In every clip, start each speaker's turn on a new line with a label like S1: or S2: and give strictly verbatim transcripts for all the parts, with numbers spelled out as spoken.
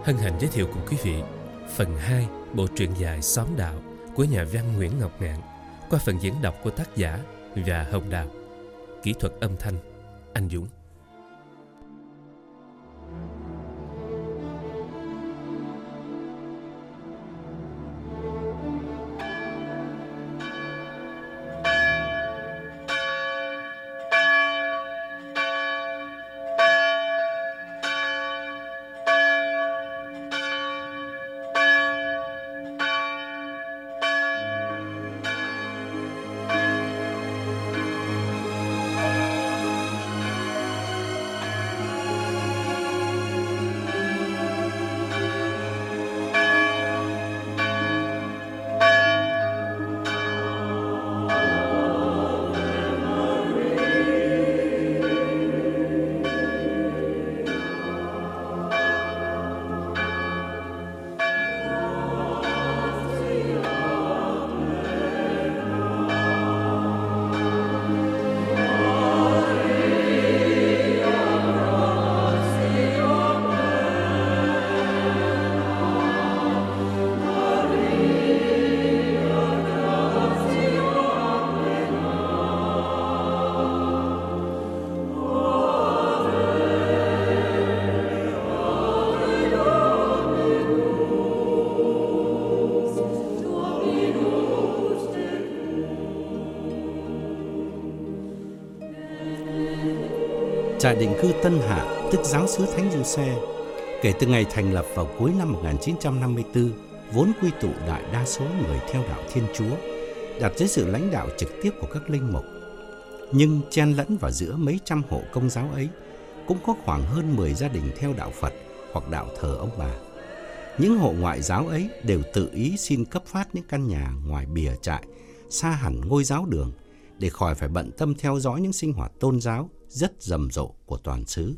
S1: Hân hạnh giới thiệu cùng quý vị phần hai bộ truyện dài Xóm Đạo của nhà văn Nguyễn Ngọc Ngạn qua phần diễn đọc của tác giả và Hồng Đào. Kỹ thuật âm thanh anh Dũng.
S2: Trại định cư Tân Hạ, tức giáo xứ Thánh Giuse, kể từ ngày thành lập vào cuối năm một nghìn chín trăm năm mươi tư, vốn quy tụ đại đa số người theo đạo Thiên Chúa, đặt dưới sự lãnh đạo trực tiếp của các linh mục. Nhưng chen lẫn vào giữa mấy trăm hộ Công giáo ấy, cũng có khoảng hơn mười gia đình theo đạo Phật hoặc đạo thờ ông bà. Những hộ ngoại giáo ấy đều tự ý xin cấp phát những căn nhà ngoài bìa trại, xa hẳn ngôi giáo đường, để khỏi phải bận tâm theo dõi những sinh hoạt tôn giáo rất rầm rộ của toàn xứ.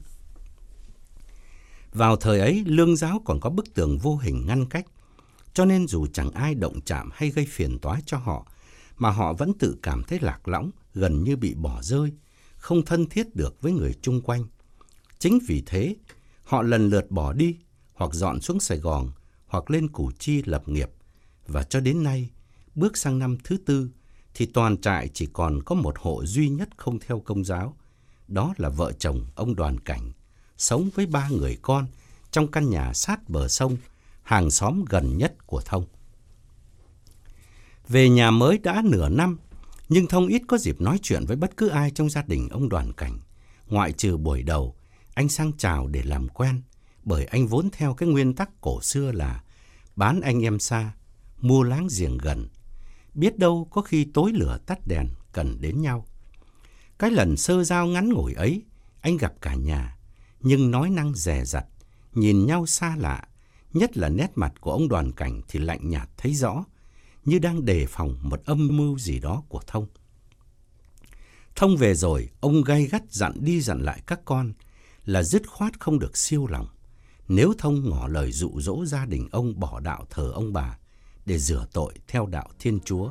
S2: Vào thời ấy, lương giáo còn có bức tường vô hình ngăn cách, cho nên dù chẳng ai động chạm hay gây phiền toái cho họ, mà họ vẫn tự cảm thấy lạc lõng, gần như bị bỏ rơi, không thân thiết được với người chung quanh. Chính vì thế, họ lần lượt bỏ đi, hoặc dọn xuống Sài Gòn, hoặc lên Củ Chi lập nghiệp. Và cho đến nay, bước sang năm thứ tư, thì toàn trại chỉ còn có một hộ duy nhất không theo Công giáo. Đó là vợ chồng ông Đoàn Cảnh, sống với ba người con trong căn nhà sát bờ sông, hàng xóm gần nhất của Thông. Về nhà mới đã nửa năm, nhưng Thông ít có dịp nói chuyện với bất cứ ai trong gia đình ông Đoàn Cảnh. Ngoại trừ buổi đầu, anh sang chào để làm quen, bởi anh vốn theo cái nguyên tắc cổ xưa là bán anh em xa, mua láng giềng gần. Biết đâu có khi tối lửa tắt đèn cần đến nhau. Cái lần sơ giao ngắn ngủi ấy, anh gặp cả nhà, nhưng nói năng dè dặt, nhìn nhau xa lạ, nhất là nét mặt của ông Đoàn Cảnh thì lạnh nhạt thấy rõ, như đang đề phòng một âm mưu gì đó của Thông. Thông về rồi, ông gay gắt dặn đi dặn lại các con là dứt khoát không được siêu lòng. Nếu Thông ngỏ lời dụ dỗ gia đình ông bỏ đạo thờ ông bà để rửa tội theo đạo Thiên Chúa.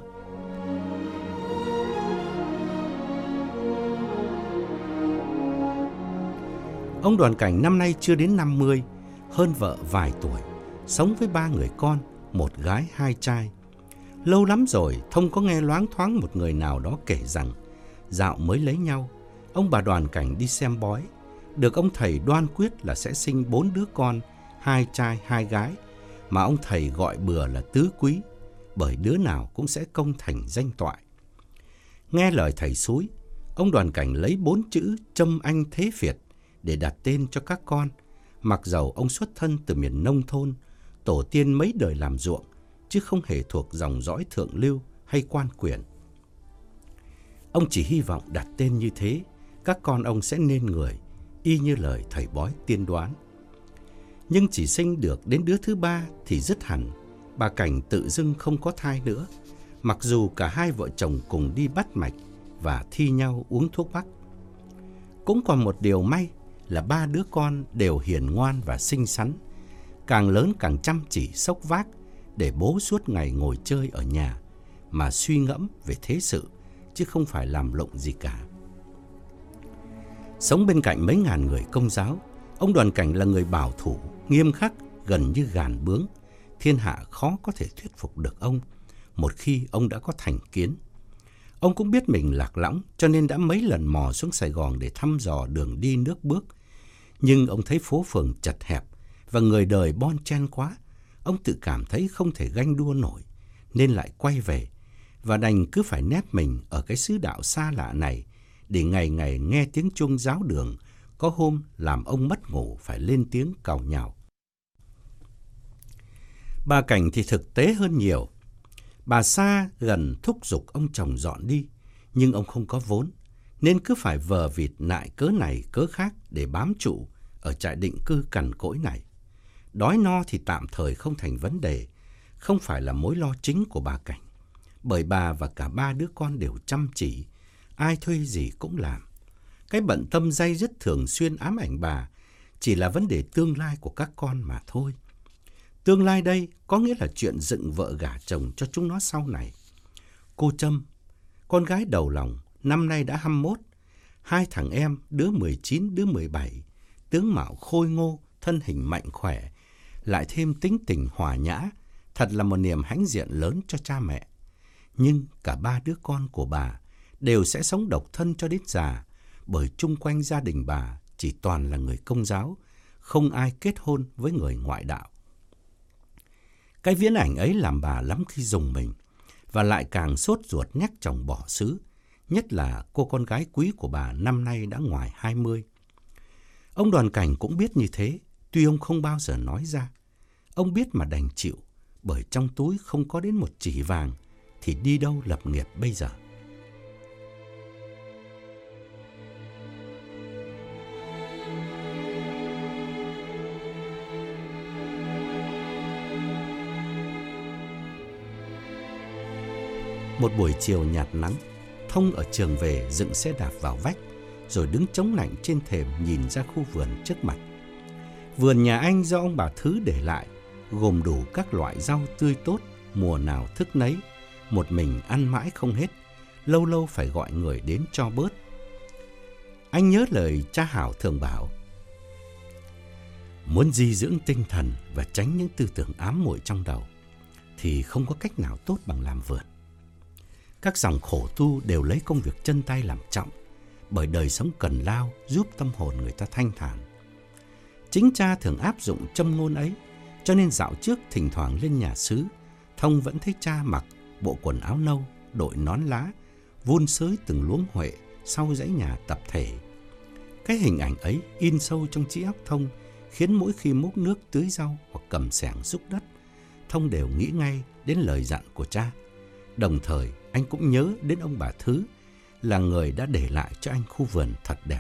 S2: Ông Đoàn Cảnh năm nay chưa đến năm mươi, hơn vợ vài tuổi, sống với ba người con, một gái hai trai. Lâu lắm rồi, Thông có nghe loáng thoáng một người nào đó kể rằng, dạo mới lấy nhau, ông bà Đoàn Cảnh đi xem bói, được ông thầy đoan quyết là sẽ sinh bốn đứa con, hai trai hai gái, mà ông thầy gọi bừa là tứ quý, bởi đứa nào cũng sẽ công thành danh toại. Nghe lời thầy xúi, ông Đoàn Cảnh lấy bốn chữ Trâm Anh Thế Việt để đặt tên cho các con, mặc dầu ông xuất thân từ miền nông thôn, tổ tiên mấy đời làm ruộng, chứ không hề thuộc dòng dõi thượng lưu hay quan quyền. Ông chỉ hy vọng đặt tên như thế, các con ông sẽ nên người, y như lời thầy bói tiên đoán. Nhưng chỉ sinh được đến đứa thứ ba thì dứt hẳn, bà Cảnh tự dưng không có thai nữa, mặc dù cả hai vợ chồng cùng đi bắt mạch và thi nhau uống thuốc bắc. Cũng còn một điều may là ba đứa con đều hiền ngoan và xinh xắn, càng lớn càng chăm chỉ xốc vác, để bố suốt ngày ngồi chơi ở nhà mà suy ngẫm về thế sự, chứ không phải làm lụng gì cả. Sống bên cạnh mấy ngàn người Công giáo, ông Đoàn Cảnh là người bảo thủ, nghiêm khắc gần như gàn bướng, thiên hạ khó có thể thuyết phục được ông một khi ông đã có thành kiến. Ông cũng biết mình lạc lõng, cho nên đã mấy lần mò xuống Sài Gòn để thăm dò đường đi nước bước. Nhưng ông thấy phố phường chật hẹp và người đời bon chen quá. Ông tự cảm thấy không thể ganh đua nổi, nên lại quay về và đành cứ phải nép mình ở cái xứ đạo xa lạ này để ngày ngày nghe tiếng chuông giáo đường, có hôm làm ông mất ngủ phải lên tiếng càu nhàu. Bà Cảnh thì thực tế hơn nhiều. Bà Sa gần thúc giục ông chồng dọn đi, nhưng ông không có vốn, nên cứ phải vờ vịt nại cớ này cớ khác để bám trụ ở trại định cư cằn cỗi này. Đói no thì tạm thời không thành vấn đề, không phải là mối lo chính của bà Cảnh, bởi bà và cả ba đứa con đều chăm chỉ, ai thuê gì cũng làm. Cái bận tâm day dứt thường xuyên ám ảnh bà chỉ là vấn đề tương lai của các con mà thôi. Tương lai đây có nghĩa là chuyện dựng vợ gả chồng cho chúng nó sau này. Cô Trâm, con gái đầu lòng, năm nay đã hai mươi mốt, hai thằng em, đứa mười chín, đứa mười bảy, tướng mạo khôi ngô, thân hình mạnh khỏe, lại thêm tính tình hòa nhã, thật là một niềm hãnh diện lớn cho cha mẹ. Nhưng cả ba đứa con của bà đều sẽ sống độc thân cho đến già, bởi chung quanh gia đình bà chỉ toàn là người Công giáo, không ai kết hôn với người ngoại đạo. Cái viễn ảnh ấy làm bà lắm khi rùng mình, và lại càng sốt ruột nhắc chồng bỏ xứ, nhất là cô con gái quý của bà năm nay đã ngoài hai mươi. Ông Đoàn Cảnh cũng biết như thế, tuy ông không bao giờ nói ra. Ông biết mà đành chịu, bởi trong túi không có đến một chỉ vàng, thì đi đâu lập nghiệp bây giờ. Một buổi chiều nhạt nắng, Thông ở trường về dựng xe đạp vào vách, rồi đứng chống nạnh trên thềm nhìn ra khu vườn trước mặt. Vườn nhà anh do ông bà Thứ để lại, gồm đủ các loại rau tươi tốt, mùa nào thức nấy, một mình ăn mãi không hết, lâu lâu phải gọi người đến cho bớt. Anh nhớ lời cha Hảo thường bảo, muốn di dưỡng tinh thần và tránh những tư tưởng ám muội trong đầu, thì không có cách nào tốt bằng làm vườn. Các dòng khổ tu đều lấy công việc chân tay làm trọng, bởi đời sống cần lao giúp tâm hồn người ta thanh thản. Chính cha thường áp dụng châm ngôn ấy, cho nên dạo trước thỉnh thoảng lên nhà xứ, Thông vẫn thấy cha mặc bộ quần áo nâu, đội nón lá, vun sới từng luống huệ sau dãy nhà tập thể. Cái hình ảnh ấy in sâu trong trí óc Thông, khiến mỗi khi múc nước tưới rau hoặc cầm xẻng xúc đất, Thông đều nghĩ ngay đến lời dặn của cha. Đồng thời anh cũng nhớ đến ông bà Thứ, là người đã để lại cho anh khu vườn thật đẹp.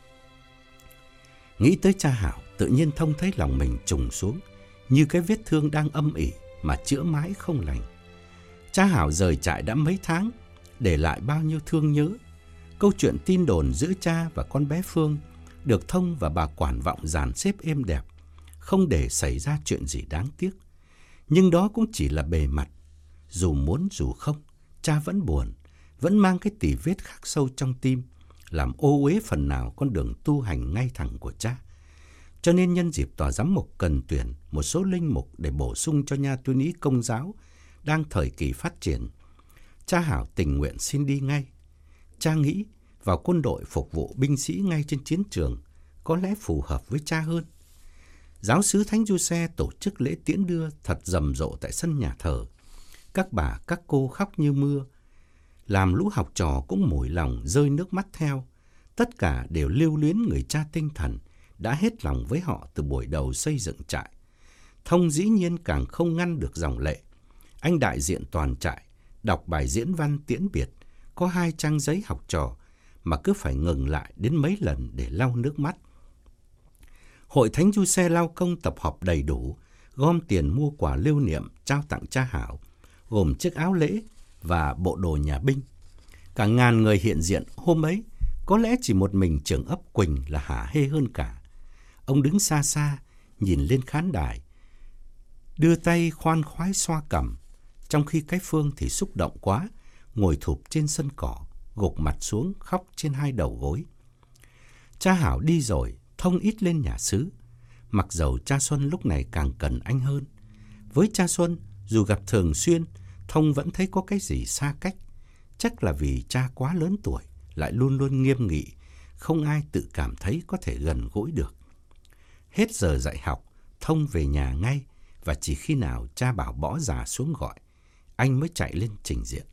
S2: Nghĩ tới cha Hảo, tự nhiên Thông thấy lòng mình trùng xuống, như cái vết thương đang âm ỉ mà chữa mãi không lành. Cha Hảo rời trại đã mấy tháng, để lại bao nhiêu thương nhớ. Câu chuyện tin đồn giữa cha và con bé Phương được Thông và bà quản vọng dàn xếp êm đẹp, không để xảy ra chuyện gì đáng tiếc. Nhưng đó cũng chỉ là bề mặt. Dù muốn dù không, cha vẫn buồn, vẫn mang cái tỉ vết khắc sâu trong tim, làm ô uế phần nào con đường tu hành ngay thẳng của cha. Cho nên nhân dịp tòa giám mục cần tuyển một số linh mục để bổ sung cho nha tuyên ý Công giáo đang thời kỳ phát triển, cha Hảo tình nguyện xin đi ngay. Cha nghĩ vào quân đội phục vụ binh sĩ ngay trên chiến trường có lẽ phù hợp với cha hơn. Giáo xứ Thánh Giuse tổ chức lễ tiễn đưa thật rầm rộ tại sân nhà thờ. Các bà, các cô khóc như mưa, làm lũ học trò cũng mủi lòng rơi nước mắt theo. Tất cả đều lưu luyến người cha tinh thần đã hết lòng với họ từ buổi đầu xây dựng trại. Thông dĩ nhiên càng không ngăn được dòng lệ. Anh đại diện toàn trại, đọc bài diễn văn tiễn biệt, có hai trang giấy học trò mà cứ phải ngừng lại đến mấy lần để lau nước mắt. Hội Thánh Giuse lao công tập họp đầy đủ, gom tiền mua quà lưu niệm trao tặng cha Hảo, gồm chiếc áo lễ và bộ đồ nhà binh. Cả ngàn người hiện diện hôm ấy, có lẽ chỉ một mình trưởng ấp Quỳnh là hả hê hơn cả. Ông đứng xa xa, nhìn lên khán đài, đưa tay khoan khoái xoa cằm, trong khi cái Phương thì xúc động quá, ngồi thụp trên sân cỏ, gục mặt xuống khóc trên hai đầu gối. Cha Hảo đi rồi, Thông ít lên nhà xứ. mặc dầu cha Xuân lúc này càng cần anh hơn. Với cha Xuân, dù gặp thường xuyên, Thông vẫn thấy có cái gì xa cách. Chắc là vì cha quá lớn tuổi, lại luôn luôn nghiêm nghị, không ai tự cảm thấy có thể gần gũi được. Hết giờ dạy học, Thông về nhà ngay, và chỉ khi nào cha bảo bỏ già xuống gọi, anh mới chạy lên trình diện.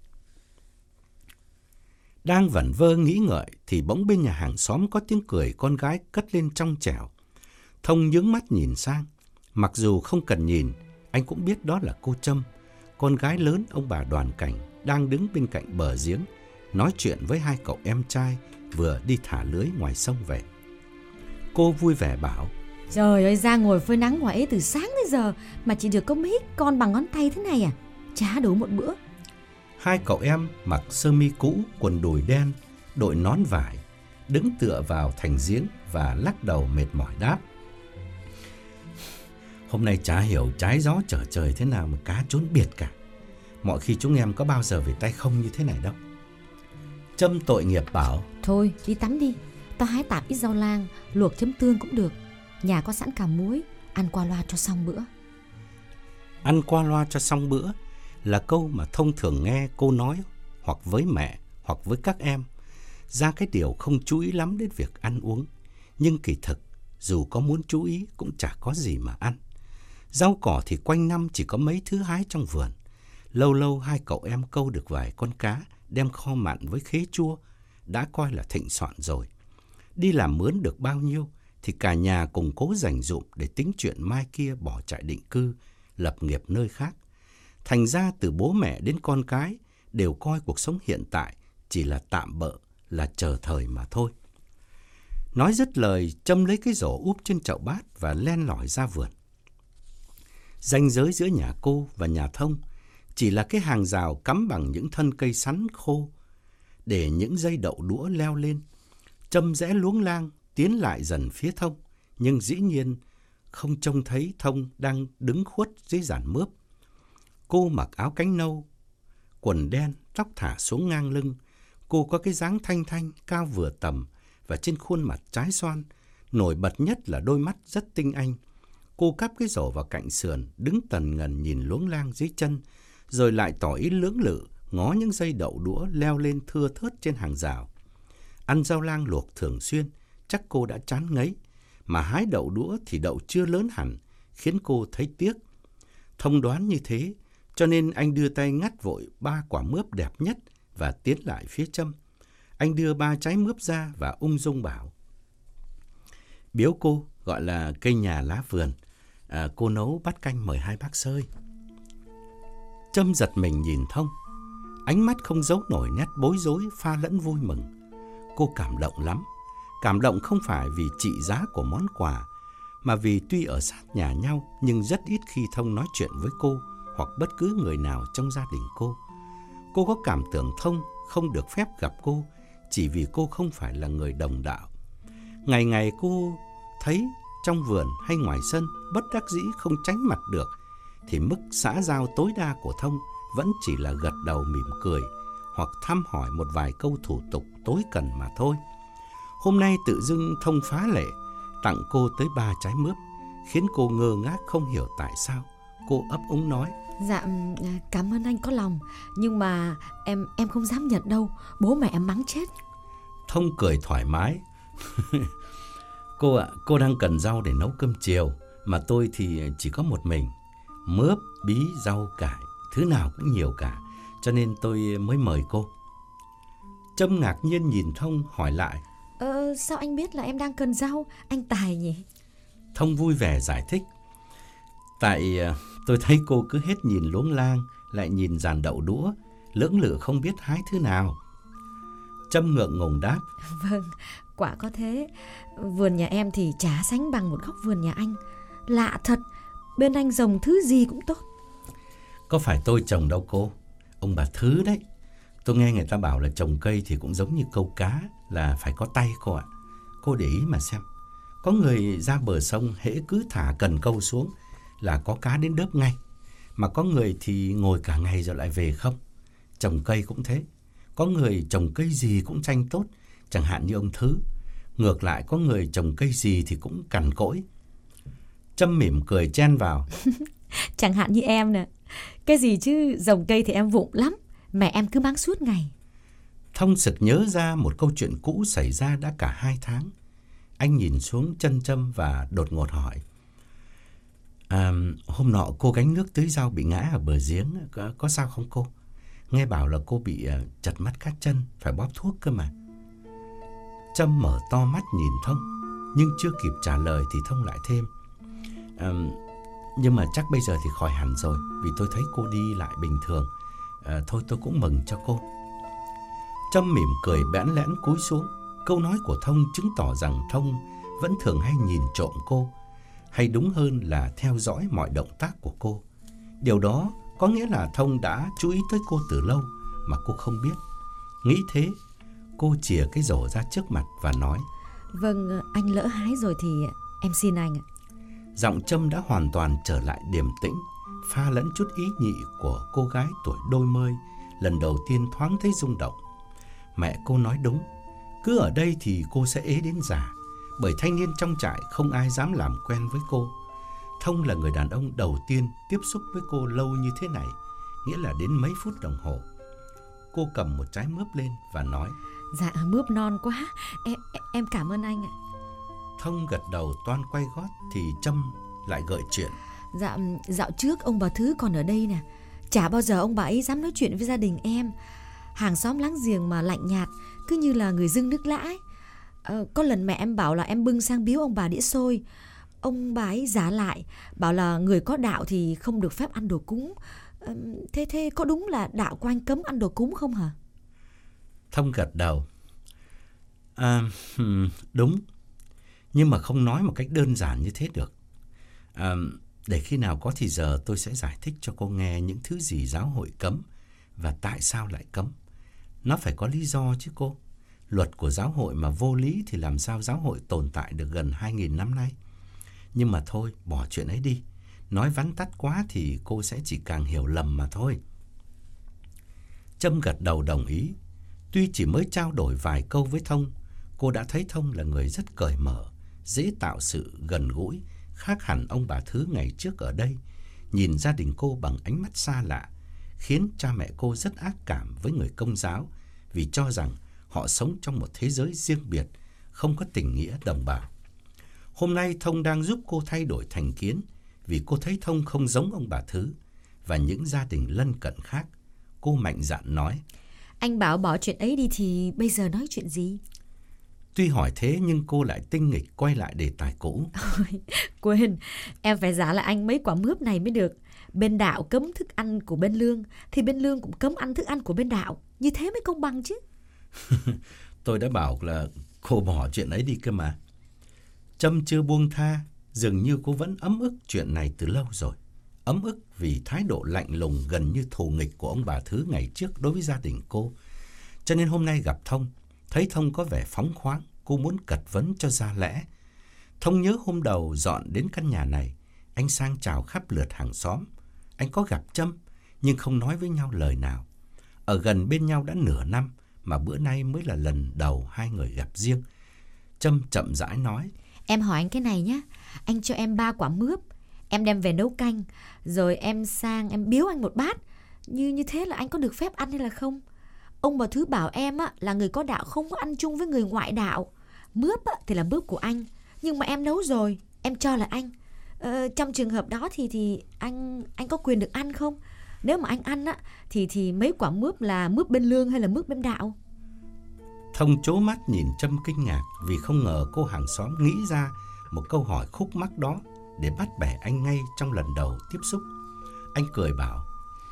S2: Đang vẩn vơ nghĩ ngợi thì bỗng bên nhà hàng xóm có tiếng cười con gái cất lên trong trẻo. Thông nhướng mắt nhìn sang. Mặc dù không cần nhìn, anh cũng biết đó là cô Trâm, con gái lớn ông bà Đoàn Cảnh, đang đứng bên cạnh bờ giếng, nói chuyện với hai cậu em trai vừa đi thả lưới ngoài sông về. Cô vui vẻ bảo:
S3: Trời ơi, ra ngồi phơi nắng ngoài ấy từ sáng tới giờ mà chỉ được có mấy con bằng ngón tay thế này à? Chả đủ một bữa.
S2: Hai cậu em mặc sơ mi cũ, quần đùi đen, đội nón vải, đứng tựa vào thành giếng và lắc đầu mệt mỏi đáp: Hôm nay chả hiểu trái gió trở trời thế nào mà cá trốn biệt cả. Mọi khi chúng em có bao giờ về tay không như thế này đâu. Trâm tội nghiệp bảo:
S3: Thôi đi tắm đi, tao hái tạm ít rau lang, luộc chấm tương cũng được. Nhà có sẵn cả muối, ăn qua loa cho xong bữa.
S2: Ăn qua loa cho xong bữa là câu mà Thông thường nghe cô nói, hoặc với mẹ, hoặc với các em, ra cái điều không chú ý lắm đến việc ăn uống. Nhưng kỳ thực, dù có muốn chú ý cũng chả có gì mà ăn. Rau cỏ thì quanh năm chỉ có mấy thứ hái trong vườn. Lâu lâu hai cậu em câu được vài con cá, đem kho mặn với khế chua, đã coi là thịnh soạn rồi. Đi làm mướn được bao nhiêu thì cả nhà cùng cố dành dụm để tính chuyện mai kia bỏ trại định cư, lập nghiệp nơi khác. Thành ra từ bố mẹ đến con cái đều coi cuộc sống hiện tại chỉ là tạm bợ, là chờ thời mà thôi. Nói dứt lời, Trâm lấy cái rổ úp trên chậu bát và len lỏi ra vườn. Ranh giới giữa nhà cô và nhà Thông chỉ là cái hàng rào cắm bằng những thân cây sắn khô, để những dây đậu đũa leo lên. Trâm rẽ luống lang tiến lại dần phía Thông, nhưng dĩ nhiên không trông thấy Thông đang đứng khuất dưới giàn mướp. Cô mặc áo cánh nâu, quần đen, tóc thả xuống ngang lưng. Cô có cái dáng thanh thanh, cao vừa tầm, và trên khuôn mặt trái xoan, nổi bật nhất là đôi mắt rất tinh anh. Cô cắp cái rổ vào cạnh sườn, đứng tần ngần nhìn luống lang dưới chân, rồi lại tỏ ý lưỡng lự, ngó những dây đậu đũa leo lên thưa thớt trên hàng rào. Ăn rau lang luộc thường xuyên, chắc cô đã chán ngấy, mà hái đậu đũa thì đậu chưa lớn hẳn, khiến cô thấy tiếc. Thông đoán như thế, cho nên anh đưa tay ngắt vội ba quả mướp đẹp nhất và tiến lại phía Trâm. Anh đưa ba trái mướp ra và ung dung bảo: Biếu cô, gọi là cây nhà lá vườn, à, cô nấu bát canh mời hai bác xơi. Trâm giật mình nhìn Thông, ánh mắt không giấu nổi nét bối rối pha lẫn vui mừng. Cô cảm động lắm. Cảm động không phải vì trị giá của món quà, mà vì tuy ở sát nhà nhau nhưng rất ít khi Thông nói chuyện với cô hoặc bất cứ người nào trong gia đình cô. Cô có cảm tưởng Thông không được phép gặp cô chỉ vì cô không phải là người đồng đạo. Ngày ngày cô thấy trong vườn hay ngoài sân bất đắc dĩ không tránh mặt được, thì mức xã giao tối đa của Thông vẫn chỉ là gật đầu mỉm cười hoặc thăm hỏi một vài câu thủ tục tối cần mà thôi. Hôm nay tự dưng Thông phá lệ tặng cô tới ba trái mướp, khiến cô ngơ ngác không hiểu tại sao. Cô ấp úng nói:
S3: Dạ, cảm ơn anh có lòng, nhưng mà em em không dám nhận đâu, bố mẹ em mắng chết.
S2: Thông cười thoải mái: Cô ạ, à, cô đang cần rau để nấu cơm chiều, mà tôi thì chỉ có một mình. Mướp, bí, rau, cải, thứ nào cũng nhiều cả, cho nên tôi mới mời cô. Trâm ngạc nhiên nhìn Thông hỏi lại:
S3: Ờ, sao anh biết là em đang cần rau, anh tài nhỉ?
S2: Thông vui vẻ giải thích: Tại tôi thấy cô cứ hết nhìn luống lang, lại nhìn dàn đậu đũa, lưỡng lự không biết hái thứ nào. Trâm ngượng ngùng đáp:
S3: Vâng, quả có thế. Vườn nhà em thì chả sánh bằng một góc vườn nhà anh. Lạ thật, bên anh trồng thứ gì cũng tốt.
S2: Có phải tôi trồng đâu cô, ông bà Thứ đấy. Tôi nghe người ta bảo là trồng cây thì cũng giống như câu cá, là phải có tay cô ạ. Cô để ý mà xem, có người ra bờ sông hễ cứ thả cần câu xuống là có cá đến đớp ngay, mà có người thì ngồi cả ngày rồi lại về không. Trồng cây cũng thế, có người trồng cây gì cũng tranh tốt, chẳng hạn như ông Thứ. Ngược lại có người trồng cây gì thì cũng cằn cỗi. Trâm mỉm cười chen vào.
S3: Chẳng hạn như em nè. Cái gì chứ trồng cây thì em vụng lắm. Mẹ em cứ mắng suốt ngày.
S2: Thông sực nhớ ra một câu chuyện cũ xảy ra đã cả hai tháng. Anh nhìn xuống chân Trâm và đột ngột hỏi. À, hôm nọ cô gánh nước tưới rau bị ngã ở bờ giếng, có, có sao không cô? Nghe bảo là cô bị uh, chật mắt cá chân, phải bóp thuốc cơ mà. Trâm mở to mắt nhìn Thông, nhưng chưa kịp trả lời thì Thông lại thêm. À, nhưng mà chắc bây giờ thì khỏi hẳn rồi, vì tôi thấy cô đi lại bình thường. À, thôi tôi cũng mừng cho cô. Trâm mỉm cười bẽn lẽn cúi xuống. Câu nói của Thông chứng tỏ rằng Thông vẫn thường hay nhìn trộm cô, hay đúng hơn là theo dõi mọi động tác của cô. Điều đó có nghĩa là Thông đã chú ý tới cô từ lâu mà cô không biết. Nghĩ thế, cô chìa cái rổ ra trước mặt và nói.
S3: Vâng, anh lỡ hái rồi thì em xin anh ạ.
S2: Giọng Trâm đã hoàn toàn trở lại điềm tĩnh, pha lẫn chút ý nhị của cô gái tuổi đôi mươi lần đầu tiên thoáng thấy rung động. Mẹ cô nói đúng, cứ ở đây thì cô sẽ ế đến già, bởi thanh niên trong trại không ai dám làm quen với cô. Thông là người đàn ông đầu tiên tiếp xúc với cô lâu như thế này, nghĩa là đến mấy phút đồng hồ. Cô cầm một trái mướp lên và nói.
S3: Dạ mướp non quá, em, em cảm ơn anh ạ.
S2: Thông gật đầu toan quay gót thì Trâm lại gợi chuyện.
S3: Dạ dạo trước ông bà Thứ còn ở đây nè, chả bao giờ ông bà ấy dám nói chuyện với gia đình em. Hàng xóm láng giềng mà lạnh nhạt, cứ như là người dưng nước lã ấy. À, có lần mẹ em bảo là em bưng sang biếu ông bà đĩa xôi, ông bà ấy giả lại, bảo là người có đạo thì không được phép ăn đồ cúng. à, Thế thế có đúng là đạo của anh cấm ăn đồ cúng không hả?
S2: Thông gật đầu. À, đúng, nhưng mà không nói một cách đơn giản như thế được. À, để khi nào có thì giờ tôi sẽ giải thích cho cô nghe những thứ gì giáo hội cấm và tại sao lại cấm. Nó phải có lý do chứ cô. Luật của giáo hội mà vô lý thì làm sao giáo hội tồn tại được gần hai nghìn năm nay. Nhưng mà thôi, bỏ chuyện ấy đi. Nói vắn tắt quá thì cô sẽ chỉ càng hiểu lầm mà thôi. Trâm gật đầu đồng ý. Tuy chỉ mới trao đổi vài câu với Thông, cô đã thấy Thông là người rất cởi mở, dễ tạo sự gần gũi, khác hẳn ông bà Thứ ngày trước ở đây. Nhìn gia đình cô bằng ánh mắt xa lạ, khiến cha mẹ cô rất ác cảm với người Công giáo, vì cho rằng họ sống trong một thế giới riêng biệt, không có tình nghĩa đồng bào. Hôm nay Thông đang giúp cô thay đổi thành kiến, vì cô thấy Thông không giống ông bà Thứ và những gia đình lân cận khác. Cô mạnh dạn nói. Anh bảo bỏ chuyện ấy đi thì bây giờ nói chuyện gì? Tuy hỏi thế nhưng cô lại tinh nghịch quay lại đề tài cũ.
S3: Ôi, quên, em phải giả lại anh mấy quả mướp này mới được. Bên đạo cấm thức ăn của bên lương, thì bên lương cũng cấm ăn thức ăn của bên đạo. Như thế mới công bằng chứ.
S2: Tôi đã bảo là cô bỏ chuyện ấy đi cơ mà. Trâm chưa buông tha, dường như cô vẫn ấm ức chuyện này từ lâu rồi. Ấm ức vì thái độ lạnh lùng gần như thù nghịch của ông bà Thứ ngày trước đối với gia đình cô. Cho nên hôm nay gặp Thông, thấy Thông có vẻ phóng khoáng, cô muốn cật vấn cho ra lẽ. Thông nhớ hôm đầu dọn đến căn nhà này, anh sang chào khắp lượt hàng xóm. Anh có gặp Trâm, nhưng không nói với nhau lời nào. Ở gần bên nhau đã nửa năm, mà bữa nay mới là lần đầu hai người gặp riêng. Trâm chậm rãi nói.
S3: Em hỏi anh cái này nhé, anh cho em ba quả mướp, em đem về nấu canh, rồi em sang em biếu anh một bát. Như như thế là anh có được phép ăn hay là không? Ông bà Thứ bảo em á, là người có đạo không có ăn chung với người ngoại đạo. Mướp á, thì là mướp của anh, nhưng mà em nấu rồi, em cho lại anh. Ờ, trong trường hợp đó thì thì anh anh có quyền được ăn không? Nếu mà anh ăn á, thì thì mấy quả mướp là mướp bên lương hay là mướp bên đạo?
S2: Thông trố mắt nhìn Trâm kinh ngạc vì không ngờ cô hàng xóm nghĩ ra một câu hỏi khúc mắc đó để bắt bẻ anh ngay trong lần đầu tiếp xúc. Anh cười bảo.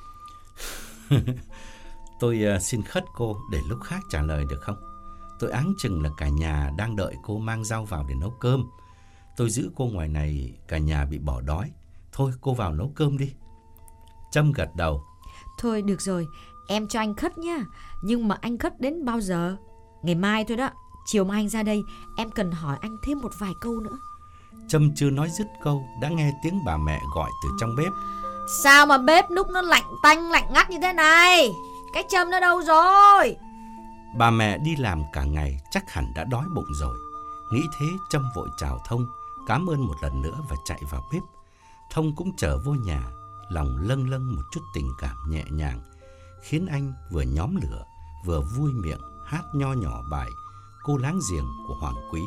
S2: Tôi uh, xin khất cô để lúc khác trả lời được không? Tôi áng chừng là cả nhà đang đợi cô mang rau vào để nấu cơm. Tôi giữ cô ngoài này cả nhà bị bỏ đói. Thôi cô vào nấu cơm đi. Trâm gật đầu.
S3: Thôi được rồi, em cho anh khất nhá. Nhưng mà anh khất đến bao giờ? Ngày mai thôi đó. Chiều mai anh ra đây, em cần hỏi anh thêm một vài câu nữa.
S2: Trâm chưa nói dứt câu đã nghe tiếng bà mẹ gọi từ trong bếp.
S3: Sao mà bếp núc nó lạnh tanh lạnh ngắt như thế này? Cái Trâm nó đâu rồi?
S2: Bà mẹ đi làm cả ngày chắc hẳn đã đói bụng rồi. Nghĩ thế Trâm vội chào Thông, cảm ơn một lần nữa và chạy vào bếp. Thông cũng trở vô nhà, lòng lâng lâng một chút tình cảm nhẹ nhàng, khiến anh vừa nhóm lửa, vừa vui miệng hát nho nhỏ bài Cô Láng Giềng của Hoàng Quý.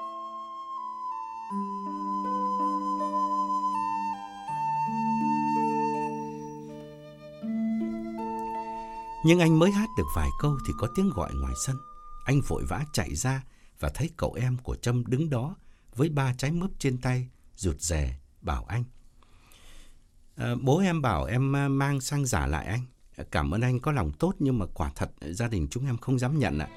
S2: Nhưng anh mới hát được vài câu thì có tiếng gọi ngoài sân. Anh vội vã chạy ra và thấy cậu em của Trâm đứng đó với ba trái mướp trên tay, rụt rè bảo anh: à, bố em bảo em mang sang giả lại anh. Cảm ơn anh có lòng tốt, nhưng mà quả thật gia đình chúng em không dám nhận ạ.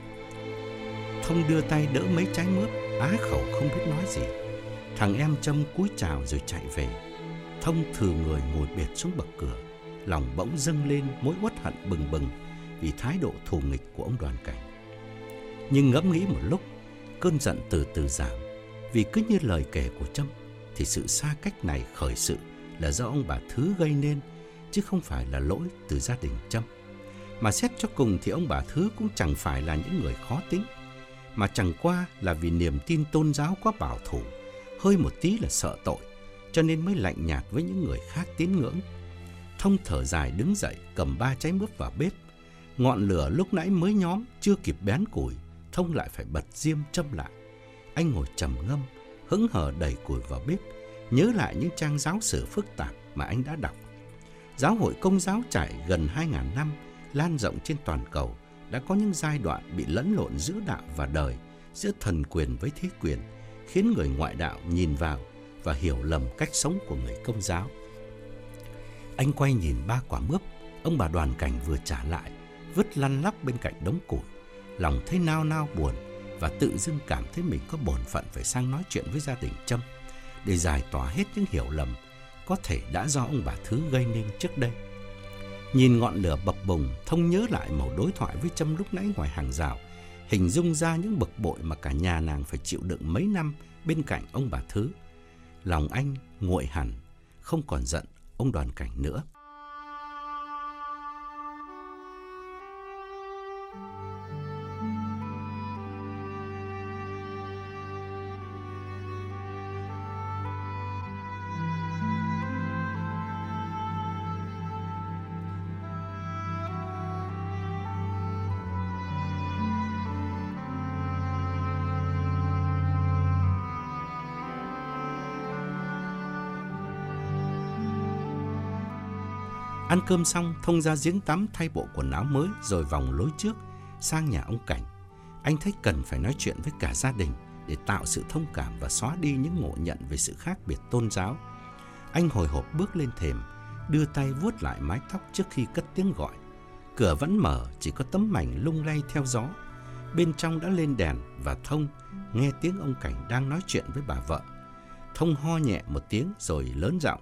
S2: Thông đưa tay đỡ mấy trái mướp, á khẩu không biết nói gì. Thằng em Trâm cúi chào rồi chạy về. Thông thừ người ngồi bệt xuống bậc cửa, lòng bỗng dâng lên mối uất hận bừng bừng vì thái độ thù nghịch của ông Đoàn Cảnh. Nhưng ngẫm nghĩ một lúc, cơn giận từ từ giảm, vì cứ như lời kể của Trâm thì sự xa cách này khởi sự là do ông bà Thứ gây nên, chứ không phải là lỗi từ gia đình Trâm. Mà xét cho cùng thì ông bà Thứ cũng chẳng phải là những người khó tính, mà chẳng qua là vì niềm tin tôn giáo quá bảo thủ, hơi một tí là sợ tội, cho nên mới lạnh nhạt với những người khác tín ngưỡng. Thông thở dài đứng dậy, cầm ba trái mướp vào bếp. Ngọn lửa lúc nãy mới nhóm, chưa kịp bén củi, Thông lại phải bật diêm châm lại. Anh ngồi trầm ngâm, hững hờ đẩy củi vào bếp, nhớ lại những trang giáo sử phức tạp mà anh đã đọc. Giáo hội Công giáo trải gần hai ngàn năm, lan rộng trên toàn cầu, đã có những giai đoạn bị lẫn lộn giữa đạo và đời, giữa thần quyền với thế quyền, khiến người ngoại đạo nhìn vào và hiểu lầm cách sống của người Công giáo. Anh quay nhìn ba quả mướp ông bà Đoàn Cảnh vừa trả lại, vứt lăn lóc bên cạnh đống củi, lòng thấy nao nao buồn và tự dưng cảm thấy mình có bổn phận phải sang nói chuyện với gia đình Trâm để giải tỏa hết những hiểu lầm có thể đã do ông bà Thứ gây nên trước đây. Nhìn ngọn lửa bập bùng, Thông nhớ lại mẩu đối thoại với Trâm lúc nãy ngoài hàng rào, hình dung ra những bực bội mà cả nhà nàng phải chịu đựng mấy năm bên cạnh ông bà Thứ. Lòng anh nguội hẳn, không còn giận ông Đoàn Cảnh nữa. Ăn cơm xong, Thông ra giếng tắm thay bộ quần áo mới rồi vòng lối trước sang nhà ông Cảnh. Anh thấy cần phải nói chuyện với cả gia đình để tạo sự thông cảm và xóa đi những ngộ nhận về sự khác biệt tôn giáo. Anh hồi hộp bước lên thềm, đưa tay vuốt lại mái tóc trước khi cất tiếng gọi. Cửa vẫn mở, chỉ có tấm mảnh lung lay theo gió. Bên trong đã lên đèn và Thông nghe tiếng ông Cảnh đang nói chuyện với bà vợ. Thông ho nhẹ một tiếng rồi lớn giọng: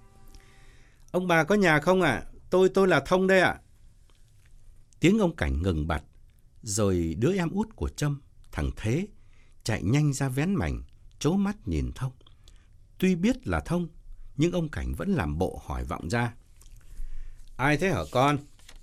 S2: "Ông bà có nhà không ạ? À? Tôi tôi là Thông đây ạ." À. Tiếng ông Cảnh ngừng bặt, rồi đứa em út của Trâm, thằng Thế, chạy nhanh ra vén mảnh, trố mắt nhìn Thông. Tuy biết là Thông, nhưng ông Cảnh vẫn làm bộ hỏi vọng ra: "Ai thế hả con?"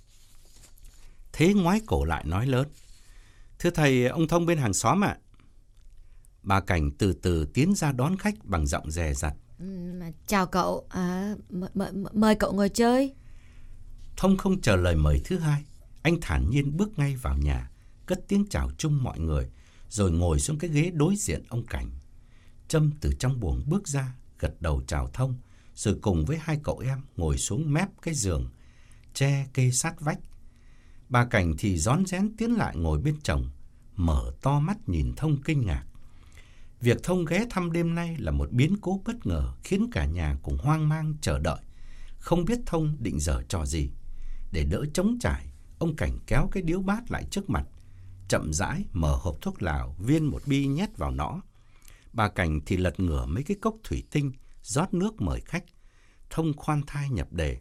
S2: Thế ngoái cổ lại nói lớn: "Thưa thầy, ông Thông bên hàng xóm ạ." À. Bà Cảnh từ từ tiến ra đón khách bằng giọng dè dặt:
S3: "Chào cậu, à, mời, mời, mời cậu ngồi chơi."
S2: Thông không chờ lời mời thứ hai, anh thản nhiên bước ngay vào nhà, cất tiếng chào chung mọi người, rồi ngồi xuống cái ghế đối diện ông Cảnh. Trâm từ trong buồng bước ra, gật đầu chào Thông, rồi cùng với hai cậu em ngồi xuống mép cái giường tre kê sát vách. Bà Cảnh thì rón rén tiến lại ngồi bên chồng, mở to mắt nhìn Thông kinh ngạc. Việc Thông ghé thăm đêm nay là một biến cố bất ngờ khiến cả nhà cùng hoang mang chờ đợi, không biết Thông định giở trò gì. Để đỡ trống trải, ông Cảnh kéo cái điếu bát lại trước mặt, chậm rãi mở hộp thuốc lào, viên một bi nhét vào nó. Bà Cảnh thì lật ngửa mấy cái cốc thủy tinh, rót nước mời khách. Thông khoan thai nhập đề: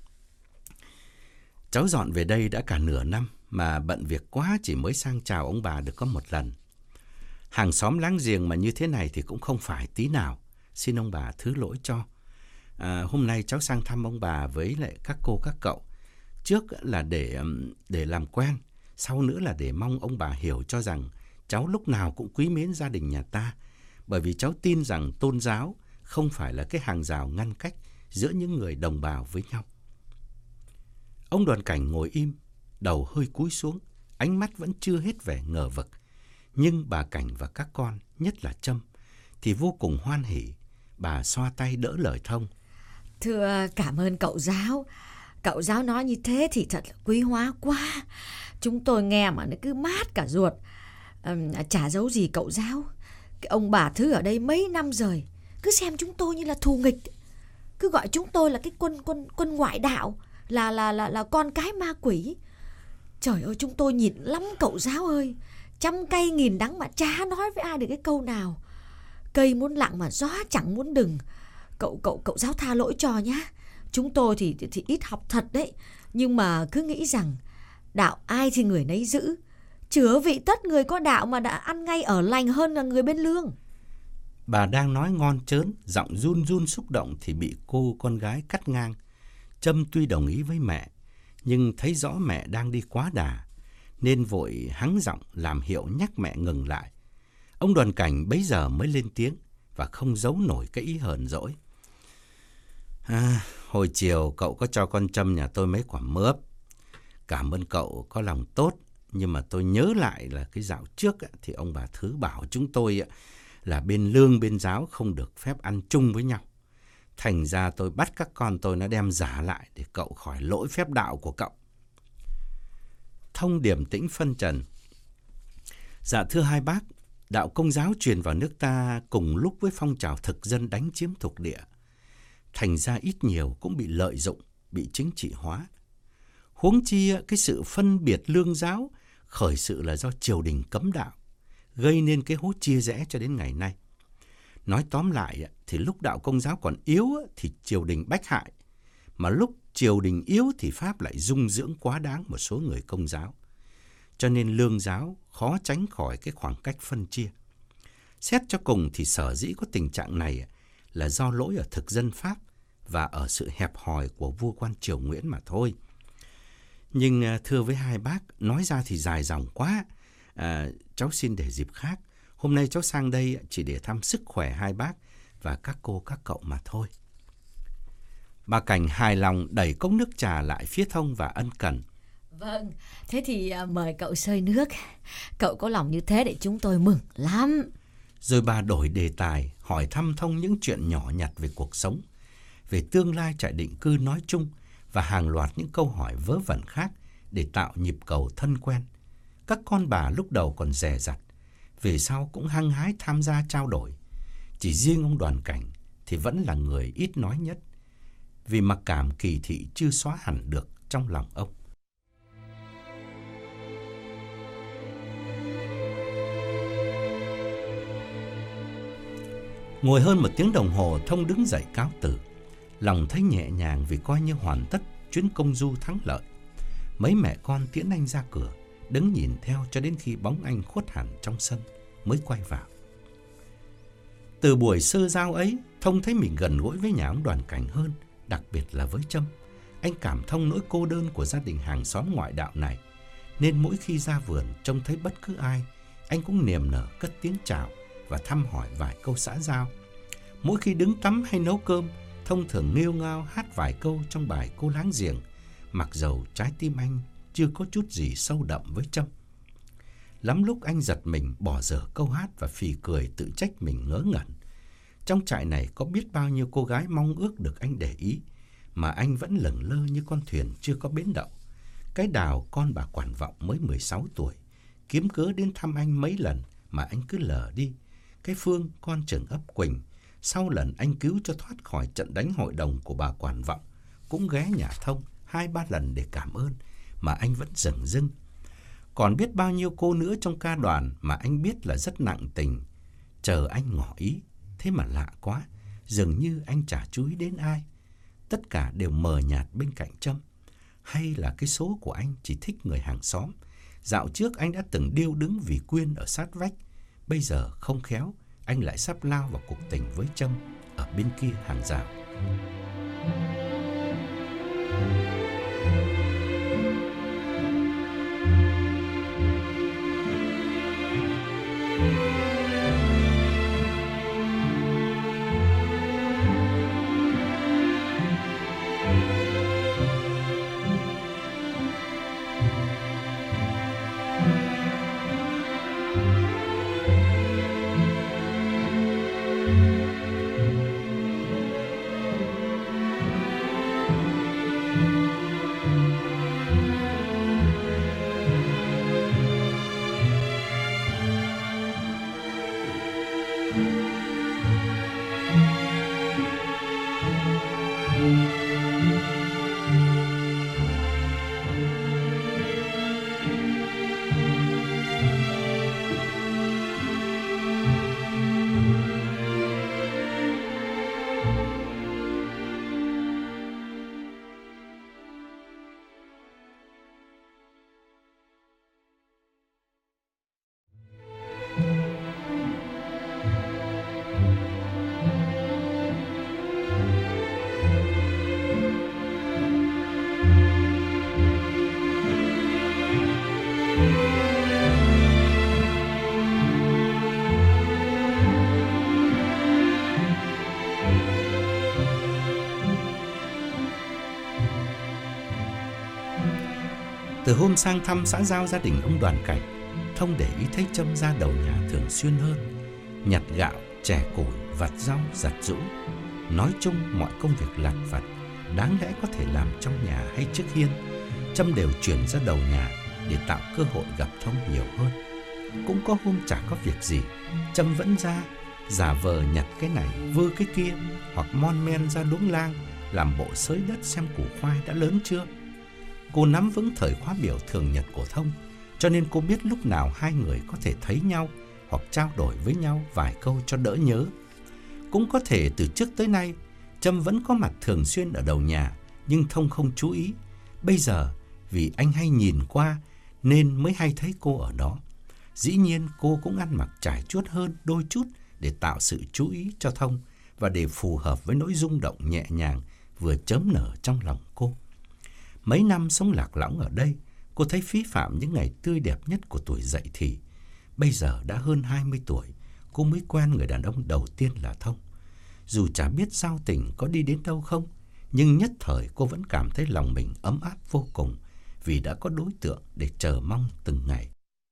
S2: "Cháu dọn về đây đã cả nửa năm, mà bận việc quá chỉ mới sang chào ông bà được có một lần. Hàng xóm láng giềng mà như thế này thì cũng không phải tí nào, xin ông bà thứ lỗi cho. À, hôm nay cháu sang thăm ông bà với lại các cô các cậu. Trước là để để làm quen, sau nữa là để mong ông bà hiểu cho rằng cháu lúc nào cũng quý mến gia đình nhà ta, bởi vì cháu tin rằng tôn giáo không phải là cái hàng rào ngăn cách giữa những người đồng bào với nhau. Ông Đoàn Cảnh ngồi im, đầu hơi cúi xuống, ánh mắt vẫn chưa hết vẻ ngờ vực. Nhưng bà Cảnh và các con, nhất là Trâm, thì vô cùng hoan hỉ. Bà xoa tay đỡ lời Thông.
S3: Thưa cảm ơn cậu giáo. Cậu giáo nói như thế thì thật là quý hóa quá. Chúng tôi nghe mà nó cứ mát cả ruột. à, Chả giấu gì cậu giáo, cái ông bà Thứ ở đây mấy năm rồi cứ xem chúng tôi như là thù nghịch, cứ gọi chúng tôi là cái quân quân quân ngoại đạo, là là là là con cái ma quỷ. Trời ơi, chúng tôi nhịn lắm cậu giáo ơi. Trăm cây nghìn đắng mà chả nói với ai được cái câu nào. Cây muốn lặng mà gió chẳng muốn đừng. Cậu cậu cậu giáo tha lỗi cho nhá. Chúng tôi thì, thì thì ít học thật đấy, nhưng mà cứ nghĩ rằng đạo ai thì người nấy giữ. Chứa vị tất người có đạo mà đã ăn ngay ở lành hơn là người bên lương.
S2: Bà đang nói ngon chớn, giọng run run xúc động thì bị cô con gái cắt ngang. Trâm tuy đồng ý với mẹ, nhưng thấy rõ mẹ đang đi quá đà, nên vội hắng giọng làm hiệu nhắc mẹ ngừng lại. Ông Đoàn Cảnh bấy giờ mới lên tiếng và không giấu nổi cái ý hờn dỗi. À, hồi chiều cậu có cho con Trâm nhà tôi mấy quả mướp. Cảm ơn cậu có lòng tốt, nhưng mà tôi nhớ lại là cái dạo trước thì ông bà Thứ bảo chúng tôi là bên lương bên giáo không được phép ăn chung với nhau. Thành ra tôi bắt các con tôi nó đem giả lại để cậu khỏi lỗi phép đạo của cậu. Thông điềm tĩnh phân trần. Dạ thưa hai bác, đạo Công giáo truyền vào nước ta cùng lúc với phong trào thực dân đánh chiếm thuộc địa. Thành ra ít nhiều cũng bị lợi dụng, bị chính trị hóa. Huống chi cái sự phân biệt lương giáo khởi sự là do triều đình cấm đạo, gây nên cái hố chia rẽ cho đến ngày nay. Nói tóm lại thì lúc đạo Công giáo còn yếu thì triều đình bách hại, mà lúc triều đình yếu thì Pháp lại dung dưỡng quá đáng một số người Công giáo. Cho nên lương giáo khó tránh khỏi cái khoảng cách phân chia. Xét cho cùng thì sở dĩ có tình trạng này là do lỗi ở thực dân Pháp và ở sự hẹp hòi của vua quan Triều Nguyễn mà thôi. Nhưng thưa với hai bác, nói ra thì dài dòng quá, à, cháu xin để dịp khác. Hôm nay cháu sang đây chỉ để thăm sức khỏe hai bác và các cô các cậu mà thôi. Bà Cảnh hài lòng đẩy cốc nước trà lại phía Thông và ân cần.
S3: Vâng, thế thì mời cậu xơi nước. Cậu có lòng như thế để chúng tôi mừng lắm.
S2: Rồi bà đổi đề tài, hỏi thăm Thông những chuyện nhỏ nhặt về cuộc sống, về tương lai trại định cư nói chung và hàng loạt những câu hỏi vớ vẩn khác để tạo nhịp cầu thân quen. Các con bà lúc đầu còn dè dặt, về sau cũng hăng hái tham gia trao đổi. Chỉ riêng ông Đoàn Cảnh thì vẫn là người ít nói nhất, vì mặc cảm kỳ thị chưa xóa hẳn được trong lòng ông. Ngồi hơn một tiếng đồng hồ, Thông đứng dậy cáo từ. Lòng thấy nhẹ nhàng vì coi như hoàn tất chuyến công du thắng lợi. Mấy mẹ con tiễn anh ra cửa, đứng nhìn theo cho đến khi bóng anh khuất hẳn trong sân mới quay vào. Từ buổi sơ giao ấy, Thông thấy mình gần gũi với nhà ông Đoàn Cảnh hơn, đặc biệt là với Trâm. Anh cảm thông nỗi cô đơn của gia đình hàng xóm ngoại đạo này, nên mỗi khi ra vườn trông thấy bất cứ ai, anh cũng niềm nở cất tiếng chào và thăm hỏi vài câu xã giao. Mỗi khi đứng tắm hay nấu cơm, Thông thường nghêu ngao hát vài câu trong bài Cô Láng Giềng, mặc dầu trái tim anh chưa có chút gì sâu đậm với Trâm. Lắm lúc anh giật mình bỏ dở câu hát và phì cười tự trách mình ngớ ngẩn. Trong trại này có biết bao nhiêu cô gái mong ước được anh để ý, mà anh vẫn lẩn lơ như con thuyền chưa có bến đậu. Cái Đào con bà Quản Vọng mới mười sáu tuổi, kiếm cớ đến thăm anh mấy lần mà anh cứ lờ đi. Cái Phương con trưởng ấp Quỳnh, sau lần anh cứu cho thoát khỏi trận đánh hội đồng của bà Quản Vọng, cũng ghé nhà Thông hai ba lần để cảm ơn, mà anh vẫn dửng dưng. Còn biết bao nhiêu cô nữa trong ca đoàn mà anh biết là rất nặng tình, chờ anh ngỏ ý. Thế mà lạ quá, dường như anh chả chú ý đến ai. Tất cả đều mờ nhạt bên cạnh Trâm. Hay là cái số của anh chỉ thích người hàng xóm. Dạo trước anh đã từng điêu đứng vì Quyên ở sát vách, bây giờ không khéo anh lại sắp lao vào cuộc tình với Trâm ở bên kia hàng rào. Từ hôm sang thăm xã Giao gia đình ông Đoàn Cảnh, Thông để ý thấy Trâm ra đầu nhà thường xuyên hơn, nhặt gạo, chẻ củi, vặt rau, giặt giũ. Nói chung mọi công việc lặt vặt đáng lẽ có thể làm trong nhà hay trước hiên, Trâm đều chuyển ra đầu nhà để tạo cơ hội gặp Thông nhiều hơn. Cũng có hôm chả có việc gì, Trâm vẫn ra, giả vờ nhặt cái này vơ cái kia, hoặc mon men ra luống lang làm bộ xới đất xem củ khoai đã lớn chưa. Cô nắm vững thời khóa biểu thường nhật của Thông, cho nên cô biết lúc nào hai người có thể thấy nhau hoặc trao đổi với nhau vài câu cho đỡ nhớ. Cũng có thể từ trước tới nay, Trâm vẫn có mặt thường xuyên ở đầu nhà, nhưng Thông không chú ý. Bây giờ, vì anh hay nhìn qua nên mới hay thấy cô ở đó. Dĩ nhiên cô cũng ăn mặc trải chuốt hơn đôi chút để tạo sự chú ý cho Thông và để phù hợp với nỗi rung động nhẹ nhàng vừa chớm nở trong lòng cô. Mấy năm sống lạc lõng ở đây, cô thấy phí phạm những ngày tươi đẹp nhất của tuổi dậy thì. Bây giờ đã hơn hai mươi tuổi, cô mới quen người đàn ông đầu tiên là Thông. Dù chả biết giao tình có đi đến đâu không, nhưng nhất thời cô vẫn cảm thấy lòng mình ấm áp vô cùng vì đã có đối tượng để chờ mong từng ngày.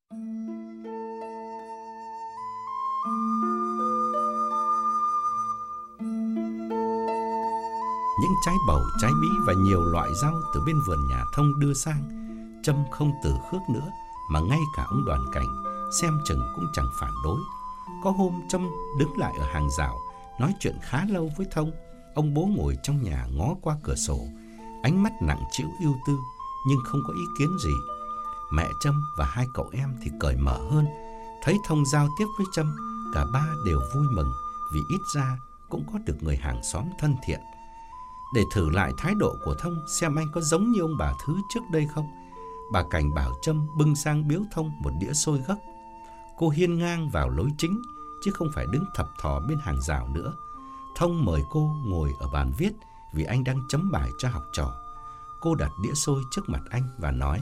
S2: Những trái bầu, trái bí và nhiều loại rau từ bên vườn nhà Thông đưa sang, Trâm không từ khước nữa, mà ngay cả ông Đoàn Cảnh xem chừng cũng chẳng phản đối. Có hôm Trâm đứng lại ở hàng rào nói chuyện khá lâu với Thông. Ông bố ngồi trong nhà ngó qua cửa sổ, ánh mắt nặng trĩu ưu tư nhưng không có ý kiến gì. Mẹ Trâm và hai cậu em thì cởi mở hơn, thấy Thông giao tiếp với Trâm, cả ba đều vui mừng vì ít ra cũng có được người hàng xóm thân thiện. Để thử lại thái độ của Thông xem anh có giống như ông bà Thứ trước đây không, bà Cảnh bảo Trâm bưng sang biếu Thông một đĩa xôi gấc. Cô hiên ngang vào lối chính chứ không phải đứng thập thò bên hàng rào nữa. Thông mời cô ngồi ở bàn viết vì anh đang chấm bài cho học trò. Cô đặt đĩa xôi trước mặt anh và nói: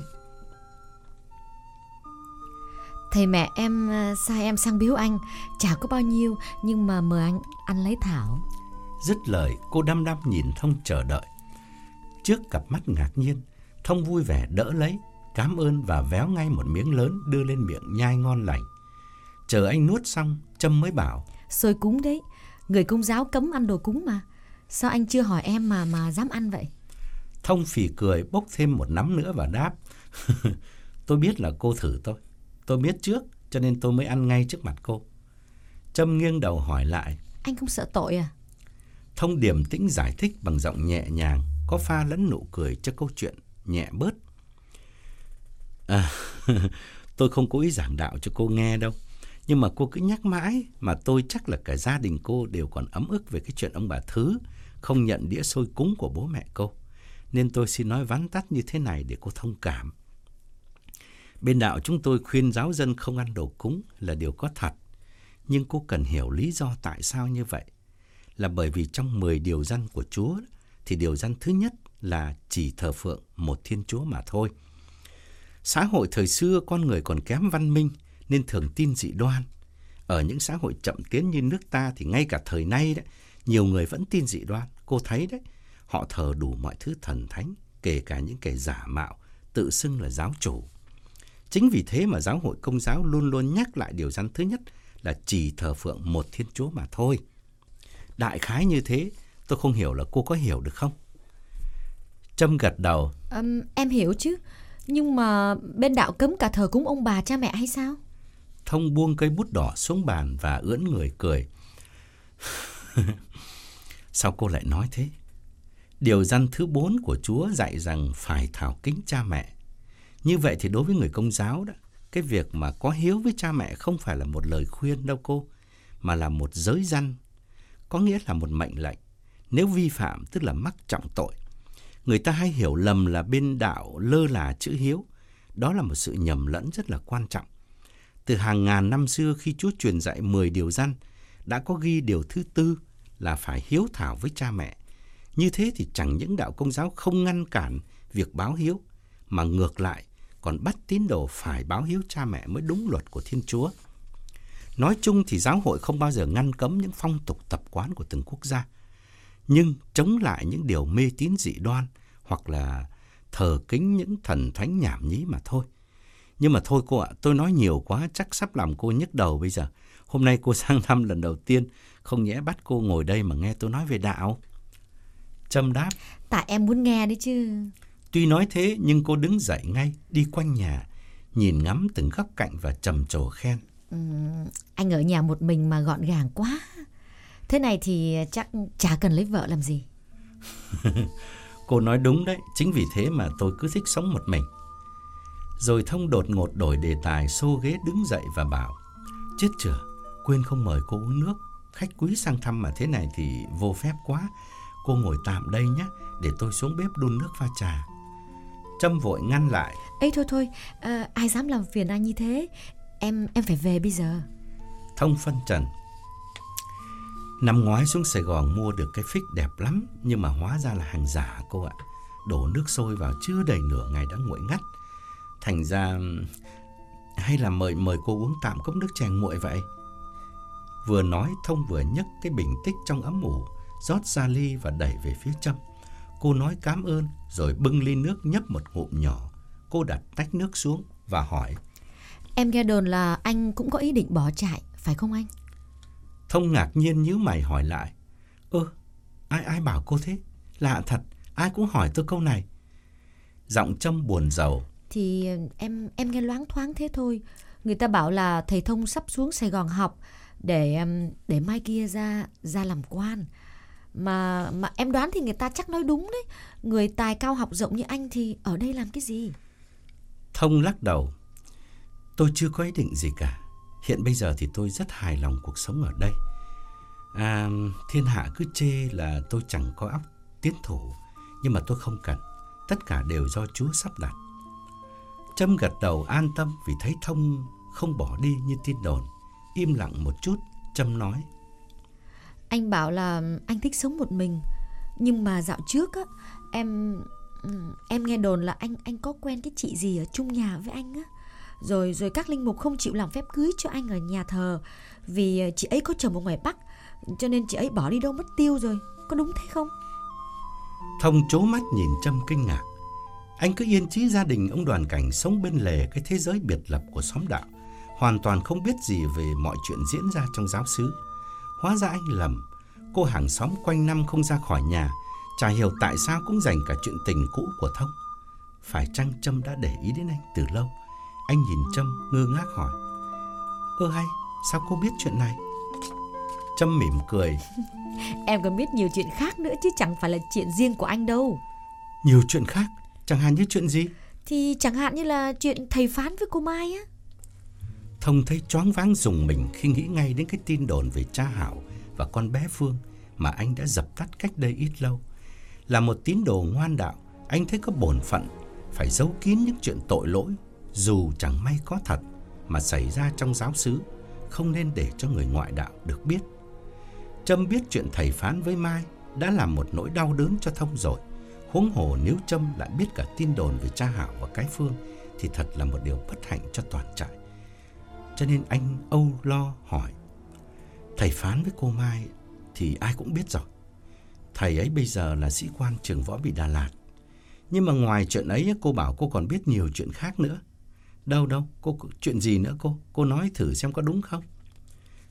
S3: Thầy mẹ em sai em sang biếu anh, chả có bao nhiêu, nhưng mà mời anh ăn lấy thảo.
S2: Dứt lời, cô đăm đăm nhìn Thông chờ đợi. Trước cặp mắt ngạc nhiên, Thông vui vẻ đỡ lấy, cảm ơn và véo ngay một miếng lớn đưa lên miệng nhai ngon lành. Chờ anh nuốt xong, Trâm mới bảo:
S3: Xôi cúng đấy, người Công giáo cấm ăn đồ cúng mà. Sao anh chưa hỏi em mà mà dám ăn vậy?
S2: Thông phì cười bốc thêm một nắm nữa và đáp: Tôi biết là cô thử tôi. Tôi biết trước cho nên tôi mới ăn ngay trước mặt cô. Trâm nghiêng đầu hỏi lại:
S3: Anh không sợ tội à?
S2: Thông điềm tĩnh giải thích bằng giọng nhẹ nhàng, có pha lẫn nụ cười cho câu chuyện nhẹ bớt. À, tôi không cố ý giảng đạo cho cô nghe đâu. Nhưng mà cô cứ nhắc mãi mà tôi chắc là cả gia đình cô đều còn ấm ức về cái chuyện ông bà Thứ không nhận đĩa xôi cúng của bố mẹ cô. Nên tôi xin nói vắn tắt như thế này để cô thông cảm. Bên đạo chúng tôi khuyên giáo dân không ăn đồ cúng là điều có thật. Nhưng cô cần hiểu lý do tại sao như vậy. Là bởi vì trong mười điều răn của Chúa thì điều răn thứ nhất là chỉ thờ phượng một Thiên Chúa mà thôi. Xã hội thời xưa con người còn kém văn minh nên thường tin dị đoan. Ở những xã hội chậm tiến như nước ta thì ngay cả thời nay đấy, nhiều người vẫn tin dị đoan. Cô thấy đấy, họ thờ đủ mọi thứ thần thánh, kể cả những kẻ giả mạo, tự xưng là giáo chủ. Chính vì thế mà giáo hội Công giáo luôn luôn nhắc lại điều răn thứ nhất là chỉ thờ phượng một Thiên Chúa mà thôi. Đại khái như thế, tôi không hiểu là cô có hiểu được không? Trâm gật đầu.
S3: Um, em hiểu chứ. Nhưng mà bên đạo cấm cả thờ cúng ông bà cha mẹ hay sao?
S2: Thông buông cây bút đỏ xuống bàn và ưỡn người cười. Sao cô lại nói thế? Điều răn thứ bốn của Chúa dạy rằng phải thảo kính cha mẹ. Như vậy thì đối với người Công giáo đó, cái việc mà có hiếu với cha mẹ không phải là một lời khuyên đâu cô, mà là một giới răn, có nghĩa là một mệnh lệnh. Nếu vi phạm tức là mắc trọng tội. Người ta hay hiểu lầm là bên đạo lơ là chữ hiếu. Đó là một sự nhầm lẫn rất là quan trọng. Từ hàng ngàn năm xưa khi Chúa truyền dạy mười điều răn, đã có ghi điều thứ tư là phải hiếu thảo với cha mẹ. Như thế thì chẳng những đạo Công giáo không ngăn cản việc báo hiếu, mà ngược lại còn bắt tín đồ phải báo hiếu cha mẹ mới đúng luật của Thiên Chúa. Nói chung thì giáo hội không bao giờ ngăn cấm những phong tục tập quán của từng quốc gia, nhưng chống lại những điều mê tín dị đoan hoặc là thờ kính những thần thánh nhảm nhí mà thôi. Nhưng mà thôi cô ạ, tôi nói nhiều quá chắc sắp làm cô nhức đầu bây giờ. Hôm nay cô sang thăm lần đầu tiên, không nhẽ bắt cô ngồi đây mà nghe tôi nói về đạo. Trâm đáp.
S3: Tại em muốn nghe đấy chứ.
S2: Tuy nói thế nhưng cô đứng dậy ngay, đi quanh nhà, nhìn ngắm từng góc cạnh và trầm trồ khen.
S3: Ừ, anh ở nhà một mình mà gọn gàng quá. Thế này thì chắc chả cần lấy vợ làm gì.
S2: Cô nói đúng đấy, chính vì thế mà tôi cứ thích sống một mình. Rồi Thông đột ngột đổi đề tài, xô ghế đứng dậy và bảo: Chết chửa, quên không mời cô uống nước. Khách quý sang thăm mà thế này thì vô phép quá. Cô ngồi tạm đây nhé, để tôi xuống bếp đun nước pha trà. Trâm vội ngăn lại.
S3: Ê thôi thôi, à, ai dám làm phiền anh như thế. Em em phải về bây giờ.
S2: Thông phân trần. Năm ngoái xuống Sài Gòn mua được cái phích đẹp lắm, nhưng mà hóa ra là hàng giả cô ạ. Đổ nước sôi vào chưa đầy nửa ngày đã nguội ngắt. Thành ra hay là mời mời cô uống tạm cốc nước chè nguội vậy. Vừa nói Thông vừa nhấc cái bình tích trong ấm ủ, rót ra ly và đẩy về phía Trâm. Cô nói cảm ơn rồi bưng ly nước nhấp một ngụm nhỏ. Cô đặt tách nước xuống và hỏi:
S3: Em nghe đồn là anh cũng có ý định bỏ trại, phải không anh?
S2: Thông ngạc nhiên nhíu mày hỏi lại: Ơ, ai ai bảo cô thế? Lạ thật, ai cũng hỏi tôi câu này. Giọng Trâm buồn rầu.
S3: Thì em em nghe loáng thoáng thế thôi. Người ta bảo là thầy Thông sắp xuống Sài Gòn học để để mai kia ra ra làm quan. Mà mà em đoán thì người ta chắc nói đúng đấy. Người tài cao học rộng như anh thì ở đây làm cái gì?
S2: Thông lắc đầu. Tôi chưa có ý định gì cả. Hiện bây giờ thì tôi rất hài lòng cuộc sống ở đây. À, thiên hạ cứ chê là tôi chẳng có óc tiến thủ, nhưng mà tôi không cần. Tất cả đều do Chúa sắp đặt. Trâm gật đầu an tâm vì thấy Thông không bỏ đi như tin đồn. Im lặng một chút, Trâm nói:
S3: Anh bảo là anh thích sống một mình, nhưng mà dạo trước á, em em nghe đồn là anh anh có quen cái chị gì ở chung nhà với anh á. Rồi rồi các linh mục không chịu làm phép cưới cho anh ở nhà thờ vì chị ấy có chồng ở ngoài Bắc, cho nên chị ấy bỏ đi đâu mất tiêu rồi. Có đúng thế không?
S2: Thông trố mắt nhìn Trâm kinh ngạc. Anh cứ yên chí gia đình ông Đoàn Cảnh sống bên lề cái thế giới biệt lập của xóm đạo, hoàn toàn không biết gì về mọi chuyện diễn ra trong giáo xứ. Hóa ra anh lầm. Cô hàng xóm quanh năm không ra khỏi nhà, chả hiểu tại sao cũng dành cả chuyện tình cũ của Thông. Phải chăng Trâm đã để ý đến anh từ lâu? Anh nhìn Trâm ngơ ngác hỏi: Ơ hay, sao cô biết chuyện này? Trâm mỉm cười.
S3: Em còn biết nhiều chuyện khác nữa chứ chẳng phải là chuyện riêng của anh đâu.
S2: Nhiều chuyện khác? Chẳng hạn như chuyện gì?
S3: Thì chẳng hạn như là chuyện thầy phán với cô Mai á.
S2: Thông thấy choáng váng rùng mình khi nghĩ ngay đến cái tin đồn về cha Hảo và con bé Phương mà anh đã dập tắt cách đây ít lâu. Là một tín đồ ngoan đạo, anh thấy có bổn phận phải giấu kín những chuyện tội lỗi, dù chẳng may có thật mà xảy ra trong giáo xứ, không nên để cho người ngoại đạo được biết. Trâm biết chuyện thầy phán với Mai đã là một nỗi đau đớn cho Thông rồi. Huống hồ nếu Trâm lại biết cả tin đồn về cha Hảo và cái Phương thì thật là một điều bất hạnh cho toàn trại. Cho nên anh âu lo hỏi: Thầy phán với cô Mai thì ai cũng biết rồi. Thầy ấy bây giờ là sĩ quan trường võ bị Đà Lạt. Nhưng mà ngoài chuyện ấy cô bảo cô còn biết nhiều chuyện khác nữa. Đâu đâu, cô chuyện gì nữa cô? Cô nói thử xem có đúng không?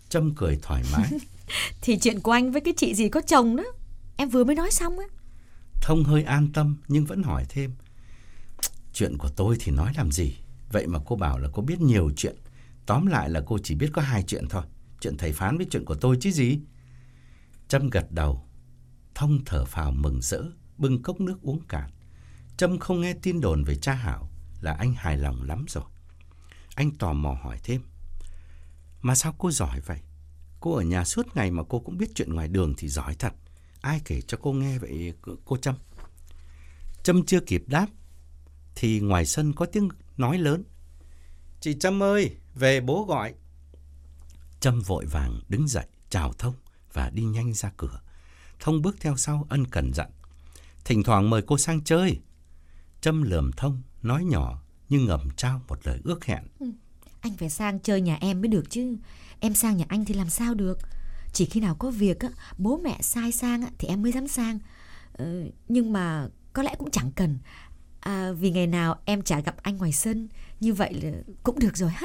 S2: Trâm cười thoải mái.
S3: Thì chuyện của anh với cái chị gì có chồng đó, em vừa mới nói xong á.
S2: Thông hơi an tâm nhưng vẫn hỏi thêm. Chuyện của tôi thì nói làm gì? Vậy mà cô bảo là cô biết nhiều chuyện. Tóm lại là cô chỉ biết có hai chuyện thôi. Chuyện thầy Phán với chuyện của tôi chứ gì. Trâm gật đầu. Thông thở phào mừng rỡ, bưng cốc nước uống cạn. Trâm không nghe tin đồn về cha Hảo là anh hài lòng lắm rồi. Anh tò mò hỏi thêm. Mà sao cô giỏi vậy? Cô ở nhà suốt ngày mà cô cũng biết chuyện ngoài đường thì giỏi thật. Ai kể cho cô nghe vậy cô Trâm? Trâm chưa kịp đáp thì ngoài sân có tiếng nói lớn. Chị Trâm ơi, về bố gọi. Trâm vội vàng đứng dậy chào Thông và đi nhanh ra cửa. Thông bước theo sau ân cần dặn. Thỉnh thoảng mời cô sang chơi. Trâm lườm Thông, nói nhỏ nhưng ngầm trao một lời ước hẹn.
S3: Ừ, anh phải sang chơi nhà em mới được chứ. Em sang nhà anh thì làm sao được. Chỉ khi nào có việc á, bố mẹ sai sang á, thì em mới dám sang. ờ, Nhưng mà có lẽ cũng chẳng cần. à, Vì ngày nào em chả gặp anh ngoài sân. Như vậy là cũng được rồi ha.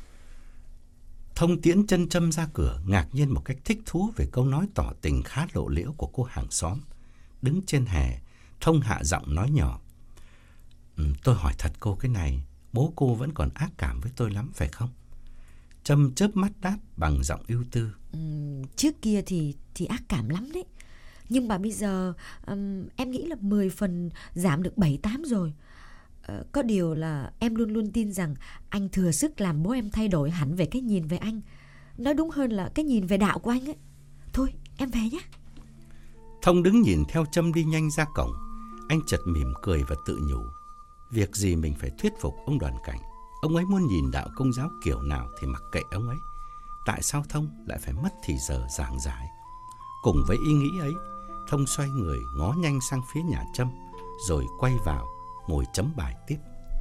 S2: Thông tiễn chân Trâm ra cửa, ngạc nhiên một cách thích thú về câu nói tỏ tình khá lộ liễu của cô hàng xóm. Đứng trên hè, Thông hạ giọng nói nhỏ. Ừ, tôi hỏi thật cô cái này, bố cô vẫn còn ác cảm với tôi lắm phải không? Trâm chớp mắt đáp bằng giọng ưu tư.
S3: ừ, Trước kia thì thì ác cảm lắm đấy. Nhưng mà bây giờ um, em nghĩ là mười phần giảm được bảy tám rồi. uh, Có điều là em luôn luôn tin rằng anh thừa sức làm bố em thay đổi hẳn về cái nhìn về anh. Nói đúng hơn là cái nhìn về đạo của anh ấy. Thôi em về nhé.
S2: Thông đứng nhìn theo Trâm đi nhanh ra cổng. Anh chợt mỉm cười và tự nhủ. Việc gì mình phải thuyết phục ông Đoàn Cảnh. Ông ấy muốn nhìn đạo Công giáo kiểu nào thì mặc kệ ông ấy. Tại sao Thông lại phải mất thì giờ giảng giải? Cùng với ý nghĩ ấy, Thông xoay người ngó nhanh sang phía nhà Trâm, rồi quay vào ngồi chấm bài tiếp.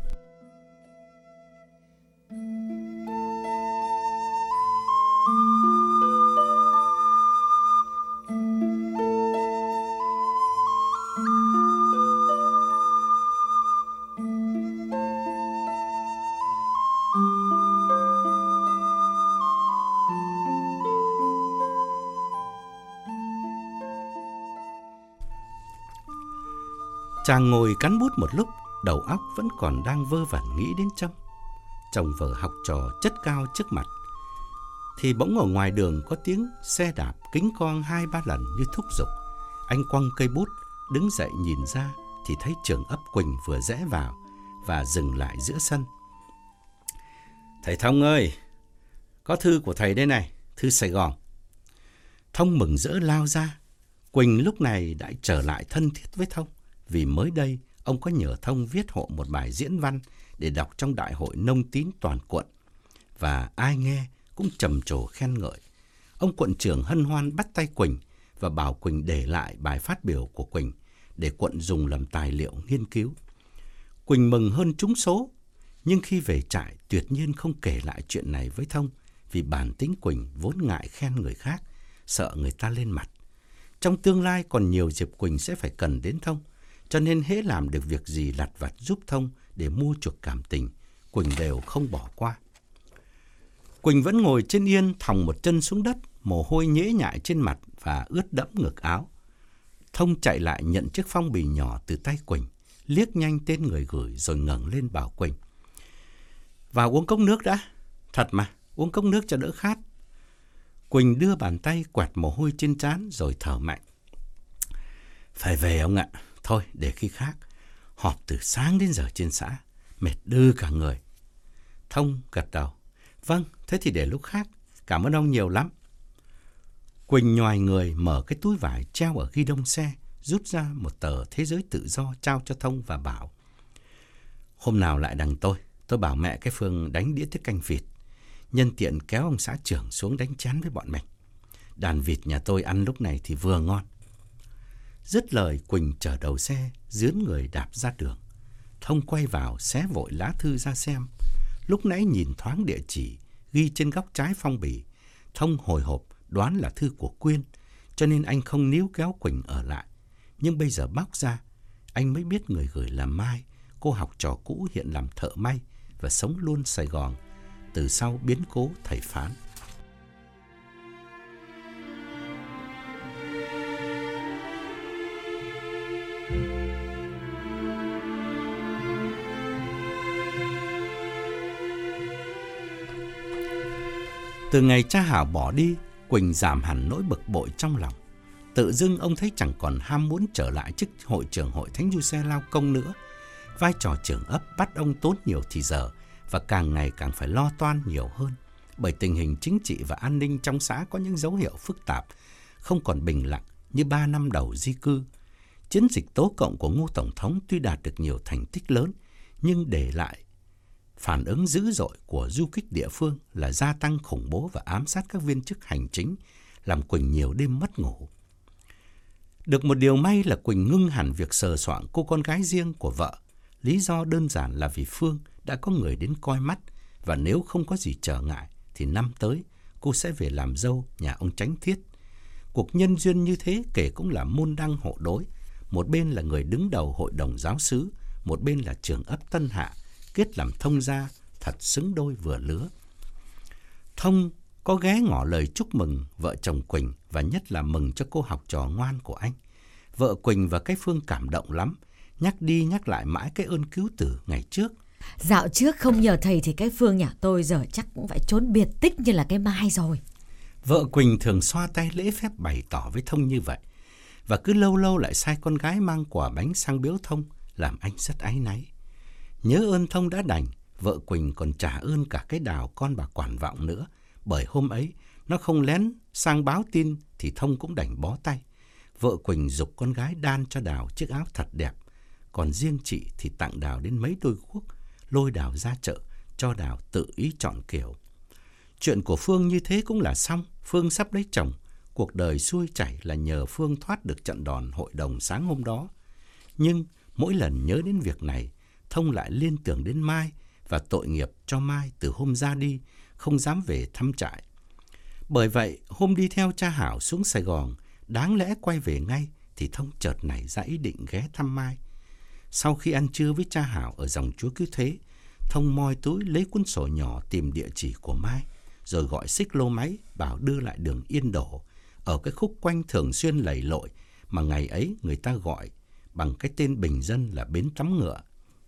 S2: Chàng ngồi cắn bút một lúc, đầu óc vẫn còn đang vơ vẩn nghĩ đến Trâm. Chồng vợ học trò chất cao trước mặt. Thì bỗng ở ngoài đường có tiếng xe đạp kính con hai ba lần như thúc giục. Anh quăng cây bút, đứng dậy nhìn ra thì thấy trưởng ấp Quỳnh vừa rẽ vào và dừng lại giữa sân. Thầy Thông ơi, có thư của thầy đây này, thư Sài Gòn. Thông mừng rỡ lao ra. Quỳnh lúc này đã trở lại thân thiết với Thông. Vì mới đây, ông có nhờ Thông viết hộ một bài diễn văn để đọc trong đại hội nông tín toàn quận. Và ai nghe cũng trầm trồ khen ngợi. Ông quận trưởng hân hoan bắt tay Quỳnh và bảo Quỳnh để lại bài phát biểu của Quỳnh để quận dùng làm tài liệu nghiên cứu. Quỳnh mừng hơn trúng số, nhưng khi về trại tuyệt nhiên không kể lại chuyện này với Thông vì bản tính Quỳnh vốn ngại khen người khác, sợ người ta lên mặt. Trong tương lai còn nhiều dịp Quỳnh sẽ phải cần đến Thông, cho nên hễ làm được việc gì lặt vặt giúp Thông để mua chuộc cảm tình, Quỳnh đều không bỏ qua. Quỳnh vẫn ngồi trên yên, thòng một chân xuống đất, mồ hôi nhễ nhại trên mặt và ướt đẫm ngực áo. Thông chạy lại nhận chiếc phong bì nhỏ từ tay Quỳnh, liếc nhanh tên người gửi rồi ngẩng lên bảo Quỳnh. Vào uống cốc nước đã. Thật mà, uống cốc nước cho đỡ khát. Quỳnh đưa bàn tay quạt mồ hôi trên trán rồi thở mạnh. Phải về ông ạ. Thôi để khi khác. Họp từ sáng đến giờ trên xã, mệt đư cả người. Thông gật đầu. Vâng, thế thì để lúc khác. Cảm ơn ông nhiều lắm. Quỳnh nhoài người mở cái túi vải treo ở ghi đông xe, rút ra một tờ Thế giới tự do trao cho Thông và bảo. Hôm nào lại đằng tôi, tôi bảo mẹ cái Phương đánh đĩa tiết canh vịt. Nhân tiện kéo ông xã trưởng xuống đánh chén với bọn mình. Đàn vịt nhà tôi ăn lúc này thì vừa ngon. Dứt lời, Quỳnh chở đầu xe, dướn người đạp ra đường. Thông quay vào xé vội lá thư ra xem. Lúc nãy nhìn thoáng địa chỉ ghi trên góc trái phong bì, Thông hồi hộp đoán là thư của Quyên, cho nên anh không níu kéo Quỳnh ở lại. Nhưng bây giờ bóc ra, anh mới biết người gửi là Mai, cô học trò cũ hiện làm thợ may và sống luôn Sài Gòn từ sau biến cố thầy Phán. Từ ngày cha Hảo bỏ đi, Quỳnh giảm hẳn nỗi bực bội trong lòng. Tự dưng ông thấy chẳng còn ham muốn trở lại chức hội trưởng hội Thánh Giuse Lao Công nữa. Vai trò trưởng ấp bắt ông tốn nhiều thì giờ và càng ngày càng phải lo toan nhiều hơn. Bởi tình hình chính trị và an ninh trong xã có những dấu hiệu phức tạp, không còn bình lặng như ba năm đầu di cư. Chiến dịch tố cộng của Ngô Tổng thống tuy đạt được nhiều thành tích lớn, nhưng để lại phản ứng dữ dội của du kích địa phương là gia tăng khủng bố và ám sát các viên chức hành chính, làm Quỳnh nhiều đêm mất ngủ. Được một điều may là Quỳnh ngưng hẳn việc sờ soạng cô con gái riêng của vợ. Lý do đơn giản là vì Phương đã có người đến coi mắt, và nếu không có gì trở ngại thì năm tới cô sẽ về làm dâu nhà ông Chánh Thiết. Cuộc nhân duyên như thế kể cũng là môn đăng hộ đối. Một bên là người đứng đầu hội đồng giáo xứ, một bên là trưởng ấp Tân Hạ, kết làm thông gia, thật xứng đôi vừa lứa. Thông có ghé ngỏ lời chúc mừng vợ chồng Quỳnh và nhất là mừng cho cô học trò ngoan của anh. Vợ Quỳnh và cái Phương cảm động lắm, nhắc đi nhắc lại mãi cái ơn cứu tử ngày trước.
S3: Dạo trước không nhờ thầy thì cái Phương nhà tôi giờ chắc cũng phải trốn biệt tích như là cái Mai rồi.
S2: Vợ Quỳnh thường xoa tay lễ phép bày tỏ với Thông như vậy, và cứ lâu lâu lại sai con gái mang quà bánh sang biếu Thông, làm anh rất áy náy. Nhớ ơn Thông đã đành, vợ Quỳnh còn trả ơn cả cái Đào con bà quản vọng nữa, bởi hôm ấy nó không lén sang báo tin thì Thông cũng đành bó tay. Vợ Quỳnh giục con gái đan cho Đào chiếc áo thật đẹp, còn riêng chị thì tặng Đào đến mấy đôi guốc, lôi Đào ra chợ cho Đào tự ý chọn kiểu. Chuyện của Phương như thế cũng là xong. Phương sắp lấy chồng. Cuộc đời xuôi chảy là nhờ Phương thoát được trận đòn hội đồng sáng hôm đó. Nhưng mỗi lần nhớ đến việc này, Thông lại liên tưởng đến Mai và tội nghiệp cho Mai từ hôm ra đi, không dám về thăm trại. Bởi vậy, hôm đi theo cha Hảo xuống Sài Gòn, đáng lẽ quay về ngay, thì Thông chợt nảy ra ý định ghé thăm Mai. Sau khi ăn trưa với cha Hảo ở dòng Chúa Cứu Thế, Thông moi túi lấy cuốn sổ nhỏ tìm địa chỉ của Mai, rồi gọi xích lô máy bảo đưa lại đường Yên Đổ, ở cái khúc quanh thường xuyên lầy lội mà ngày ấy người ta gọi bằng cái tên bình dân là bến tắm ngựa.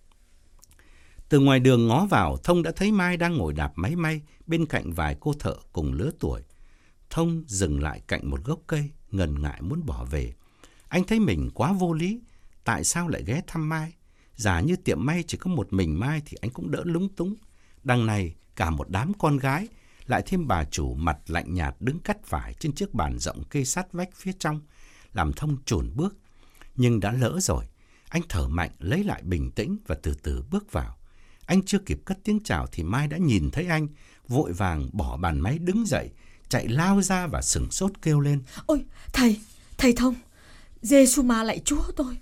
S2: Từ ngoài đường ngó vào, Thông đã thấy Mai đang ngồi đạp máy may bên cạnh vài cô thợ cùng lứa tuổi. Thông dừng lại cạnh một gốc cây, ngần ngại muốn bỏ về. Anh thấy mình quá vô lý, tại sao lại ghé thăm Mai? Giả như tiệm may chỉ có một mình Mai thì anh cũng đỡ lúng túng. Đằng này cả một đám con gái, lại thêm bà chủ mặt lạnh nhạt đứng cắt vải trên chiếc bàn rộng kê sát vách phía trong, làm Thông chùn bước. Nhưng đã lỡ rồi, anh thở mạnh lấy lại bình tĩnh và từ từ bước vào. Anh chưa kịp cất tiếng chào thì Mai đã nhìn thấy anh, vội vàng bỏ bàn máy đứng dậy, chạy lao ra và sửng sốt kêu lên:
S3: Ôi, thầy, thầy Thông, Giê-xu ma lạy Chúa tôi.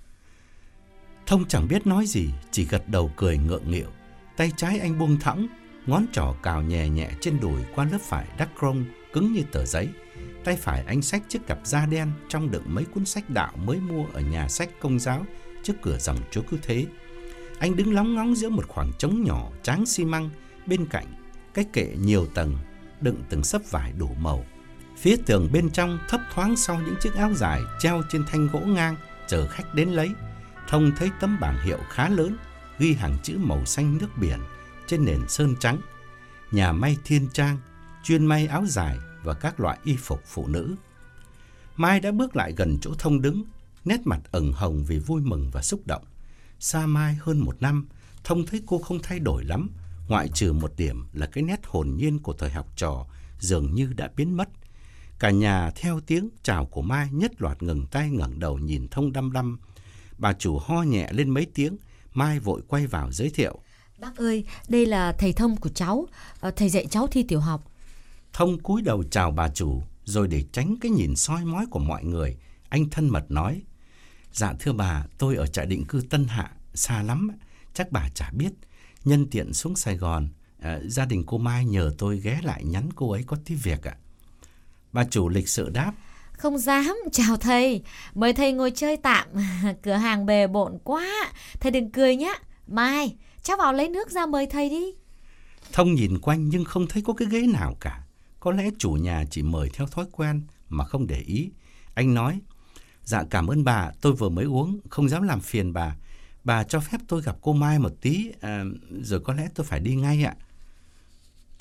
S2: Thông chẳng biết nói gì, chỉ gật đầu cười ngượng nghịu. Tay trái anh buông thõng, ngón trỏ cào nhẹ nhẹ trên đùi qua lớp vải đắc rông cứng như tờ giấy. Tay phải anh xách chiếc cặp da đen trong đựng mấy cuốn sách đạo mới mua ở nhà sách Công giáo trước cửa dòng Chúa Cứu Thế. Anh đứng lóng ngóng giữa một khoảng trống nhỏ tráng xi măng, bên cạnh cái kệ nhiều tầng đựng từng xấp vải đủ màu. Phía tường bên trong thấp thoáng sau những chiếc áo dài treo trên thanh gỗ ngang chờ khách đến lấy. Thông thấy tấm bảng hiệu khá lớn ghi hàng chữ màu xanh nước biển trên nền sơn trắng: Nhà may Thiên Trang, chuyên may áo dài và các loại y phục phụ nữ. Mai đã bước lại gần chỗ Thông đứng, nét mặt ửng hồng vì vui mừng và xúc động. Xa Mai hơn một năm, Thông thấy cô không thay đổi lắm, ngoại trừ một điểm là cái nét hồn nhiên của thời học trò dường như đã biến mất. Cả nhà theo tiếng chào của Mai nhất loạt ngừng tay ngẩng đầu nhìn Thông đăm đăm. Bà chủ ho nhẹ lên mấy tiếng, Mai vội quay vào giới thiệu:
S3: Bác ơi, đây là thầy Thông của cháu, thầy dạy cháu thi tiểu học.
S2: Thông cúi đầu chào bà chủ, rồi để tránh cái nhìn soi mói của mọi người, anh thân mật nói: Dạ thưa bà, tôi ở trại định cư Tân Hạ, xa lắm, chắc bà chả biết. Nhân tiện xuống Sài Gòn, à, gia đình cô Mai nhờ tôi ghé lại nhắn cô ấy có tí việc ạ. Bà chủ lịch sự đáp:
S3: Không dám, chào thầy, mời thầy ngồi chơi tạm, cửa hàng bề bộn quá, thầy đừng cười nhé. Mai, cháu vào lấy nước ra mời thầy đi.
S2: Thông nhìn quanh nhưng không thấy có cái ghế nào cả. Có lẽ chủ nhà chỉ mời theo thói quen mà không để ý. Anh nói: Dạ cảm ơn bà, tôi vừa mới uống, không dám làm phiền bà. Bà cho phép tôi gặp cô Mai một tí, à, rồi có lẽ tôi phải đi ngay ạ.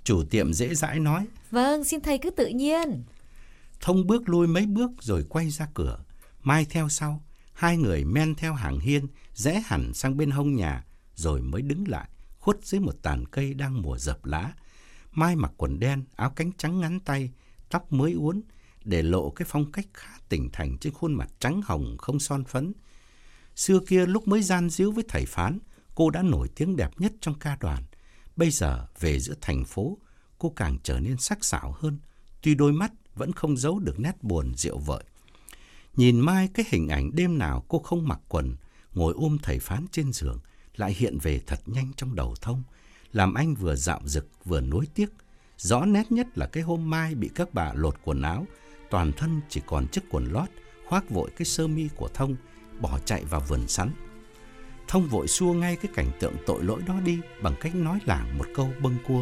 S2: Chủ tiệm dễ dãi nói:
S3: Vâng, xin thầy cứ tự nhiên.
S2: Thông bước lui mấy bước rồi quay ra cửa. Mai theo sau. Hai người men theo hàng hiên, rẽ hẳn sang bên hông nhà, rồi mới đứng lại, khuất dưới một tàn cây đang mùa dập lá. Mai mặc quần đen, áo cánh trắng ngắn tay, tóc mới uốn, để lộ cái phong cách khá tỉnh thành trên khuôn mặt trắng hồng không son phấn. Xưa kia lúc mới gian díu với thầy Phán, cô đã nổi tiếng đẹp nhất trong ca đoàn. Bây giờ về giữa thành phố, cô càng trở nên sắc sảo hơn, tuy đôi mắt vẫn không giấu được nét buồn rượu vợi. Nhìn Mai, cái hình ảnh đêm nào cô không mặc quần, ngồi ôm thầy Phán trên giường, lại hiện về thật nhanh trong đầu Thông, làm anh vừa dạo dực vừa nuối tiếc. Rõ nét nhất là cái hôm Mai bị các bà lột quần áo, toàn thân chỉ còn chiếc quần lót, khoác vội cái sơ mi của Thông, bỏ chạy vào vườn sắn. Thông vội xua ngay cái cảnh tượng tội lỗi đó đi bằng cách nói lảng một câu bâng cua: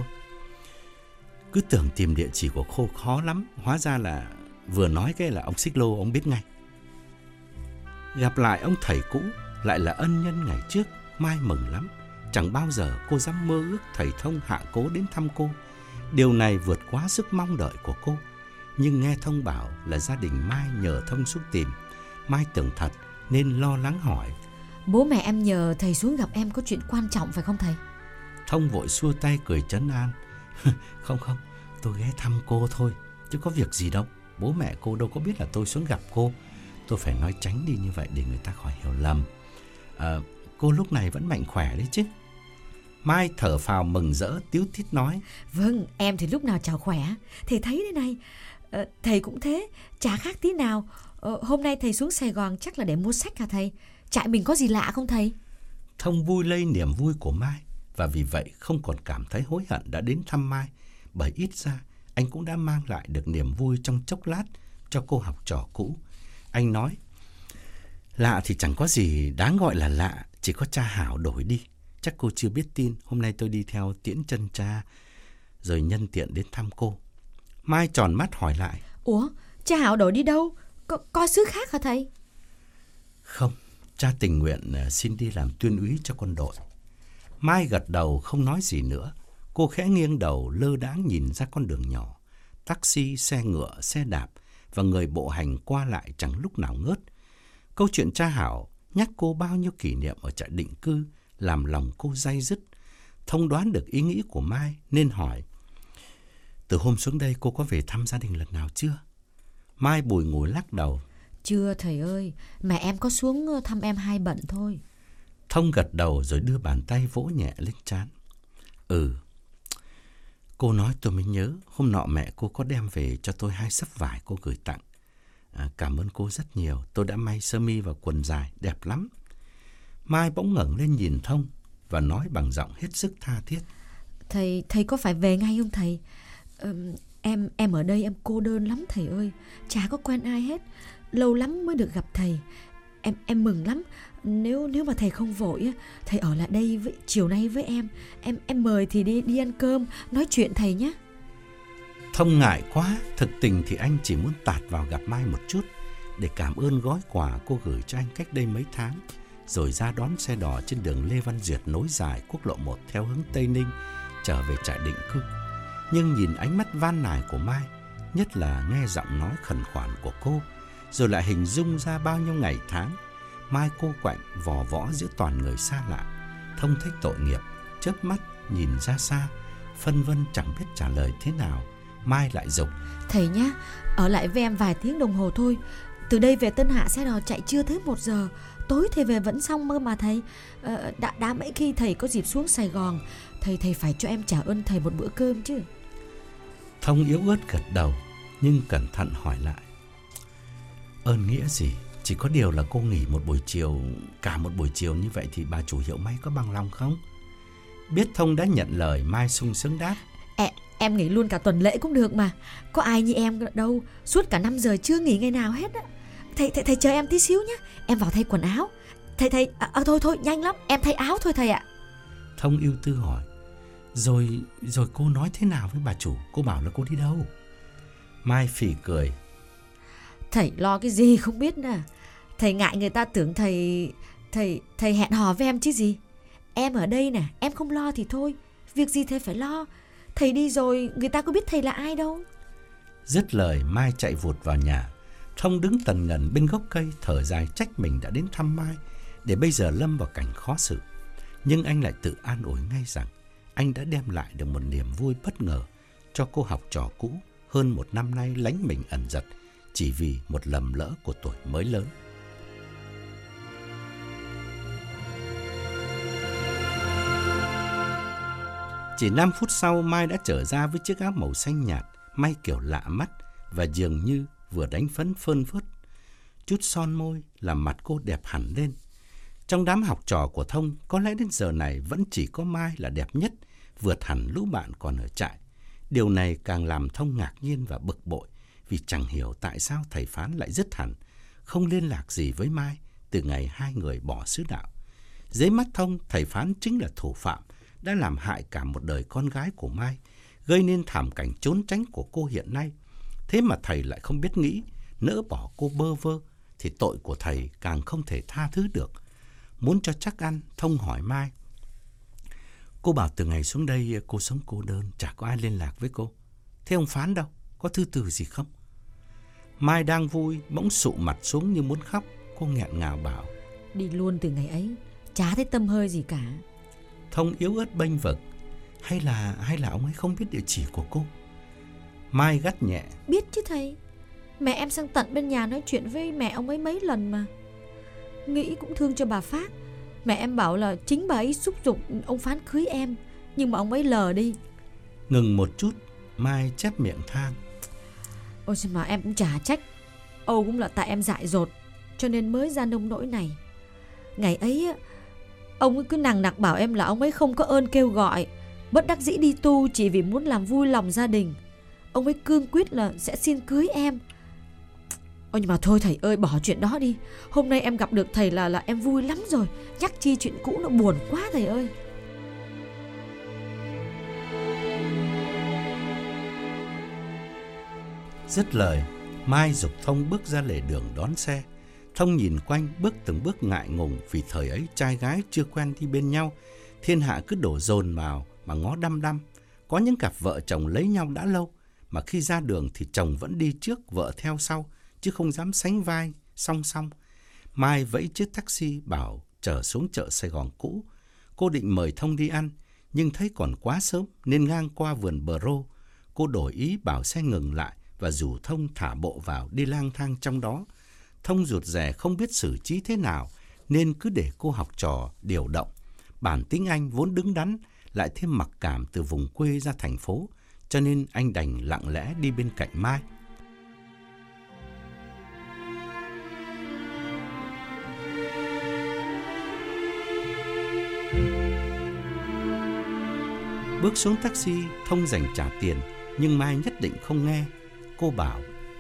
S2: Cứ tưởng tìm địa chỉ của cô khó lắm, hóa ra là vừa nói cái là ông Xích Lô, ông biết ngay. Gặp lại ông thầy cũ, lại là ân nhân ngày trước, Mai mừng lắm. Chẳng bao giờ cô dám mơ ước thầy Thông hạ cố đến thăm cô. Điều này vượt quá sức mong đợi của cô. Nhưng nghe Thông bảo là gia đình Mai nhờ Thông xuống tìm, Mai tưởng thật nên lo lắng hỏi:
S3: Bố mẹ em nhờ thầy xuống gặp em có chuyện quan trọng phải không thầy?
S2: Thông vội xua tay cười trấn an: Không không, tôi ghé thăm cô thôi, chứ có việc gì đâu. Bố mẹ cô đâu có biết là tôi xuống gặp cô. Tôi phải nói tránh đi như vậy để người ta khỏi hiểu lầm. À, cô lúc này vẫn mạnh khỏe đấy chứ? Mai thở phào mừng rỡ, tíu tít nói:
S3: Vâng, em thì lúc nào chả khỏe. Thầy thấy đây này, à, thầy cũng thế, chả khác tí nào. à, Hôm nay thầy xuống Sài Gòn chắc là để mua sách hả thầy? Trại mình có gì lạ không thầy?
S2: Thông vui lây niềm vui của Mai, và vì vậy không còn cảm thấy hối hận đã đến thăm Mai, bởi ít ra anh cũng đã mang lại được niềm vui trong chốc lát cho cô học trò cũ. Anh nói: Lạ thì chẳng có gì đáng gọi là lạ, chỉ có cha Hảo đổi đi. Chắc cô chưa biết tin, hôm nay tôi đi theo tiễn chân cha, rồi nhân tiện đến thăm cô. Mai tròn mắt hỏi lại:
S3: Ủa, cha Hảo đổi đi đâu? Co coi xứ khác hả thầy?
S2: Không, cha tình nguyện xin đi làm tuyên úy cho quân đội. Mai gật đầu không nói gì nữa. Cô khẽ nghiêng đầu lơ đãng nhìn ra con đường nhỏ. Taxi, xe ngựa, xe đạp và người bộ hành qua lại chẳng lúc nào ngớt. Câu chuyện cha Hảo nhắc cô bao nhiêu kỷ niệm ở trại định cư, làm lòng cô day dứt. Thông đoán được ý nghĩ của Mai nên hỏi: Từ hôm xuống đây cô có về thăm gia đình lần nào chưa? Mai bùi ngùi lắc đầu:
S3: Chưa thầy ơi, mẹ em có xuống thăm em hai bận thôi.
S2: Thông gật đầu rồi đưa bàn tay vỗ nhẹ lên trán: Ừ, cô nói tôi mới nhớ, hôm nọ mẹ cô có đem về cho tôi hai xấp vải cô gửi tặng. À, cảm ơn cô rất nhiều, tôi đã may sơ mi và quần dài, đẹp lắm. Mai bỗng ngẩng lên nhìn Thông và nói bằng giọng hết sức tha thiết:
S3: Thầy, thầy có phải về ngay không thầy? Ừ, em em ở đây em cô đơn lắm thầy ơi, chả có quen ai hết, lâu lắm mới được gặp thầy. Em em mừng lắm. Nếu nếu mà thầy không vội, thầy ở lại đây với, chiều nay với em. Em em mời thì đi đi ăn cơm, nói chuyện thầy nhé.
S2: Thông ngại quá, thực tình thì anh chỉ muốn tạt vào gặp Mai một chút để cảm ơn gói quà cô gửi cho anh cách đây mấy tháng, rồi ra đón xe đò trên đường Lê Văn Duyệt nối dài quốc lộ một theo hướng Tây Ninh trở về trại định cư. Nhưng nhìn ánh mắt van nài của Mai, nhất là nghe giọng nói khẩn khoản của cô, rồi lại hình dung ra bao nhiêu ngày tháng Mai cô quạnh vò võ giữa toàn người xa lạ. Thông thấy tội nghiệp, chớp mắt nhìn ra xa, phân vân chẳng biết trả lời thế nào. Mai lại dục:
S3: Thầy nhá, ở lại với em vài tiếng đồng hồ thôi. Từ đây về Tân Hạ xe đò chạy chưa tới một giờ, tối thầy về vẫn xong mơ mà thầy. ờ, đã, đã mấy khi thầy có dịp xuống Sài Gòn, Thầy thầy phải cho em trả ơn thầy một bữa cơm chứ.
S2: Thông yếu ớt gật đầu, nhưng cẩn thận hỏi lại: Ơn nghĩa gì? Chỉ có điều là cô nghỉ một buổi chiều, cả một buổi chiều như vậy thì bà chủ hiệu may có bằng lòng không? Biết Thông đã nhận lời, Mai sung sướng đáp:
S3: Em, em nghỉ luôn cả tuần lễ cũng được mà. Có ai như em đâu, suốt cả năm giờ chưa nghỉ ngày nào hết á. Thầy, thầy, thầy chờ em tí xíu nhé, em vào thay quần áo. Thầy, thầy, à, à, thôi thôi, nhanh lắm, em thay áo thôi thầy ạ.
S2: Thông ưu tư hỏi: Rồi, rồi cô nói thế nào với bà chủ? Cô bảo là cô đi đâu? Mai phì cười:
S3: Thầy lo cái gì không biết nè. Thầy ngại người ta tưởng thầy Thầy thầy hẹn hò với em chứ gì. Em ở đây nè, em không lo thì thôi, việc gì thầy phải lo. Thầy đi rồi, người ta có biết thầy là ai đâu.
S2: Dứt lời, Mai chạy vụt vào nhà. Thông đứng tần ngần bên gốc cây, thở dài trách mình đã đến thăm Mai, để bây giờ lâm vào cảnh khó xử. Nhưng anh lại tự an ủi ngay rằng anh đã đem lại được một niềm vui bất ngờ cho cô học trò cũ hơn một năm nay lánh mình ẩn giật chỉ vì một lầm lỡ của tuổi mới lớn. Chỉ năm phút sau, Mai đã trở ra với chiếc áo màu xanh nhạt, may kiểu lạ mắt và dường như vừa đánh phấn phơn phớt. Chút son môi làm mặt cô đẹp hẳn lên. Trong đám học trò của Thông, có lẽ đến giờ này vẫn chỉ có Mai là đẹp nhất, vượt hẳn lũ bạn còn ở trại. Điều này càng làm Thông ngạc nhiên và bực bội, vì chẳng hiểu tại sao thầy Phán lại dứt hẳn, không liên lạc gì với Mai từ ngày hai người bỏ xứ đạo. Dưới mắt Thông, thầy Phán chính là thủ phạm đã làm hại cả một đời con gái của Mai, gây nên thảm cảnh trốn tránh của cô hiện nay. Thế mà thầy lại không biết nghĩ, nỡ bỏ cô bơ vơ, thì tội của thầy càng không thể tha thứ được. Muốn cho chắc ăn, Thông hỏi Mai: cô bảo từ ngày xuống đây cô sống cô đơn, chả có ai liên lạc với cô. Thế ông Phán đâu? Có thư từ gì không? Mai đang vui, bỗng sụ mặt xuống như muốn khóc. Cô nghẹn ngào bảo:
S3: đi luôn từ ngày ấy, chả thấy tâm hơi gì cả.
S2: Thông yếu ớt bênh vực: Hay là hay là ông ấy không biết địa chỉ của cô? Mai gắt nhẹ:
S3: biết chứ thầy. Mẹ em sang tận bên nhà nói chuyện với mẹ ông ấy mấy lần mà. Nghĩ cũng thương cho bà Phát. Mẹ em bảo là chính bà ấy xúc giục ông Phán cưới em, nhưng mà ông ấy lờ đi.
S2: Ngừng một chút, Mai chép miệng than:
S3: ôi mà em cũng chả trách. Âu cũng là tại em dại dột, cho nên mới ra nông nỗi này. Ngày ấy ông ấy cứ nằng nặc bảo em là ông ấy không có ơn kêu gọi, bất đắc dĩ đi tu chỉ vì muốn làm vui lòng gia đình. Ông ấy cương quyết là sẽ xin cưới em. Ôi nhưng mà thôi thầy ơi, bỏ chuyện đó đi. Hôm nay em gặp được thầy là là em vui lắm rồi. Nhắc chi chuyện cũ nó buồn quá thầy ơi.
S2: Dứt lời, Mai giục Thông bước ra lề đường đón xe. Thông nhìn quanh, bước từng bước ngại ngùng, vì thời ấy trai gái chưa quen đi bên nhau, thiên hạ cứ đổ dồn vào mà ngó đăm đăm. Có những cặp vợ chồng lấy nhau đã lâu, mà khi ra đường thì chồng vẫn đi trước, vợ theo sau, chứ không dám sánh vai song song. Mai vẫy chiếc taxi bảo chở xuống chợ Sài Gòn cũ. Cô định mời Thông đi ăn, nhưng thấy còn quá sớm nên ngang qua vườn bờ rô. Cô đổi ý bảo xe ngừng lại và rủ Thông thả bộ vào đi lang thang trong đó. Thông rụt rè không biết xử trí thế nào nên cứ để cô học trò điều động. Bản tính anh vốn đứng đắn, lại thêm mặc cảm từ vùng quê ra thành phố, cho nên anh đành lặng lẽ đi bên cạnh Mai. Bước xuống taxi, Thông dành trả tiền, nhưng Mai nhất định không nghe. Cô bảo: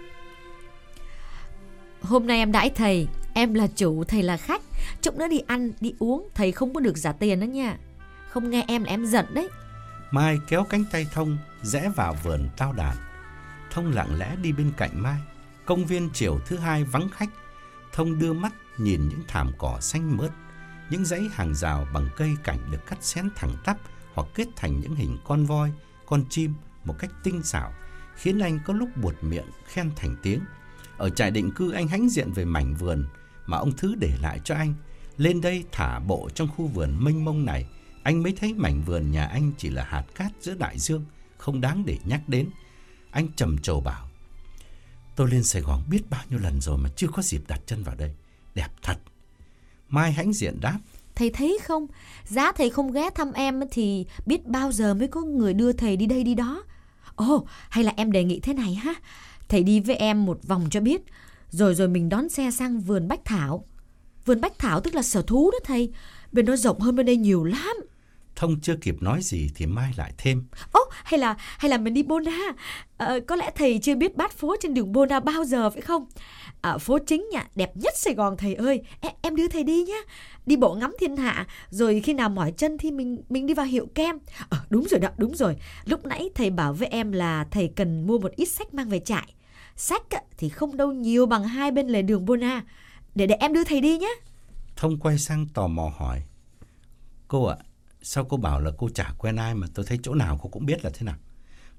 S3: hôm nay em đãi thầy, em là chủ, thầy là khách. Chút nữa đi ăn, đi uống, thầy không có được trả tiền đó nha. Không nghe em là em giận đấy.
S2: Mai kéo cánh tay Thông rẽ vào vườn tao đàn. Thông lặng lẽ đi bên cạnh Mai. Công viên chiều thứ hai vắng khách. Thông đưa mắt nhìn những thảm cỏ xanh mướt, những dãy hàng rào bằng cây cảnh được cắt xén thẳng tắp hoặc kết thành những hình con voi, con chim một cách tinh xảo, khiến anh có lúc buột miệng khen thành tiếng. Ở trại định cư, anh hãnh diện về mảnh vườn mà ông Thứ để lại cho anh. Lên đây thả bộ trong khu vườn mênh mông này, anh mới thấy mảnh vườn nhà anh chỉ là hạt cát giữa đại dương, không đáng để nhắc đến. Anh trầm trồ bảo: tôi lên Sài Gòn biết bao nhiêu lần rồi mà chưa có dịp đặt chân vào đây. Đẹp thật. Mai hãnh diện đáp:
S3: thầy thấy không, giá thầy không ghé thăm em thì biết bao giờ mới có người đưa thầy đi đây đi đó. Ồ, hay là em đề nghị thế này ha, thầy đi với em một vòng cho biết, rồi rồi mình đón xe sang vườn Bách Thảo. Vườn Bách Thảo tức là sở thú đó thầy, bên đó rộng hơn bên đây nhiều lắm.
S2: Thông chưa kịp nói gì thì Mai lại thêm:
S3: Ồ, hay là hay là mình đi Bona. À, có lẽ thầy chưa biết bát phố trên đường Bona bao giờ phải không? À, phố chính nha, đẹp nhất Sài Gòn thầy ơi. Em, em đưa thầy đi nhé. Đi bộ ngắm thiên hạ, rồi khi nào mỏi chân thì mình mình đi vào hiệu kem. Ờ, đúng rồi đó, đúng rồi. Lúc nãy thầy bảo với em là thầy cần mua một ít sách mang về trại. Sách thì không đâu nhiều bằng hai bên lề đường Bona. Để để em đưa thầy đi nhé.
S2: Thông quay sang tò mò hỏi: cô ạ, sao cô bảo là cô chả quen ai mà tôi thấy chỗ nào cô cũng biết là thế nào?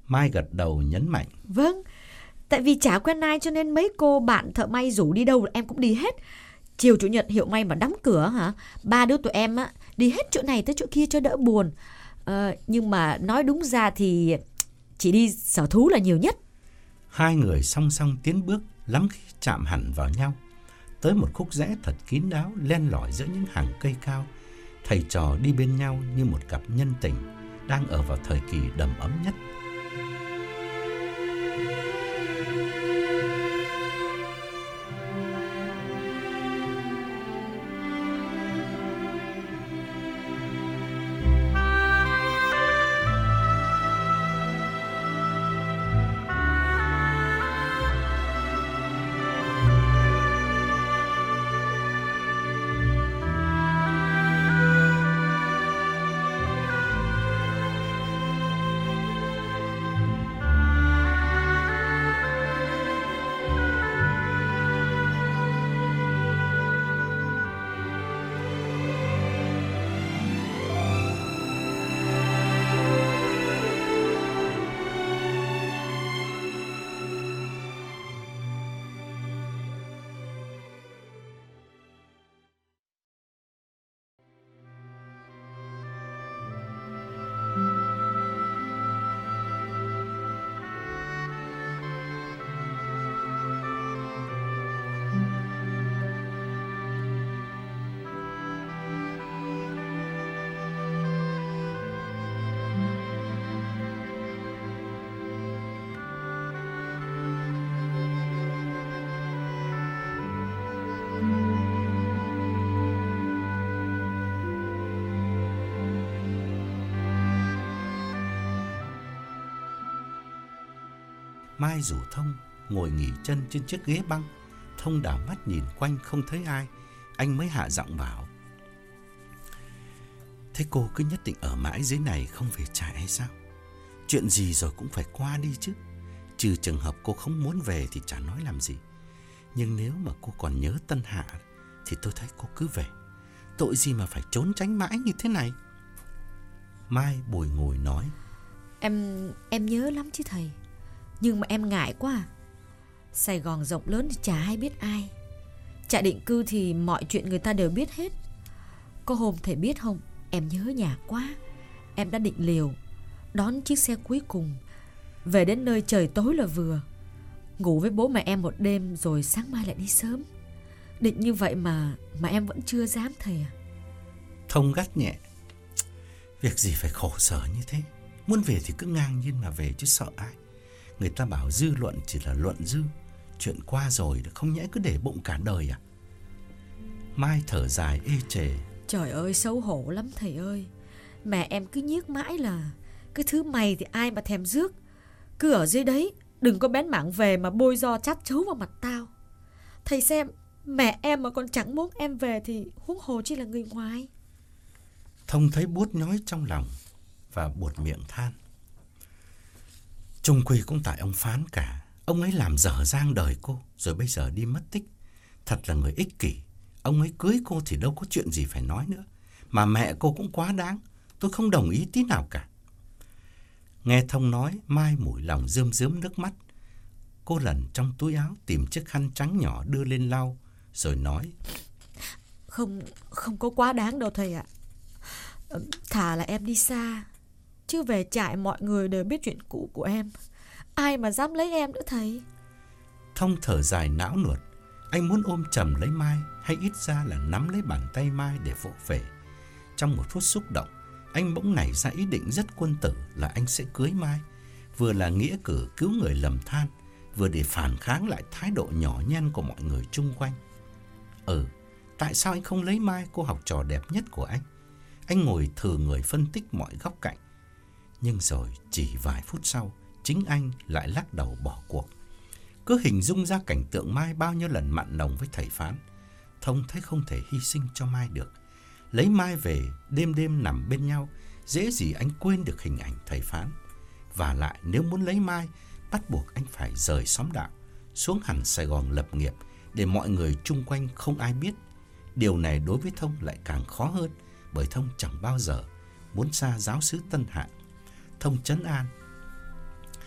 S2: Mai gật đầu nhấn mạnh.
S3: Vâng, tại vì chả quen ai cho nên mấy cô bạn thợ may rủ đi đâu em cũng đi hết. Chiều chủ nhật hiệu may mà đóng cửa hả, ba đứa tụi em á đi hết chỗ này tới chỗ kia cho đỡ buồn. Ờ, nhưng mà nói đúng ra thì chỉ đi sở thú là nhiều nhất.
S2: Hai người song song tiến bước, lắm khi chạm hẳn vào nhau. Tới một khúc rẽ thật kín đáo len lỏi giữa những hàng cây cao, thầy trò đi bên nhau như một cặp nhân tình đang ở vào thời kỳ đầm ấm nhất. Mai rủ Thông ngồi nghỉ chân trên chiếc ghế băng. Thông đảo mắt nhìn quanh không thấy ai, anh mới hạ giọng bảo. Thế cô cứ nhất định ở mãi dưới này không về trại hay sao? Chuyện gì rồi cũng phải qua đi chứ. Trừ trường hợp cô không muốn về thì chả nói làm gì. Nhưng nếu mà cô còn nhớ Tân Hạ thì tôi thấy cô cứ về. Tội gì mà phải trốn tránh mãi như thế này? Mai bùi ngùi nói.
S3: Em em nhớ lắm chứ thầy. Nhưng mà em ngại quá à. Sài Gòn rộng lớn thì chả ai biết ai. Trại định cư thì mọi chuyện người ta đều biết hết. Có hôm thầy biết không, em nhớ nhà quá. Em đã định liều đón chiếc xe cuối cùng, về đến nơi trời tối là vừa, ngủ với bố mẹ em một đêm rồi sáng mai lại đi sớm. Định như vậy mà Mà em vẫn chưa dám thầy à.
S2: Thông gắt nhẹ. Việc gì phải khổ sở như thế. Muốn về thì cứ ngang nhiên mà về chứ sợ ai. Người ta bảo dư luận chỉ là luận dư. Chuyện qua rồi không nhẽ cứ để bụng cả đời à? Mai thở dài ê chề.
S3: Trời ơi xấu hổ lắm thầy ơi. Mẹ em cứ nhiếc mãi là cái thứ mày thì ai mà thèm rước. Cứ ở dưới đấy, đừng có bén mảng về mà bôi do chát chấu vào mặt tao. Thầy xem, mẹ em mà còn chẳng muốn em về thì huống hồ chi là người ngoài.
S2: Thông thấy buốt nhói trong lòng và buột miệng than. Chung quy cũng tại ông Phán cả. Ông ấy làm dở dang đời cô, rồi bây giờ đi mất tích. Thật là người ích kỷ. Ông ấy cưới cô thì đâu có chuyện gì phải nói nữa. Mà mẹ cô cũng quá đáng. Tôi không đồng ý tí nào cả. Nghe Thông nói, Mai mũi lòng rơm rớm nước mắt. Cô lần trong túi áo tìm chiếc khăn trắng nhỏ đưa lên lau, rồi nói.
S3: Không, không có quá đáng đâu thầy ạ. Thà là em đi xa, chứ về trại mọi người đều biết chuyện cũ của em. Ai mà dám lấy em nữa thầy.
S2: Thông thở dài não nuột. Anh muốn ôm chầm lấy Mai, hay ít ra là nắm lấy bàn tay Mai để vỗ về. Trong một phút xúc động, anh bỗng nảy ra ý định rất quân tử là anh sẽ cưới Mai. Vừa là nghĩa cử cứu người lầm than, vừa để phản kháng lại thái độ nhỏ nhen của mọi người chung quanh. Ừ, tại sao anh không lấy Mai, cô học trò đẹp nhất của anh? Anh ngồi thử người phân tích mọi góc cạnh. Nhưng rồi chỉ vài phút sau, chính anh lại lắc đầu bỏ cuộc. Cứ hình dung ra cảnh tượng Mai bao nhiêu lần mặn nồng với thầy Phán, Thông thấy không thể hy sinh cho Mai được. Lấy Mai về, đêm đêm nằm bên nhau, dễ gì anh quên được hình ảnh thầy Phán. Và lại nếu muốn lấy Mai, bắt buộc anh phải rời xóm đạo, xuống hẳn Sài Gòn lập nghiệp, để mọi người chung quanh không ai biết. Điều này đối với Thông lại càng khó hơn, bởi Thông chẳng bao giờ muốn xa giáo xứ Tân Hạ. Thông trấn an.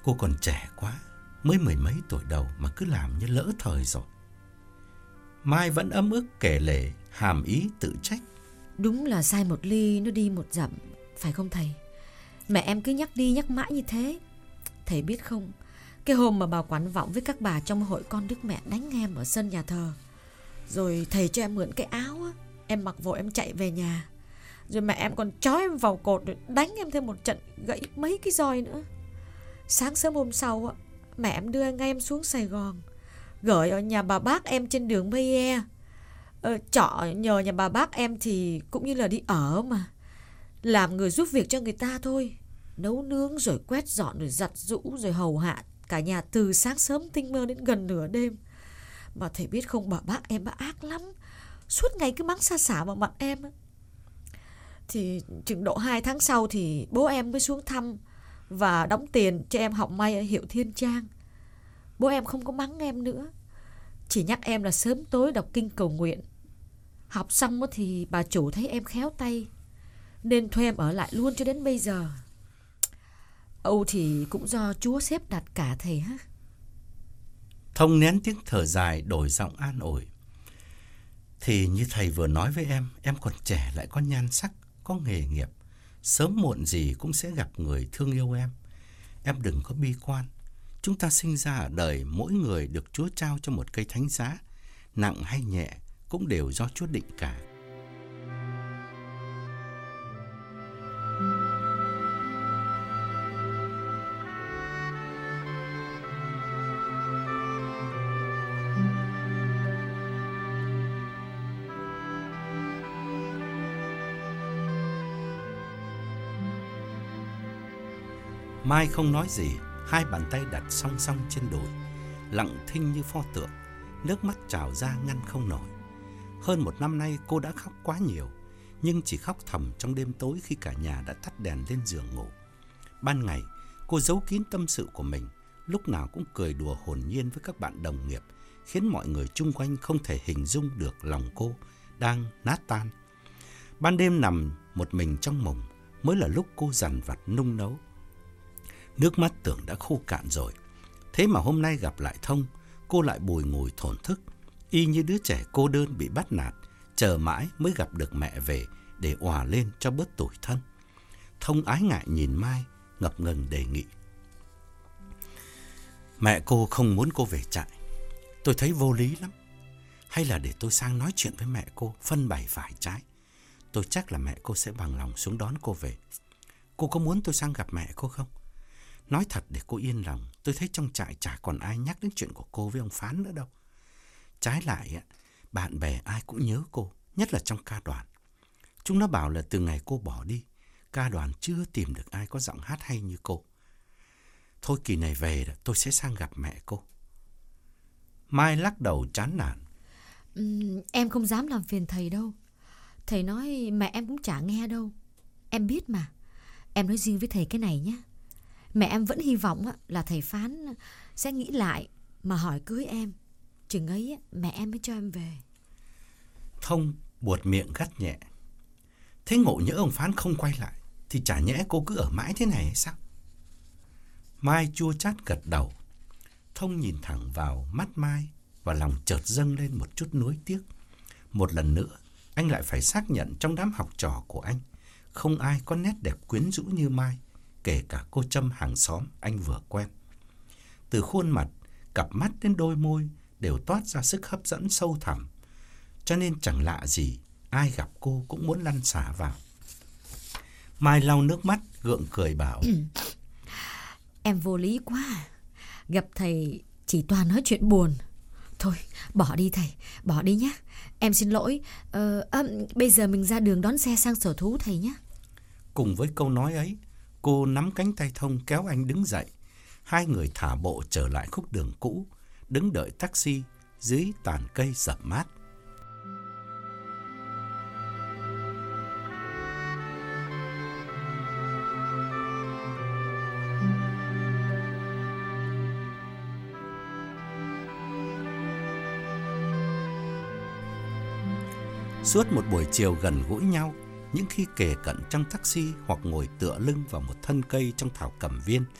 S2: Cô còn trẻ quá, mới mười mấy tuổi đầu mà cứ làm như lỡ thời rồi. Mai vẫn ấm ức kể lể, hàm ý tự trách.
S3: Đúng là sai một ly nó đi một dặm, phải không thầy? Mẹ em cứ nhắc đi nhắc mãi như thế. Thầy biết không, cái hôm mà bà Quán Vọng với các bà trong hội con Đức Mẹ đánh em ở sân nhà thờ, rồi thầy cho em mượn cái áo á, em mặc vội em chạy về nhà. Rồi mẹ em còn trói em vào cột rồi đánh em thêm một trận, gãy mấy cái roi nữa. Sáng sớm hôm sau á, mẹ em đưa ngay em xuống Sài Gòn, gửi ở nhà bà bác em trên đường Mây E. ờ, Trọ nhờ nhà bà bác em thì cũng như là đi ở mà, làm người giúp việc cho người ta thôi. Nấu nướng rồi quét dọn rồi giặt giũ rồi hầu hạ cả nhà từ sáng sớm tinh mơ đến gần nửa đêm. Mà thầy biết không, bà bác em bà ác lắm, suốt ngày cứ mắng xa xả vào mặt em. Thì chừng độ hai tháng sau thì bố em mới xuống thăm và đóng tiền cho em học may ở hiệu Thiên Trang. Bố em không có mắng em nữa, chỉ nhắc em là sớm tối đọc kinh cầu nguyện. Học xong thì bà chủ thấy em khéo tay nên thuê em ở lại luôn cho đến bây giờ. Âu thì cũng do Chúa xếp đặt cả thầy ha.
S2: Thông nén tiếng thở dài, đổi giọng an ủi. Thì như thầy vừa nói với em, em còn trẻ lại có nhan sắc, có nghề nghiệp, sớm muộn gì cũng sẽ gặp người thương yêu em. Em đừng có bi quan. Chúng ta sinh ra ở đời, mỗi người được Chúa trao cho một cây thánh giá, nặng hay nhẹ cũng đều do Chúa định cả. Mai không nói gì, hai bàn tay đặt song song trên đùi, lặng thinh như pho tượng, nước mắt trào ra ngăn không nổi. Hơn một năm nay cô đã khóc quá nhiều, nhưng chỉ khóc thầm trong đêm tối khi cả nhà đã tắt đèn lên giường ngủ. Ban ngày, cô giấu kín tâm sự của mình, lúc nào cũng cười đùa hồn nhiên với các bạn đồng nghiệp, khiến mọi người chung quanh không thể hình dung được lòng cô đang nát tan. Ban đêm nằm một mình trong mùng, mới là lúc cô dằn vặt nung nấu. Nước mắt tưởng đã khô cạn rồi. Thế mà hôm nay gặp lại Thông, cô lại bùi ngùi thổn thức, y như đứa trẻ cô đơn bị bắt nạt, chờ mãi mới gặp được mẹ về để òa lên cho bớt tủi thân. Thông ái ngại nhìn Mai, ngập ngừng đề nghị. Mẹ cô không muốn cô về trại. Tôi thấy vô lý lắm. Hay là để tôi sang nói chuyện với mẹ cô, phân bày phải trái. Tôi chắc là mẹ cô sẽ bằng lòng xuống đón cô về. Cô có muốn tôi sang gặp mẹ cô không? Nói thật để cô yên lòng, tôi thấy trong trại chả còn ai nhắc đến chuyện của cô với ông Phán nữa đâu. Trái lại, bạn bè ai cũng nhớ cô, nhất là trong ca đoàn. Chúng nó bảo là từ ngày cô bỏ đi, ca đoàn chưa tìm được ai có giọng hát hay như cô. Thôi kỳ này về tôi sẽ sang gặp mẹ cô. Mai lắc đầu chán nản.
S3: uhm, Em không dám làm phiền thầy đâu. Thầy nói mẹ em cũng chả nghe đâu. Em biết mà. Em nói riêng với thầy cái này nhé. Mẹ em vẫn hy vọng là thầy Phán sẽ nghĩ lại mà hỏi cưới em. Chừng ấy mẹ em mới cho em về.
S2: Thông buột miệng gắt nhẹ. Thế ngộ nhỡ ông Phán không quay lại thì chả nhẽ cô cứ ở mãi thế này hay sao? Mai chua chát gật đầu. Thông nhìn thẳng vào mắt Mai và lòng chợt dâng lên một chút nuối tiếc. Một lần nữa anh lại phải xác nhận trong đám học trò của anh không ai có nét đẹp quyến rũ như Mai, kể cả cô Trâm hàng xóm anh vừa quen. Từ khuôn mặt, cặp mắt đến đôi môi đều toát ra sức hấp dẫn sâu thẳm, cho nên chẳng lạ gì ai gặp cô cũng muốn lăn xả vào. Mai lau nước mắt gượng cười bảo.
S3: Em vô lý quá. Gặp thầy chỉ toàn nói chuyện buồn. Thôi bỏ đi thầy, bỏ đi nhé. Em xin lỗi. ờ, à, Bây giờ mình ra đường đón xe sang sở thú thầy nhé.
S2: Cùng với câu nói ấy, cô nắm cánh tay Thông kéo anh đứng dậy. Hai người thả bộ trở lại khúc đường cũ, đứng đợi taxi dưới tàn cây rậm mát. Suốt một buổi chiều gần gũi nhau, những khi kề cận trong taxi hoặc ngồi tựa lưng vào một thân cây trong thảo cầm viên,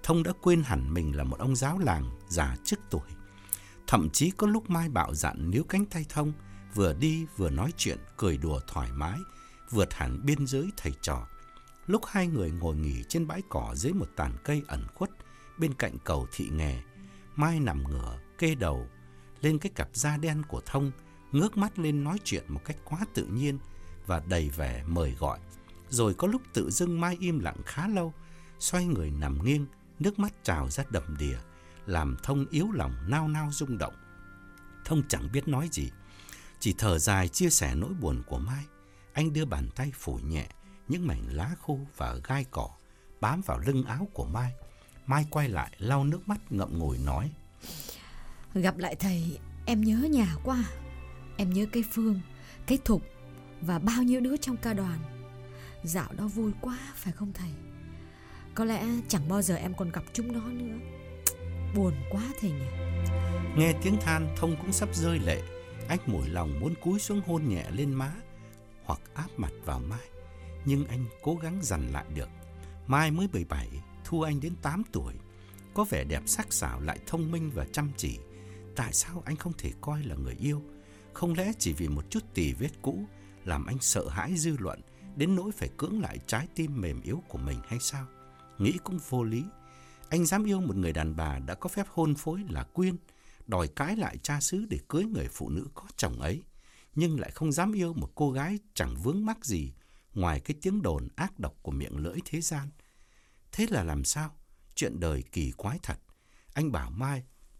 S2: Thông đã quên hẳn mình là một ông giáo làng già trước tuổi. Thậm chí có lúc Mai bạo dạn níu cánh tay Thông, vừa đi vừa nói chuyện cười đùa thoải mái, vượt hẳn biên giới thầy trò. Lúc hai người ngồi nghỉ trên bãi cỏ dưới một tàn cây ẩn khuất bên cạnh cầu Thị Nghè, Mai nằm ngửa kê đầu lên cái cặp da đen của Thông, ngước mắt lên nói chuyện một cách quá tự nhiên và đầy vẻ mời gọi. Rồi có lúc tự dưng Mai im lặng khá lâu, xoay người nằm nghiêng, nước mắt trào ra đầm đìa, làm Thông yếu lòng nao nao rung động. Thông chẳng biết nói gì, chỉ thở dài chia sẻ nỗi buồn của Mai. Anh đưa bàn tay phủ nhẹ những mảnh lá khô và gai cỏ bám vào lưng áo của Mai. Mai quay lại lau nước mắt ngậm ngùi nói:
S3: Gặp lại thầy, em nhớ nhà quá. Em nhớ cái Phương, cái Thục và bao nhiêu đứa trong ca đoàn. Dạo đó vui quá phải không thầy? Có lẽ chẳng bao giờ em còn gặp chúng nó nữa. Buồn quá thầy nhỉ.
S2: Nghe tiếng than, Thông cũng sắp rơi lệ. Anh mủi lòng muốn cúi xuống hôn nhẹ lên má hoặc áp mặt vào Mai, nhưng anh cố gắng dằn lại được. Mai mới mười bảy, thua anh đến tám tuổi, có vẻ đẹp sắc sảo lại thông minh và chăm chỉ. Tại sao anh không thể coi là người yêu? Không lẽ chỉ vì một chút tì vết cũ làm anh sợ hãi dư luận đến nỗi phải cưỡng lại trái tim mềm yếu của mình hay sao? Nghĩ cũng vô lý. Anh dám yêu một người đàn bà đã có phép hôn phối là Quyên, đòi cãi lại cha xứ để cưới người phụ nữ có chồng ấy, nhưng lại không dám yêu một cô gái chẳng vướng mắc gì ngoài cái tiếng đồn ác độc của miệng lưỡi thế gian. Thế là làm sao? Chuyện đời kỳ quái thật. Anh bảo Mai: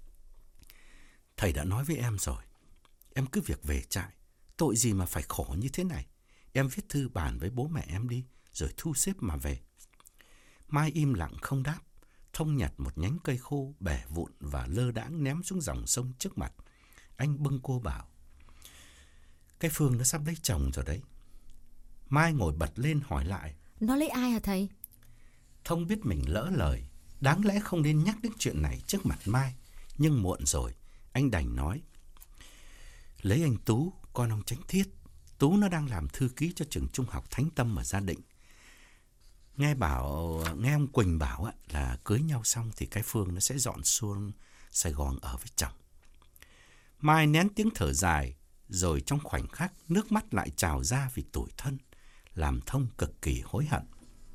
S2: Thầy đã nói với em rồi, em cứ việc về trại, tội gì mà phải khổ như thế này. Em viết thư bàn với bố mẹ em đi, rồi thu xếp mà về. Mai im lặng không đáp. Thông nhặt một nhánh cây khô bẻ vụn và lơ đãng ném xuống dòng sông trước mặt. Anh bâng cô bảo: Cái Phương nó sắp lấy chồng rồi đấy. Mai ngồi bật lên hỏi lại:
S3: Nó lấy ai hả thầy?
S2: Thông biết mình lỡ lời, đáng lẽ không nên nhắc đến chuyện này trước mặt Mai, nhưng muộn rồi. Anh đành nói: Lấy anh Tú, con ông Chánh Thiết. Tú nó đang làm thư ký cho trường trung học Thánh Tâm ở Gia Định. Nghe bảo, nghe ông Quỳnh bảo á, là cưới nhau xong thì cái Phương nó sẽ dọn xuống Sài Gòn ở với chồng. Mai nén tiếng thở dài, rồi trong khoảnh khắc nước mắt lại trào ra vì tủi thân, làm Thông cực kỳ hối hận.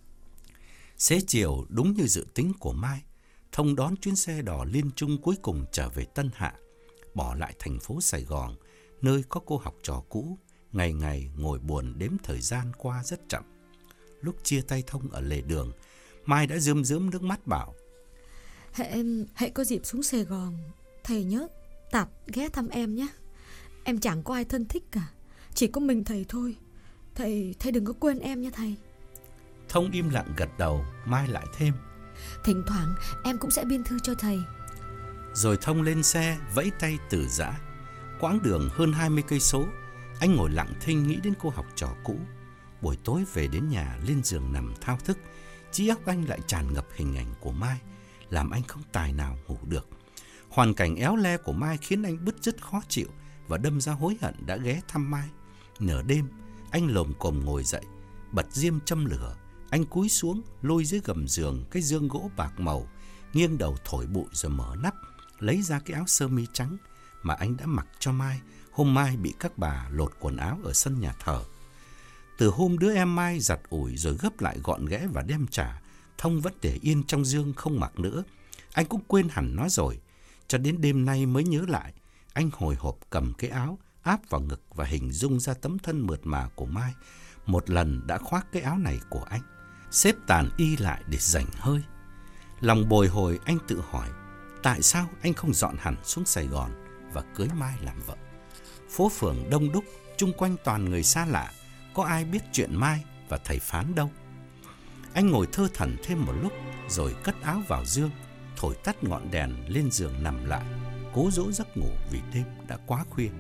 S2: Xế chiều, đúng như dự tính của Mai, Thông đón chuyến xe đò liên trung cuối cùng trở về Tân Hạ, bỏ lại thành phố Sài Gòn, nơi có cô học trò cũ, ngày ngày ngồi buồn đếm thời gian qua rất chậm. Lúc chia tay Thông ở lề đường, Mai đã rơm rớm nước mắt bảo:
S3: Hệ em, hệ có dịp xuống Sài Gòn, thầy nhớ tạt ghé thăm em nhé. Em chẳng có ai thân thích cả, chỉ có mình thầy thôi. Thầy, thầy đừng có quên em nha thầy.
S2: Thông im lặng gật đầu. Mai lại thêm:
S3: Thỉnh thoảng em cũng sẽ biên thư cho thầy.
S2: Rồi Thông lên xe vẫy tay từ giã. Quãng đường hơn hai mươi cây số, anh ngồi lặng thinh nghĩ đến cô học trò cũ. Buổi tối về đến nhà, lên giường nằm thao thức, trí óc anh lại tràn ngập hình ảnh của Mai, làm anh không tài nào ngủ được. Hoàn cảnh éo le của Mai khiến anh bứt rứt khó chịu và đâm ra hối hận đã ghé thăm Mai. Nửa đêm, anh lồm cồm ngồi dậy, bật diêm châm lửa. Anh cúi xuống, lôi dưới gầm giường cái dương gỗ bạc màu, nghiêng đầu thổi bụi rồi mở nắp, lấy ra cái áo sơ mi trắng mà anh đã mặc cho Mai hôm Mai bị các bà lột quần áo ở sân nhà thờ. Từ hôm đứa em Mai giặt ủi rồi gấp lại gọn ghẽ và đem trả, Thông vẫn để yên trong dương không mặc nữa. Anh cũng quên hẳn nó rồi. Cho đến đêm nay mới nhớ lại. Anh hồi hộp cầm cái áo, áp vào ngực và hình dung ra tấm thân mượt mà của Mai. Một lần đã khoác cái áo này của anh, xếp tàn y lại để rảnh hơi. Lòng bồi hồi, anh tự hỏi, tại sao anh không dọn hẳn xuống Sài Gòn và cưới Mai làm vợ? Phố phường đông đúc, chung quanh toàn người xa lạ, có ai biết chuyện Mai và thầy Phán đâu. Anh ngồi thơ thẩn thêm một lúc, rồi cất áo vào dương, thổi tắt ngọn đèn, lên giường nằm lại, cố dỗ giấc ngủ vì đêm đã quá khuya.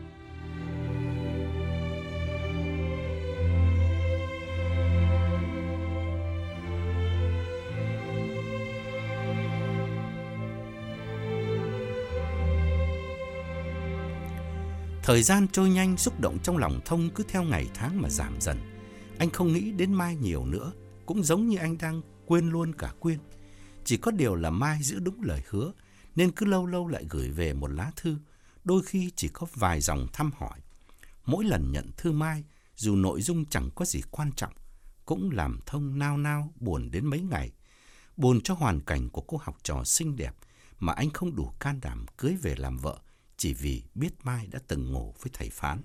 S2: Thời gian trôi nhanh, xúc động trong lòng Thông cứ theo ngày tháng mà giảm dần. Anh không nghĩ đến Mai nhiều nữa, cũng giống như anh đang quên luôn cả Quyên. Chỉ có điều là Mai giữ đúng lời hứa, nên cứ lâu lâu lại gửi về một lá thư, đôi khi chỉ có vài dòng thăm hỏi. Mỗi lần nhận thư Mai, dù nội dung chẳng có gì quan trọng, cũng làm Thông nao nao buồn đến mấy ngày. Buồn cho hoàn cảnh của cô học trò xinh đẹp mà anh không đủ can đảm cưới về làm vợ, chỉ vì biết Mai đã từng ngủ với thầy Phán.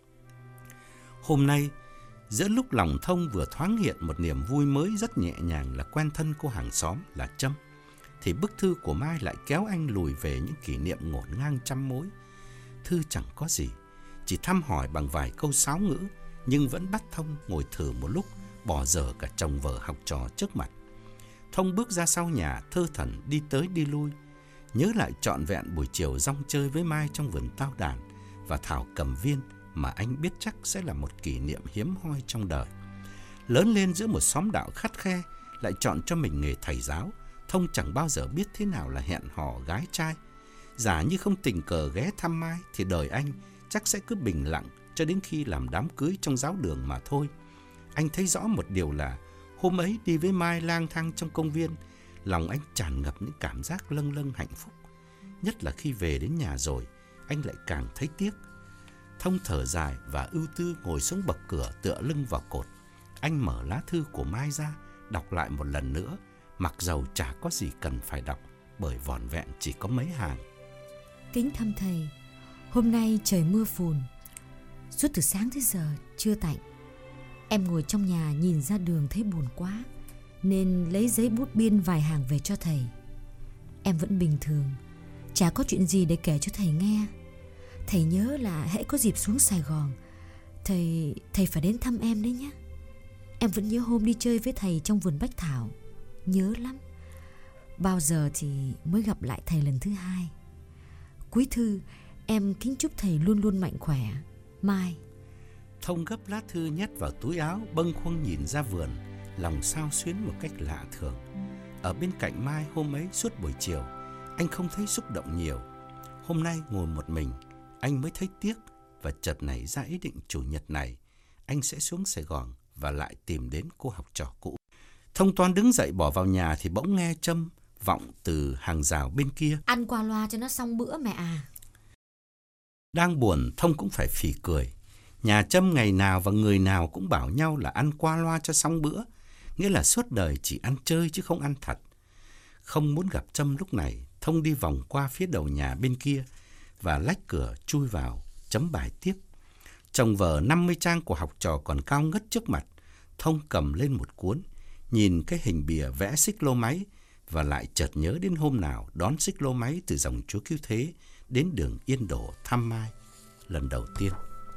S2: Hôm nay, giữa lúc lòng Thông vừa thoáng hiện một niềm vui mới rất nhẹ nhàng là quen thân cô hàng xóm là Trâm, thì bức thư của Mai lại kéo anh lùi về những kỷ niệm ngổn ngang trăm mối. Thư chẳng có gì, chỉ thăm hỏi bằng vài câu sáo ngữ, nhưng vẫn bắt Thông ngồi thử một lúc, bỏ dở cả chồng vợ học trò trước mặt. Thông bước ra sau nhà, thơ thẩn đi tới đi lui, nhớ lại trọn vẹn buổi chiều rong chơi với Mai trong vườn tao đàn và thảo cầm viên mà anh biết chắc sẽ là một kỷ niệm hiếm hoi trong đời. Lớn lên giữa một xóm đạo khắt khe, lại chọn cho mình nghề thầy giáo, Thông chẳng bao giờ biết thế nào là hẹn hò gái trai. Giả như không tình cờ ghé thăm Mai thì đời anh chắc sẽ cứ bình lặng cho đến khi làm đám cưới trong giáo đường mà thôi. Anh thấy rõ một điều là hôm ấy đi với Mai lang thang trong công viên, lòng anh tràn ngập những cảm giác lâng lâng hạnh phúc. Nhất là khi về đến nhà rồi, anh lại càng thấy tiếc. Thông thở dài và ưu tư ngồi xuống bậc cửa tựa lưng vào cột. Anh mở lá thư của Mai ra, đọc lại một lần nữa, mặc dầu chả có gì cần phải đọc, bởi vỏn vẹn chỉ có mấy hàng.
S3: Kính thăm thầy, hôm nay trời mưa phùn, suốt từ sáng tới giờ chưa tạnh. Em ngồi trong nhà nhìn ra đường thấy buồn quá, nên lấy giấy bút biên vài hàng về cho thầy. Em vẫn bình thường, chả có chuyện gì để kể cho thầy nghe. Thầy nhớ là hễ có dịp xuống Sài Gòn, Thầy thầy phải đến thăm em đấy nhé. Em vẫn nhớ hôm đi chơi với thầy trong vườn bách thảo, nhớ lắm. Bao giờ thì mới gặp lại thầy lần thứ hai. Cuối thư, em kính chúc thầy luôn luôn mạnh khỏe. Mai.
S2: Thông gấp lá thư nhét vào túi áo, bâng khuâng nhìn ra vườn, lòng xao xuyến một cách lạ thường. Ở bên cạnh Mai hôm ấy suốt buổi chiều, anh không thấy xúc động nhiều. Hôm nay ngồi một mình, anh mới thấy tiếc và chợt nảy ra ý định chủ nhật này anh sẽ xuống Sài Gòn và lại tìm đến cô học trò cũ. Thông toan đứng dậy bỏ vào nhà thì bỗng nghe Trâm vọng từ hàng rào bên kia:
S3: Ăn qua loa cho nó xong bữa mẹ à.
S2: Đang buồn, Thông cũng phải phì cười. Nhà Trâm ngày nào và người nào cũng bảo nhau là ăn qua loa cho xong bữa, nghĩa là suốt đời chỉ ăn chơi chứ không ăn thật. Không muốn gặp Trâm lúc này, Thông đi vòng qua phía đầu nhà bên kia và lách cửa chui vào chấm bài tiếp. Chồng vở năm mươi trang của học trò còn cao ngất trước mặt. Thông cầm lên một cuốn, nhìn cái hình bìa vẽ xích lô máy và lại chợt nhớ đến hôm nào đón xích lô máy từ dòng Chúa Cứu Thế đến đường Yên Đổ thăm Mai lần đầu tiên.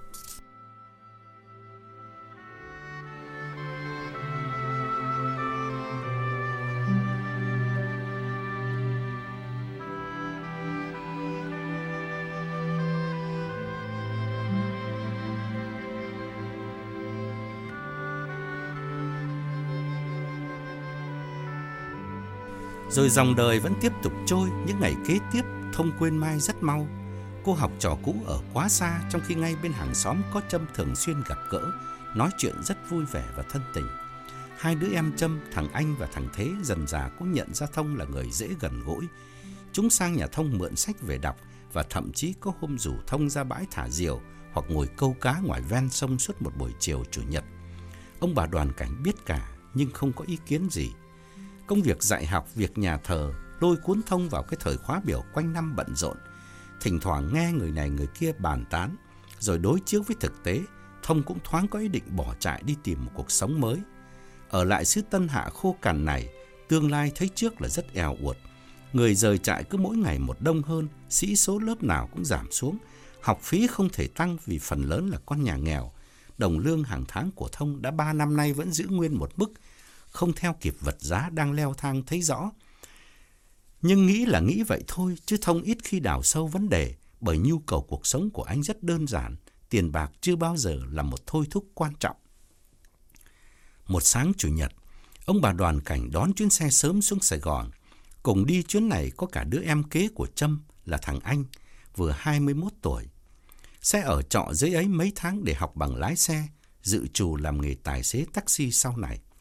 S2: Rồi dòng đời vẫn tiếp tục trôi. Những ngày kế tiếp, Thông quên Mai rất mau. Cô học trò cũ ở quá xa, trong khi ngay bên hàng xóm có Trâm thường xuyên gặp gỡ, nói chuyện rất vui vẻ và thân tình. Hai đứa em Trâm, thằng Anh và thằng Thế, dần dà cũng nhận ra Thông là người dễ gần gũi. Chúng sang nhà Thông mượn sách về đọc và thậm chí có hôm rủ Thông ra bãi thả diều hoặc ngồi câu cá ngoài ven sông suốt một buổi chiều chủ nhật. Ông bà Đoàn Cảnh biết cả nhưng không có ý kiến gì. Công việc dạy học, việc nhà thờ lôi cuốn Thông vào cái thời khóa biểu quanh năm bận rộn. Thỉnh thoảng nghe người này người kia bàn tán, rồi đối chiếu với thực tế, Thông cũng thoáng có ý định bỏ trại đi tìm một cuộc sống mới. Ở lại xứ Tân Hạ khô cằn này, tương lai thấy trước là rất eo uột. Người rời trại cứ mỗi ngày một đông hơn, sĩ số lớp nào cũng giảm xuống. Học phí không thể tăng vì phần lớn là con nhà nghèo. Đồng lương hàng tháng của Thông đã ba năm nay vẫn giữ nguyên một mức, không theo kịp vật giá đang leo thang thấy rõ. Nhưng nghĩ là nghĩ vậy thôi, chứ Thông ít khi đào sâu vấn đề, bởi nhu cầu cuộc sống của anh rất đơn giản, tiền bạc chưa bao giờ là một thôi thúc quan trọng. Một sáng chủ nhật, ông bà Đoàn Cảnh đón chuyến xe sớm xuống Sài Gòn. Cùng đi chuyến này có cả đứa em kế của Trâm là thằng Anh, vừa hai mươi mốt tuổi. Sẽ ở trọ dưới ấy mấy tháng để học bằng lái xe, dự trù làm nghề tài xế taxi sau này.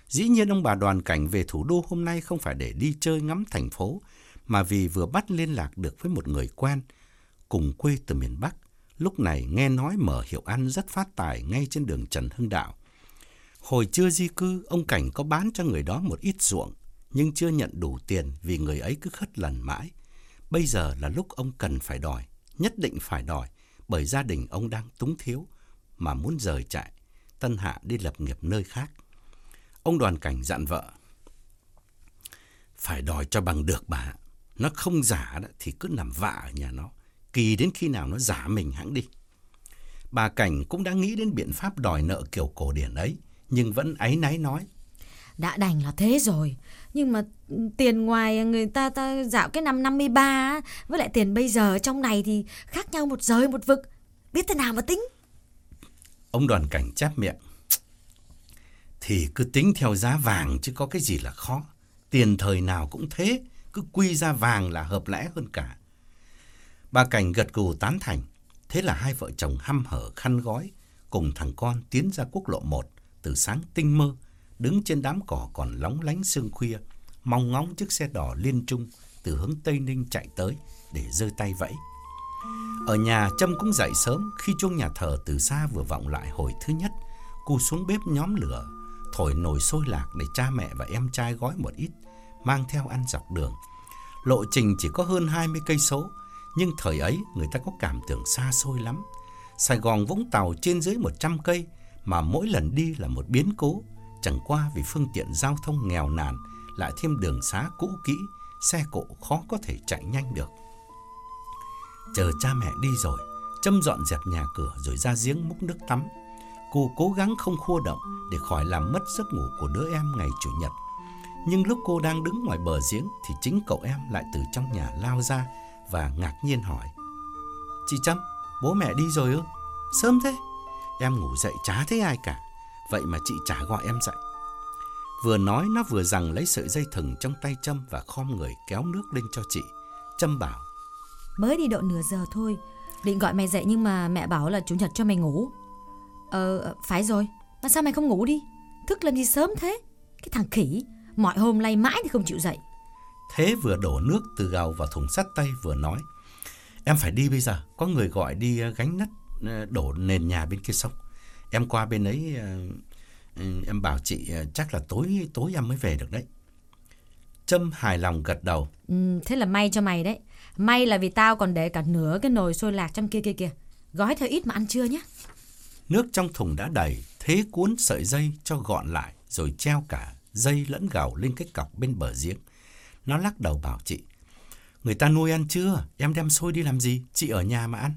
S2: Dĩ nhiên ông bà Đoàn Cảnh về thủ đô hôm nay không phải để đi chơi ngắm thành phố, mà vì vừa bắt liên lạc được với một người quen, cùng quê từ miền Bắc. Lúc này nghe nói mở hiệu ăn rất phát tài ngay trên đường Trần Hưng Đạo. Hồi chưa di cư, ông Cảnh có bán cho người đó một ít ruộng, nhưng chưa nhận đủ tiền vì người ấy cứ khất lần mãi. Bây giờ là lúc ông cần phải đòi, nhất định phải đòi, bởi gia đình ông đang túng thiếu, mà muốn rời trại Tân Hạ đi lập nghiệp nơi khác. Ông Đoàn Cảnh dặn vợ: phải đòi cho bằng được bà. Nó không giả đó, thì cứ nằm vạ ở nhà nó, kỳ đến khi nào nó giả mình hẵng đi. Bà Cảnh cũng đã nghĩ đến biện pháp đòi nợ kiểu cổ điển ấy, nhưng vẫn áy náy nói:
S3: đã đành là thế rồi, nhưng mà tiền ngoài người ta ta dạo cái năm năm mươi ba với lại tiền bây giờ trong này thì khác nhau một trời một vực, biết thế nào mà tính.
S2: Ông Đoàn Cảnh chép miệng: thì cứ tính theo giá vàng chứ có cái gì là khó. Tiền thời nào cũng thế, cứ quy ra vàng là hợp lẽ hơn cả. Bà Cảnh gật gù tán thành. Thế là hai vợ chồng hăm hở khăn gói cùng thằng con tiến ra quốc lộ một từ sáng tinh mơ, đứng trên đám cỏ còn lóng lánh sương khuya, mong ngóng chiếc xe đỏ liên trung từ hướng Tây Ninh chạy tới để giơ tay vẫy. Ở nhà, Trâm cũng dậy sớm. Khi chuông nhà thờ từ xa vừa vọng lại hồi thứ nhất, cô xuống bếp nhóm lửa, thổi nồi sôi lạc để cha mẹ và em trai gói một ít, mang theo ăn dọc đường. Lộ trình chỉ có hơn hai mươi cây số, nhưng thời ấy người ta có cảm tưởng xa xôi lắm. Sài Gòn Vũng Tàu trên dưới một trăm cây, mà mỗi lần đi là một biến cố. Chẳng qua vì phương tiện giao thông nghèo nàn, lại thêm đường xá cũ kỹ, xe cộ khó có thể chạy nhanh được. Chờ cha mẹ đi rồi, Trâm dọn dẹp nhà cửa rồi ra giếng múc nước tắm. Cô cố gắng không khua động để khỏi làm mất giấc ngủ của đứa em ngày Chủ nhật. Nhưng lúc cô đang đứng ngoài bờ giếng thì chính cậu em lại từ trong nhà lao ra và ngạc nhiên hỏi: chị Trâm, bố mẹ đi rồi ư? Sớm thế. Em ngủ dậy chả thấy ai cả, vậy mà chị chả gọi em dậy. Vừa nói nó vừa giằng lấy sợi dây thừng trong tay Trâm và khom người kéo nước lên cho chị. Trâm bảo:
S3: mới đi độ nửa giờ thôi, định gọi mày dậy nhưng mà mẹ bảo là Chủ nhật cho mày ngủ. Ờ, phải rồi, mà sao mày không ngủ đi? Thức làm gì sớm thế? Cái thằng khỉ, mọi hôm lay mãi thì không chịu dậy.
S2: Thế vừa đổ nước từ gầu vào thùng sắt tay vừa nói: em phải đi bây giờ, có người gọi đi gánh nđất đổ nền nhà bên kia sông. Em qua bên ấy, em bảo chị chắc là tối tối em mới về được đấy. Trâm hài lòng gật đầu.
S3: Ừ, thế là may cho mày đấy. May là vì tao còn để cả nửa cái nồi sôi lạc trong kia kia kìa. Gói theo ít mà ăn trưa nhé.
S2: Nước trong thùng đã đầy, thế cuốn sợi dây cho gọn lại rồi treo cả dây lẫn gầu lên cái cọc bên bờ giếng. Nó lắc đầu bảo chị: người ta nuôi ăn chưa? Em đem sôi đi làm gì? Chị ở nhà mà ăn.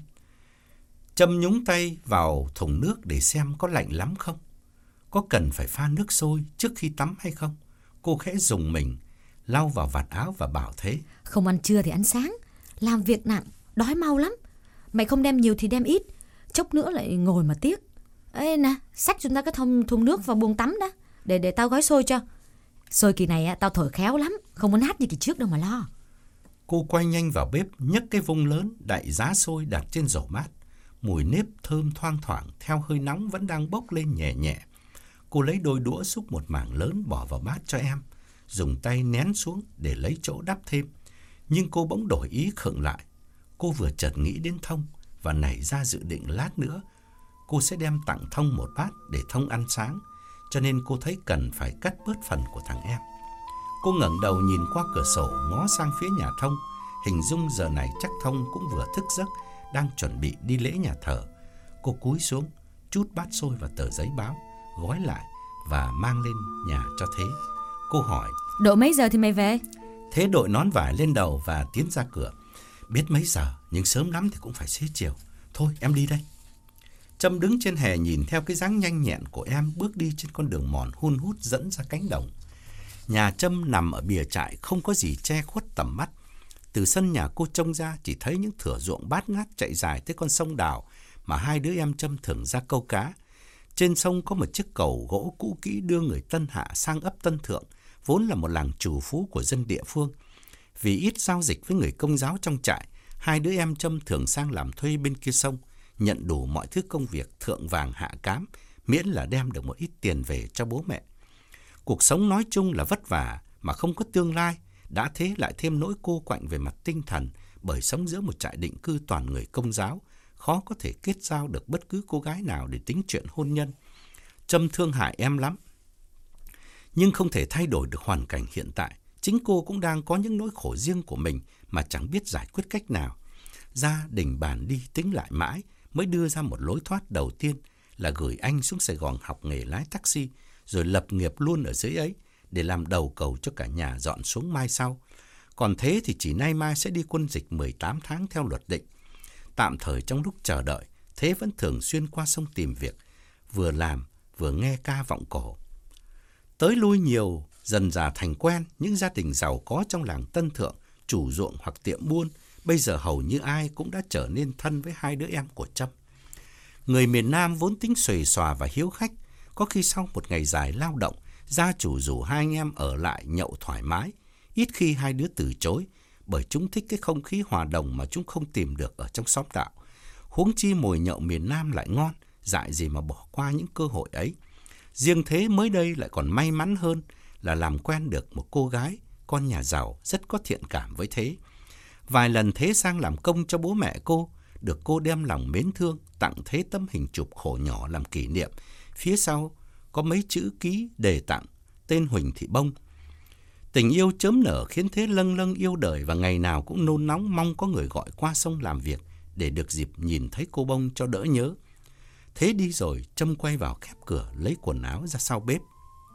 S2: Trâm nhúng tay vào thùng nước để xem có lạnh lắm không, có cần phải pha nước sôi trước khi tắm hay không. Cô khẽ rùng mình, lau vào vạt áo và bảo thế:
S3: không ăn trưa thì ăn sáng, làm việc nặng, đói mau lắm. Mày không đem nhiều thì đem ít, chốc nữa lại ngồi mà tiếc. Ê nè, xách chúng ta cái thùng, thùng nước vào buồng tắm đó, để để tao gói sôi cho. Sôi kỳ này tao thổi khéo lắm, không muốn hát như kỳ trước đâu mà lo.
S2: Cô quay nhanh vào bếp, nhấc cái vung lớn đậy giá sôi đặt trên rổ mát. Mùi nếp thơm thoang thoảng theo hơi nóng vẫn đang bốc lên nhẹ nhẹ. Cô lấy đôi đũa xúc một mảng lớn bỏ vào bát cho em, dùng tay nén xuống để lấy chỗ đắp thêm. Nhưng cô bỗng đổi ý khựng lại. Cô vừa chợt nghĩ đến Thông và nảy ra dự định lát nữa cô sẽ đem tặng Thông một bát để Thông ăn sáng, cho nên cô thấy cần phải cắt bớt phần của thằng em. Cô ngẩng đầu nhìn qua cửa sổ ngó sang phía nhà Thông, hình dung giờ này chắc Thông cũng vừa thức giấc, đang chuẩn bị đi lễ nhà thờ. Cô cúi xuống, trút bát xôi và tờ giấy báo, gói lại và mang lên nhà cho Thế. Cô hỏi:
S3: độ mấy giờ thì mày về?
S2: Thế đội nón vải lên đầu và tiến ra cửa. Biết mấy giờ, nhưng sớm lắm thì cũng phải xế chiều. Thôi em đi đây. Trâm đứng trên hè nhìn theo cái dáng nhanh nhẹn của em bước đi trên con đường mòn hun hút dẫn ra cánh đồng. Nhà Trâm nằm ở bìa trại, không có gì che khuất tầm mắt. Từ sân nhà cô trông ra chỉ thấy những thửa ruộng bát ngát chạy dài tới con sông Đào mà hai đứa em Trâm thường ra câu cá. Trên sông có một chiếc cầu gỗ cũ kỹ đưa người Tân Hạ sang ấp Tân Thượng, vốn là một làng trù phú của dân địa phương. Vì ít giao dịch với người Công giáo trong trại, hai đứa em Trâm thường sang làm thuê bên kia sông, nhận đủ mọi thứ công việc thượng vàng hạ cám, miễn là đem được một ít tiền về cho bố mẹ. Cuộc sống nói chung là vất vả mà không có tương lai, đã thế lại thêm nỗi cô quạnh về mặt tinh thần, bởi sống giữa một trại định cư toàn người Công giáo, khó có thể kết giao được bất cứ cô gái nào để tính chuyện hôn nhân. Trâm thương hại em lắm, nhưng không thể thay đổi được hoàn cảnh hiện tại. Chính cô cũng đang có những nỗi khổ riêng của mình mà chẳng biết giải quyết cách nào. Gia đình bàn đi tính lại mãi mới đưa ra một lối thoát đầu tiên là gửi anh xuống Sài Gòn học nghề lái taxi, rồi lập nghiệp luôn ở dưới ấy để làm đầu cầu cho cả nhà dọn xuống mai sau. Còn thế thì chỉ nay mai sẽ đi quân dịch mười tám tháng theo luật định. Tạm thời trong lúc chờ đợi, Thế vẫn thường xuyên qua sông tìm việc, vừa làm vừa nghe ca vọng cổ. Tới lui nhiều, dần dà thành quen, những gia đình giàu có trong làng Tân Thượng, chủ ruộng hoặc tiệm buôn, bây giờ hầu như ai cũng đã trở nên thân với hai đứa em của Trâm. Người miền Nam vốn tính xuề xòa và hiếu khách, có khi sau một ngày dài lao động, gia chủ rủ hai anh em ở lại nhậu thoải mái. Ít khi hai đứa từ chối, bởi chúng thích cái không khí hòa đồng mà chúng không tìm được ở trong xóm đạo. Huống chi mồi nhậu miền Nam lại ngon, dại gì mà bỏ qua những cơ hội ấy. Riêng Thế mới đây lại còn may mắn hơn là làm quen được một cô gái, con nhà giàu, rất có thiện cảm với Thế. Vài lần Thế sang làm công cho bố mẹ cô, được cô đem lòng mến thương, tặng Thế tấm hình chụp khổ nhỏ làm kỷ niệm. Phía sau có mấy chữ ký đề tặng, tên Huỳnh Thị Bông. Tình yêu chớm nở khiến Thế lâng lâng yêu đời và ngày nào cũng nôn nóng mong có người gọi qua sông làm việc để được dịp nhìn thấy cô Bông cho đỡ nhớ. Thế đi rồi, Trâm quay vào khép cửa lấy quần áo ra sau bếp.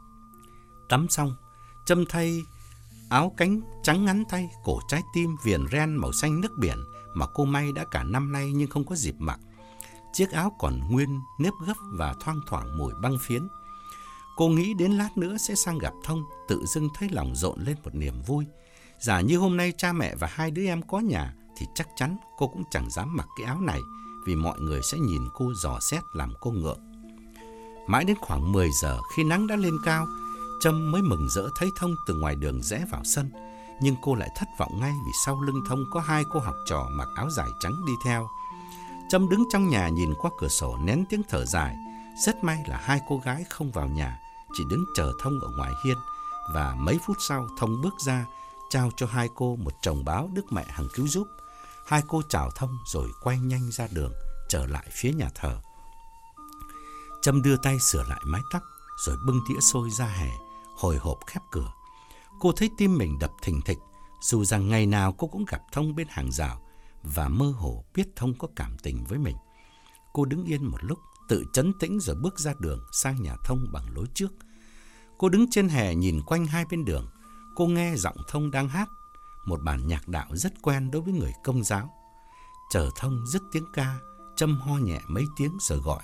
S2: Tắm xong, Trâm thay áo cánh trắng ngắn tay, cổ trái tim viền ren màu xanh nước biển mà cô may đã cả năm nay nhưng không có dịp mặc. Chiếc áo còn nguyên nếp gấp và thoang thoảng mùi băng phiến. Cô nghĩ đến lát nữa sẽ sang gặp Thông, tự dưng thấy lòng rộn lên một niềm vui. Giả như hôm nay cha mẹ và hai đứa em có nhà thì chắc chắn cô cũng chẳng dám mặc cái áo này, vì mọi người sẽ nhìn cô dò xét làm cô ngượng. Mãi đến khoảng mười giờ khi nắng đã lên cao, Trâm mới mừng rỡ thấy Thông từ ngoài đường rẽ vào sân. Nhưng cô lại thất vọng ngay vì sau lưng Thông có hai cô học trò mặc áo dài trắng đi theo. Trâm đứng trong nhà nhìn qua cửa sổ nén tiếng thở dài. Rất may là hai cô gái không vào nhà, chỉ đứng chờ Thông ở ngoài hiên. Và mấy phút sau Thông bước ra, trao cho hai cô một chồng báo Đức Mẹ Hằng Cứu Giúp. Hai cô chào Thông rồi quay nhanh ra đường, trở lại phía nhà thờ. Trâm đưa tay sửa lại mái tóc, rồi bưng đĩa xôi ra hè, hồi hộp khép cửa. Cô thấy tim mình đập thình thịch, dù rằng ngày nào cô cũng gặp Thông bên hàng rào và mơ hồ biết Thông có cảm tình với mình. Cô đứng yên một lúc, tự trấn tĩnh rồi bước ra đường sang nhà Thông bằng lối trước. Cô đứng trên hè nhìn quanh hai bên đường. Cô nghe giọng Thông đang hát một bản nhạc đạo rất quen đối với người Công giáo. Chờ Thông dứt tiếng ca, Trâm ho nhẹ mấy tiếng rồi gọi.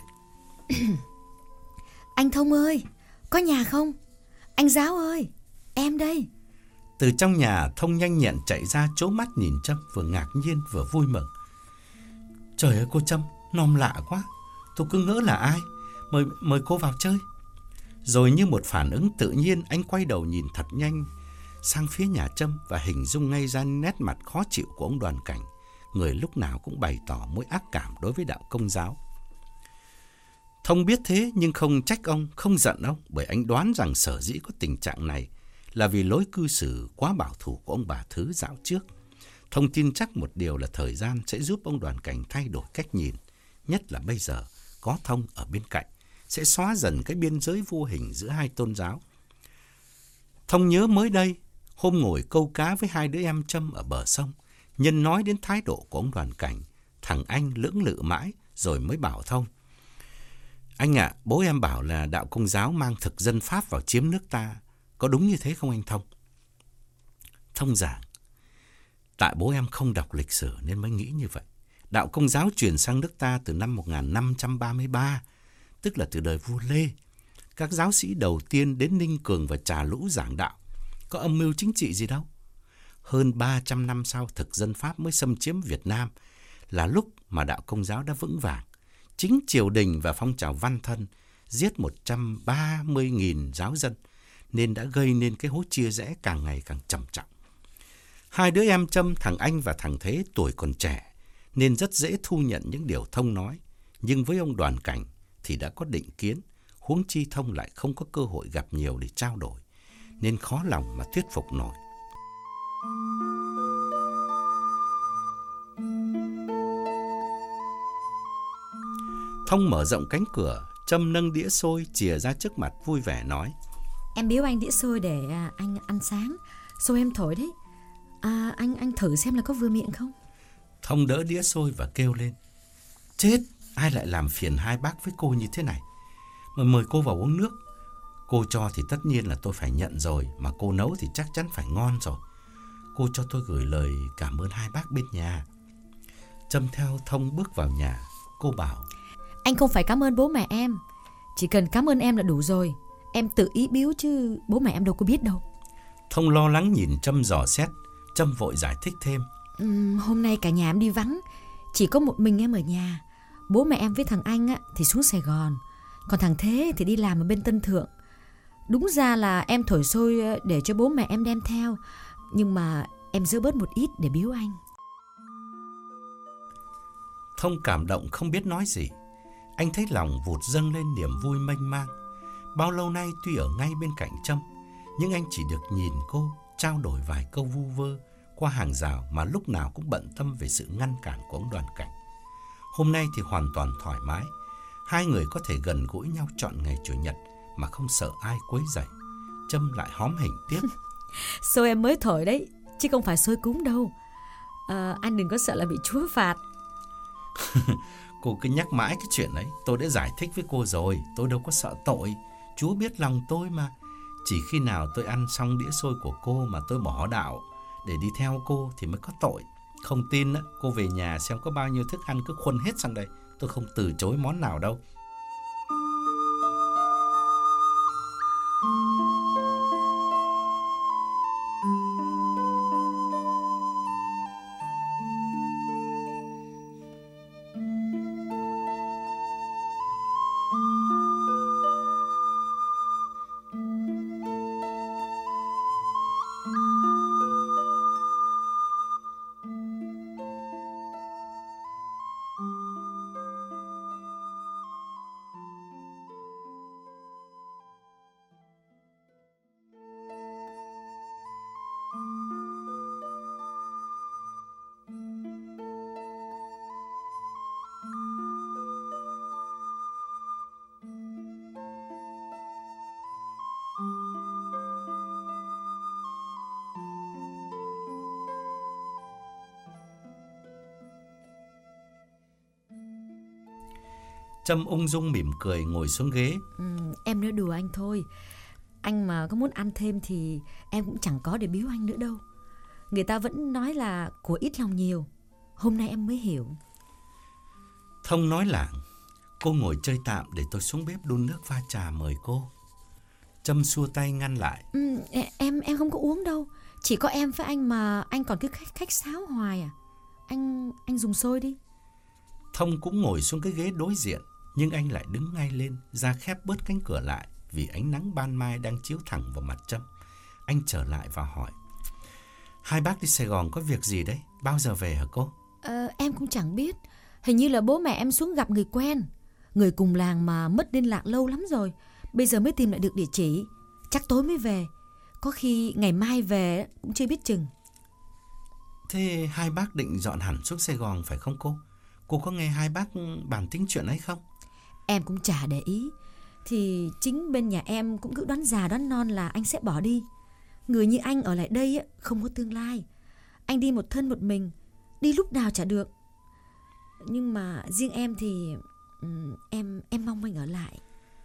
S3: Anh Thông ơi, có nhà không? Anh Giáo ơi, em đây.
S2: Từ trong nhà, Thông nhanh nhẹn chạy ra trố mắt nhìn Trâm, vừa ngạc nhiên vừa vui mừng. Trời ơi cô Trâm, nom lạ quá. Tôi cứ ngỡ là ai. Mời, mời cô vào chơi. Rồi như một phản ứng tự nhiên, anh quay đầu nhìn thật nhanh sang phía nhà Trâm và hình dung ngay ra nét mặt khó chịu của ông Đoàn Cảnh, người lúc nào cũng bày tỏ mối ác cảm đối với đạo Công giáo. Thông biết thế nhưng không trách ông, không giận ông, bởi anh đoán rằng sở dĩ có tình trạng này là vì lối cư xử quá bảo thủ của ông bà Thứ dạo trước. Thông tin chắc một điều là thời gian sẽ giúp ông Đoàn Cảnh thay đổi cách nhìn, nhất là bây giờ có Thông ở bên cạnh, sẽ xóa dần cái biên giới vô hình giữa hai tôn giáo. Thông nhớ mới đây, hôm ngồi câu cá với hai đứa em Trâm ở bờ sông, nhân nói đến thái độ của ông Đoàn Cảnh, thằng anh lưỡng lự mãi rồi mới bảo Thông. Anh ạ, à, bố em bảo là đạo Công giáo mang thực dân Pháp vào chiếm nước ta. Có đúng như thế không anh Thông? Thông giảng, tại bố em không đọc lịch sử nên mới nghĩ như vậy. Đạo Công giáo truyền sang nước ta từ năm một nghìn năm trăm ba mươi ba, tức là từ đời vua Lê. Các giáo sĩ đầu tiên đến Ninh Cường và Trà Lũ giảng đạo. Có âm mưu chính trị gì đâu. Hơn ba trăm năm sau, thực dân Pháp mới xâm chiếm Việt Nam, là lúc mà đạo Công giáo đã vững vàng. Chính triều đình và phong trào văn thân giết một trăm ba mươi nghìn giáo dân, nên đã gây nên cái hố chia rẽ càng ngày càng trầm trọng. Hai đứa em Trâm, thằng Anh và thằng Thế tuổi còn trẻ, nên rất dễ thu nhận những điều Thông nói. Nhưng với ông Đoàn Cảnh thì đã có định kiến. huống chi Thông lại không có cơ hội gặp nhiều để trao đổi, nên khó lòng mà thuyết phục nổi. Thông mở rộng cánh cửa, Trâm nâng đĩa xôi chìa ra trước mặt vui vẻ nói:
S3: Em biếu anh đĩa xôi để anh ăn sáng, xôi em thổi đấy. À, anh anh thử xem là có vừa miệng không.
S2: Thông đỡ đĩa xôi và kêu lên: Chết, ai lại làm phiền hai bác với cô như thế này? Mà mời cô vào uống nước. Cô cho thì tất nhiên là tôi phải nhận rồi, mà cô nấu thì chắc chắn phải ngon rồi. Cô cho tôi gửi lời cảm ơn hai bác bên nhà. Trâm theo Thông bước vào nhà. Cô bảo:
S3: Anh không phải cảm ơn bố mẹ em, chỉ cần cảm ơn em là đủ rồi. Em tự ý biếu chứ bố mẹ em đâu có biết đâu.
S2: Thông lo lắng nhìn Trâm dò xét. Trâm vội giải thích thêm:
S3: uhm, Hôm nay cả nhà em đi vắng, chỉ có một mình em ở nhà. Bố mẹ em với thằng Anh á, thì xuống Sài Gòn, còn thằng Thế thì đi làm ở bên Tân Thượng. Đúng ra là em thổi xôi để cho bố mẹ em đem theo, nhưng mà em giữ bớt một ít để biếu anh.
S2: Thông cảm động không biết nói gì. Anh thấy lòng vụt dâng lên niềm vui mênh mang. Bao lâu nay tuy ở ngay bên cạnh Trâm, nhưng anh chỉ được nhìn cô, trao đổi vài câu vu vơ qua hàng rào mà lúc nào cũng bận tâm về sự ngăn cản của ông Đoàn Cảnh. Hôm nay thì hoàn toàn thoải mái. Hai người có thể gần gũi nhau trọn ngày Chủ nhật mà không sợ ai quấy rầy. Trâm lại hóm hình tiếp:
S3: Xôi em mới thổi đấy, chứ không phải xôi cúng đâu. à, Anh đừng có sợ là bị Chúa phạt.
S2: Cô cứ nhắc mãi cái chuyện ấy. Tôi đã giải thích với cô rồi, tôi đâu có sợ tội. Chúa biết lòng tôi mà. Chỉ khi nào tôi ăn xong đĩa xôi của cô mà tôi bỏ đạo để đi theo cô thì mới có tội. Không tin á, cô về nhà xem có bao nhiêu thức ăn cứ khuân hết sang đây. Tôi không từ chối món nào đâu. Trâm ung dung mỉm cười ngồi xuống ghế.
S3: ừ, Em nói đùa anh thôi. Anh mà có muốn ăn thêm thì em cũng chẳng có để biếu anh nữa đâu. Người ta vẫn nói là của ít lòng nhiều. Hôm nay em mới hiểu.
S2: Thông nói lảng: Cô ngồi chơi tạm để tôi xuống bếp đun nước pha trà mời cô. Trâm xua tay ngăn lại:
S3: ừ, Em em không có uống đâu. Chỉ có em với anh mà anh còn cứ khách, khách sáo hoài à. Anh anh dùng xôi đi.
S2: Thông cũng ngồi xuống cái ghế đối diện, nhưng anh lại đứng ngay lên, ra khép bớt cánh cửa lại vì ánh nắng ban mai đang chiếu thẳng vào mặt Trâm. Anh trở lại và hỏi: Hai bác đi Sài Gòn có việc gì đấy? Bao giờ về hả cô?
S3: Ờ, em cũng chẳng biết. Hình như là bố mẹ em xuống gặp người quen, người cùng làng mà mất liên lạc lâu lắm rồi. Bây giờ mới tìm lại được địa chỉ. Chắc tối mới về. Có khi ngày mai về cũng chưa biết chừng.
S2: Thế hai bác định dọn hẳn xuống Sài Gòn phải không cô? Cô có nghe hai bác bàn tính chuyện ấy không?
S3: Em cũng chả để ý. Thì chính bên nhà em cũng cứ đoán già đoán non là anh sẽ bỏ đi. Người như anh ở lại đây không có tương lai. Anh đi một thân một mình, đi lúc nào chả được. Nhưng mà riêng em thì um, Em em mong anh ở lại.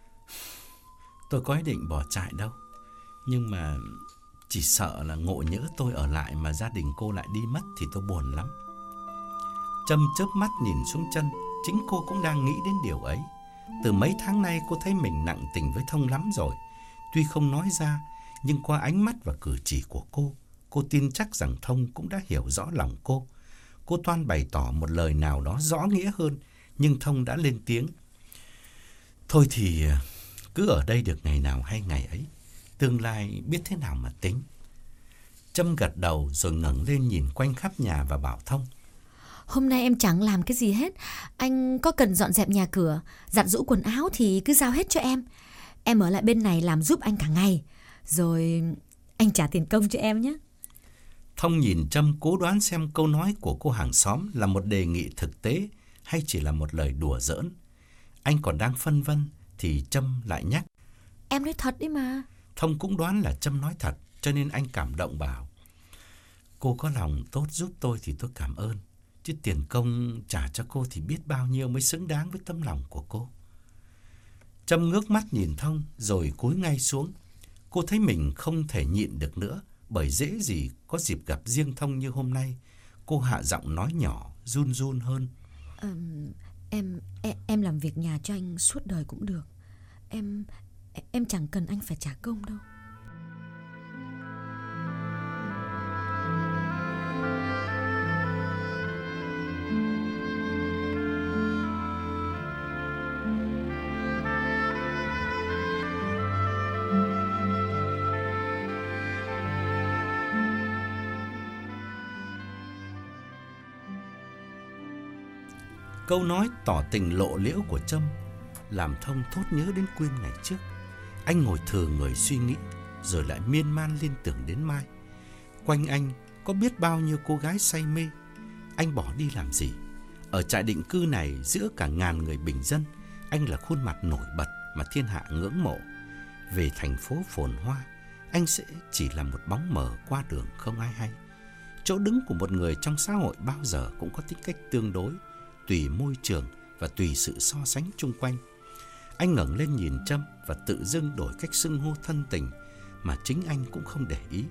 S2: Tôi có ý định bỏ trại đâu. Nhưng mà chỉ sợ là ngộ nhỡ tôi ở lại mà gia đình cô lại đi mất thì tôi buồn lắm. Trâm chớp mắt nhìn xuống chân. Chính cô cũng đang nghĩ đến điều ấy. Từ mấy tháng nay cô thấy mình nặng tình với Thông lắm rồi. Tuy không nói ra, nhưng qua ánh mắt và cử chỉ của cô, cô tin chắc rằng Thông cũng đã hiểu rõ lòng cô. Cô toan bày tỏ một lời nào đó rõ nghĩa hơn, nhưng Thông đã lên tiếng: Thôi thì cứ ở đây được ngày nào hay ngày ấy. Tương lai biết thế nào mà tính. Trâm gật đầu rồi ngẩng lên nhìn quanh khắp nhà và bảo Thông:
S3: Hôm nay em chẳng làm cái gì hết. Anh có cần dọn dẹp nhà cửa, giặt giũ quần áo thì cứ giao hết cho em. em ở lại bên này làm giúp anh cả ngày, rồi anh trả tiền công cho em nhé.
S2: Thông nhìn Trâm cố đoán xem câu nói của cô hàng xóm là một đề nghị thực tế hay chỉ là một lời đùa giỡn. Anh còn đang phân vân thì Trâm lại nhắc.
S3: Em nói thật đấy mà.
S2: Thông cũng đoán là Trâm nói thật, cho nên anh cảm động bảo: cô có lòng tốt giúp tôi thì tôi cảm ơn, chứ tiền công trả cho cô thì biết bao nhiêu mới xứng đáng với tấm lòng của cô. Trâm ngước mắt nhìn Thông rồi cúi ngay xuống. Cô thấy mình không thể nhịn được nữa, bởi dễ gì có dịp gặp riêng Thông như hôm nay. Cô hạ giọng nói nhỏ, run run hơn.
S3: À, em, em em làm việc nhà cho anh suốt đời cũng được. Em em chẳng cần anh phải trả công đâu.
S2: Câu nói tỏ tình lộ liễu của Trâm làm Thông thốt nhớ đến Quyên ngày trước. Anh ngồi thừ người suy nghĩ, rồi lại miên man liên tưởng đến Mai. Quanh anh có biết bao nhiêu cô gái say mê. Anh bỏ đi làm gì? Ở trại định cư này, giữa cả ngàn người bình dân, anh là khuôn mặt nổi bật mà thiên hạ ngưỡng mộ. Về thành phố phồn hoa, anh sẽ chỉ là một bóng mờ qua đường không ai hay. Chỗ đứng của một người trong xã hội bao giờ cũng có tính cách tương đối, tùy môi trường và tùy sự so sánh chung quanh. Anh ngẩng lên nhìn Trâm và tự dưng đổi cách xưng hô thân tình mà chính anh cũng không để ý.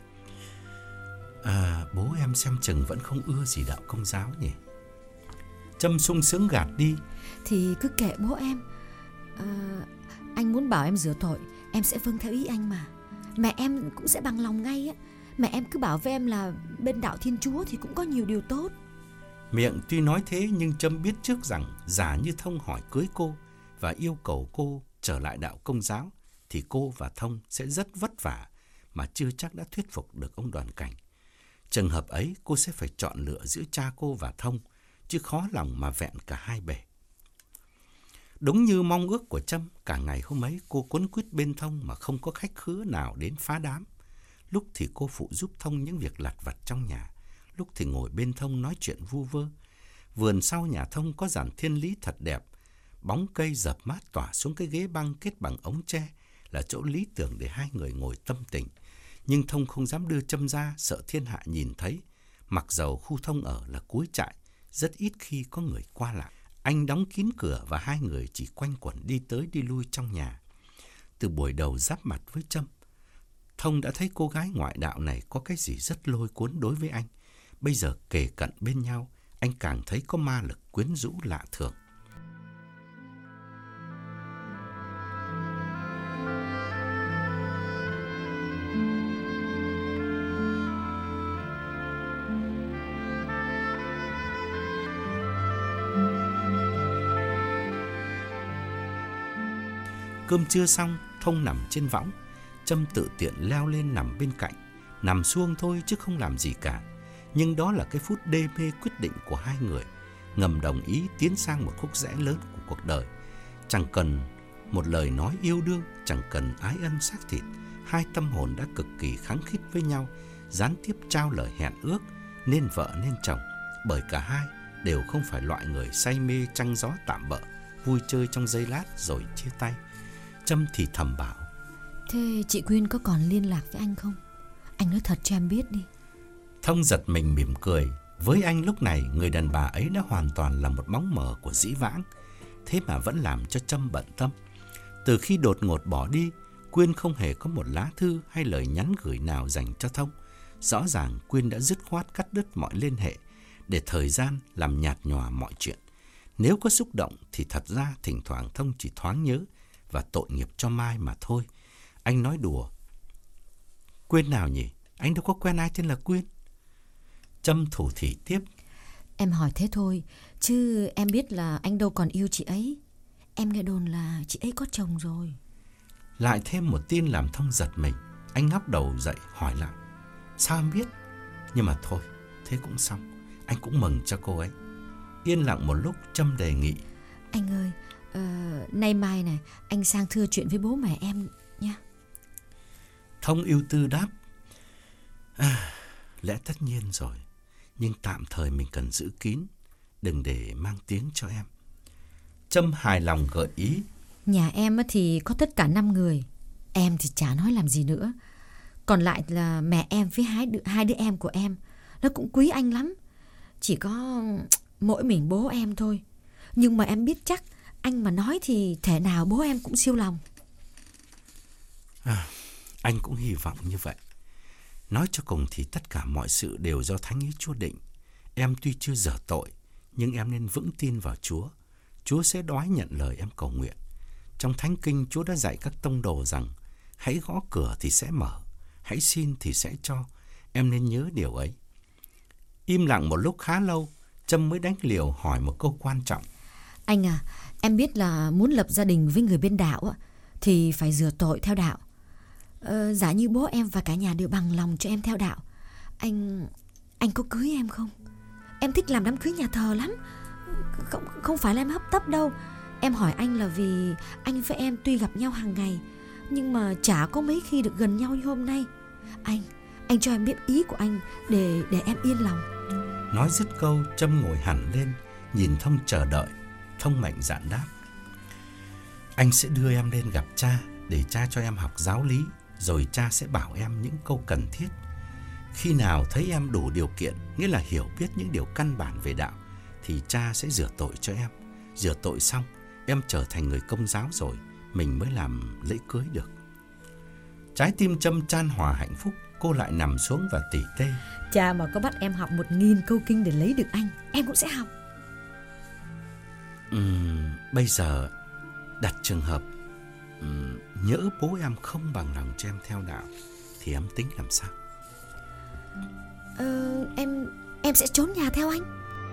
S2: À, bố em xem chừng vẫn không ưa gì đạo Công giáo nhỉ? Trâm sung sướng gạt đi.
S3: Thì cứ kệ bố em. À, anh muốn bảo em rửa tội, em sẽ vâng theo ý anh mà. Mẹ em cũng sẽ bằng lòng ngay á. Mẹ em cứ bảo với em là bên đạo Thiên Chúa thì cũng có nhiều điều tốt.
S2: Miệng tuy nói thế nhưng Trâm biết trước rằng giả như Thông hỏi cưới cô và yêu cầu cô trở lại đạo Công giáo thì cô và Thông sẽ rất vất vả mà chưa chắc đã thuyết phục được ông Đoàn Cảnh. Trường hợp ấy cô sẽ phải chọn lựa giữa cha cô và Thông, chứ khó lòng mà vẹn cả hai bề. Đúng như mong ước của Trâm, cả ngày hôm ấy cô quấn quýt bên Thông mà không có khách khứa nào đến phá đám. Lúc thì cô phụ giúp Thông những việc lặt vặt trong nhà, lúc thì ngồi bên Thông nói chuyện vu vơ. Vườn sau nhà Thông có giàn thiên lý thật đẹp, bóng cây dập mát tỏa xuống cái ghế băng kết bằng ống tre, là chỗ lý tưởng để hai người ngồi tâm tình. Nhưng Thông không dám đưa Trâm ra, sợ thiên hạ nhìn thấy. Mặc dầu khu Thông ở là cuối trại, rất ít khi có người qua lại. Anh đóng kín cửa và hai người chỉ quanh quẩn đi tới đi lui trong nhà. Từ buổi đầu giáp mặt với Trâm, Thông đã thấy cô gái ngoại đạo này có cái gì rất lôi cuốn đối với anh. Bây giờ kề cận bên nhau, anh càng thấy có ma lực quyến rũ lạ thường. Cơm trưa xong, Thông nằm trên võng. Trâm tự tiện leo lên nằm bên cạnh. Nằm xuông thôi chứ không làm gì cả. Nhưng đó là cái phút đê mê quyết định của hai người, ngầm đồng ý tiến sang một khúc rẽ lớn của cuộc đời. Chẳng cần một lời nói yêu đương, chẳng cần ái ân xác thịt, hai tâm hồn đã cực kỳ khăng khít với nhau, gián tiếp trao lời hẹn ước nên vợ nên chồng, bởi cả hai đều không phải loại người say mê trăng gió tạm bợ, vui chơi trong giây lát rồi chia tay. Trâm thì thầm bảo:
S3: Thế chị Quyên có còn liên lạc với anh không? Anh nói thật cho em biết đi.
S2: Thông giật mình mỉm cười. Với anh lúc này, người đàn bà ấy đã hoàn toàn là một bóng mờ của dĩ vãng, thế mà vẫn làm cho Trâm bận tâm. Từ khi đột ngột bỏ đi, Quyên không hề có một lá thư hay lời nhắn gửi nào dành cho Thông. Rõ ràng Quyên đã dứt khoát cắt đứt mọi liên hệ, để thời gian làm nhạt nhòa mọi chuyện. Nếu có xúc động thì thật ra thỉnh thoảng Thông chỉ thoáng nhớ và tội nghiệp cho Mai mà thôi. Anh nói đùa: Quyên nào nhỉ? Anh đâu có quen ai tên là Quyên. Trâm thủ thỉ tiếp:
S3: Em hỏi thế thôi, chứ em biết là anh đâu còn yêu chị ấy. Em nghe đồn là chị ấy có chồng rồi.
S2: Lại thêm một tin làm Thông giật mình. Anh ngóc đầu dậy hỏi lại: Sao em biết? Nhưng mà thôi, thế cũng xong. Anh cũng mừng cho cô ấy. Yên lặng một lúc, Trâm đề nghị:
S3: Anh ơi, uh, nay mai này anh sang thưa chuyện với bố mẹ em nha.
S2: Thông ưu tư đáp. À, lẽ tất nhiên rồi, nhưng tạm thời mình cần giữ kín, đừng để mang tiếng cho em. Trâm hài lòng gợi ý.
S3: Nhà em thì có tất cả năm người, em thì chả nói làm gì nữa. Còn lại là mẹ em với hai đứa, hai đứa em của em, nó cũng quý anh lắm. Chỉ có mỗi mình bố em thôi. Nhưng mà em biết chắc anh mà nói thì thể nào bố em cũng siêu lòng.
S2: À, anh cũng hy vọng như vậy. Nói cho cùng thì tất cả mọi sự đều do Thánh ý Chúa định. Em tuy chưa dở tội, nhưng em nên vững tin vào Chúa. Chúa sẽ đoái nhận lời em cầu nguyện. Trong Thánh Kinh, Chúa đã dạy các tông đồ rằng hãy gõ cửa thì sẽ mở, hãy xin thì sẽ cho. Em nên nhớ điều ấy. Im lặng một lúc khá lâu, Trâm mới đánh liều hỏi một câu quan trọng.
S3: Anh à, em biết là muốn lập gia đình với người bên đạo thì phải rửa tội theo đạo. Ờ, giả như bố em và cả nhà đều bằng lòng cho em theo đạo, Anh anh có cưới em không? Em thích làm đám cưới nhà thờ lắm. Không, không phải là em hấp tấp đâu. Em hỏi anh là vì anh với em tuy gặp nhau hàng ngày, nhưng mà chả có mấy khi được gần nhau như hôm nay. Anh, anh cho em biết ý của anh để, để em yên lòng.
S2: Nói dứt câu, Trâm ngồi hẳn lên, nhìn Thông chờ đợi. Thông mạnh dạn đáp. Anh sẽ đưa em lên gặp cha, để cha cho em học giáo lý, rồi cha sẽ bảo em những câu cần thiết. Khi nào thấy em đủ điều kiện, nghĩa là hiểu biết những điều căn bản về đạo, thì cha sẽ rửa tội cho em. Rửa tội xong, em trở thành người Công giáo rồi, mình mới làm lễ cưới được. Trái tim Trâm chan hòa hạnh phúc, cô lại nằm xuống và tỉ tê.
S3: Cha mà có bắt em học một nghìn câu kinh để lấy được anh, em cũng sẽ học.
S2: Uhm, bây giờ đặt trường hợp uhm, nhỡ bố em không bằng lòng cho em theo đạo, thì em tính làm sao?
S3: Ờ, em em sẽ trốn nhà theo anh.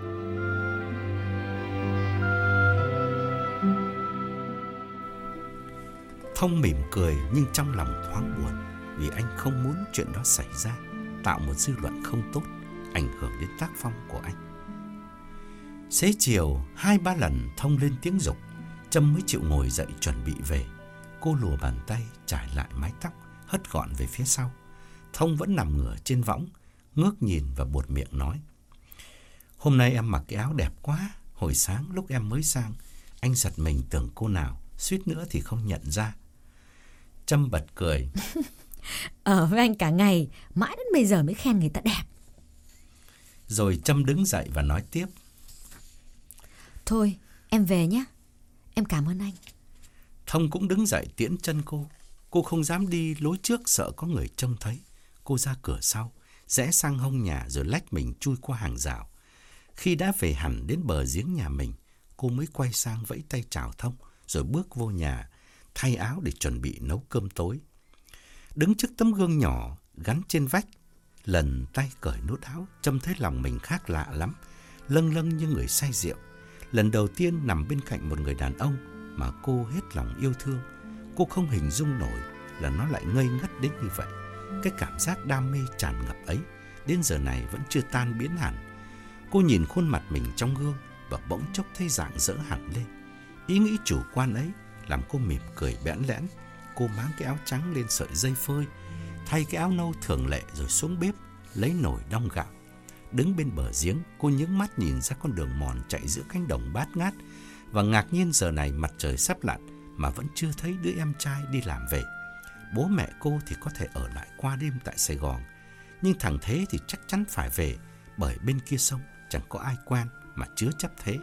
S2: Thông mỉm cười nhưng trong lòng thoáng buồn, vì anh không muốn chuyện đó xảy ra, tạo một dư luận không tốt, ảnh hưởng đến tác phong của anh. Xế chiều, hai ba lần Thông lên tiếng giục, Trâm mới chịu ngồi dậy chuẩn bị về. Cô lùa bàn tay, trải lại mái tóc, hất gọn về phía sau. Thông vẫn nằm ngửa trên võng, ngước nhìn và buột miệng nói. Hôm nay em mặc cái áo đẹp quá. Hồi sáng lúc em mới sang, anh giật mình tưởng cô nào, suýt nữa thì không nhận ra. Trâm bật cười.
S3: Ở với anh cả ngày, mãi đến bây giờ mới khen người ta đẹp.
S2: Rồi Trâm đứng dậy và nói tiếp.
S3: Thôi, em về nhé. Em cảm ơn anh.
S2: Thông cũng đứng dậy tiễn chân cô. Cô không dám đi lối trước, sợ có người trông thấy. Cô ra cửa sau, rẽ sang hông nhà rồi lách mình chui qua hàng rào. Khi đã về hẳn đến bờ giếng nhà mình, cô mới quay sang vẫy tay chào Thông, rồi bước vô nhà, thay áo để chuẩn bị nấu cơm tối. Đứng trước tấm gương nhỏ gắn trên vách, lần tay cởi nút áo, Trâm thấy lòng mình khác lạ lắm, lâng lâng như người say rượu. Lần đầu tiên nằm bên cạnh một người đàn ông mà cô hết lòng yêu thương. Cô không hình dung nổi là nó lại ngây ngất đến như vậy. Cái cảm giác đam mê tràn ngập ấy đến giờ này vẫn chưa tan biến hẳn. Cô nhìn khuôn mặt mình trong gương và bỗng chốc thấy rạng rỡ hẳn lên. Ý nghĩ chủ quan ấy làm cô mỉm cười bẽn lẽn. Cô máng cái áo trắng lên sợi dây phơi, thay cái áo nâu thường lệ rồi xuống bếp lấy nồi đong gạo. Đứng bên bờ giếng, cô nhướng mắt nhìn ra con đường mòn chạy giữa cánh đồng bát ngát và ngạc nhiên giờ này mặt trời sắp lặn mà vẫn chưa thấy đứa em trai đi làm về. Bố mẹ cô thì có thể ở lại qua đêm tại Sài Gòn, nhưng thằng Thế thì chắc chắn phải về, bởi bên kia sông chẳng có ai quen mà chứa chấp thế.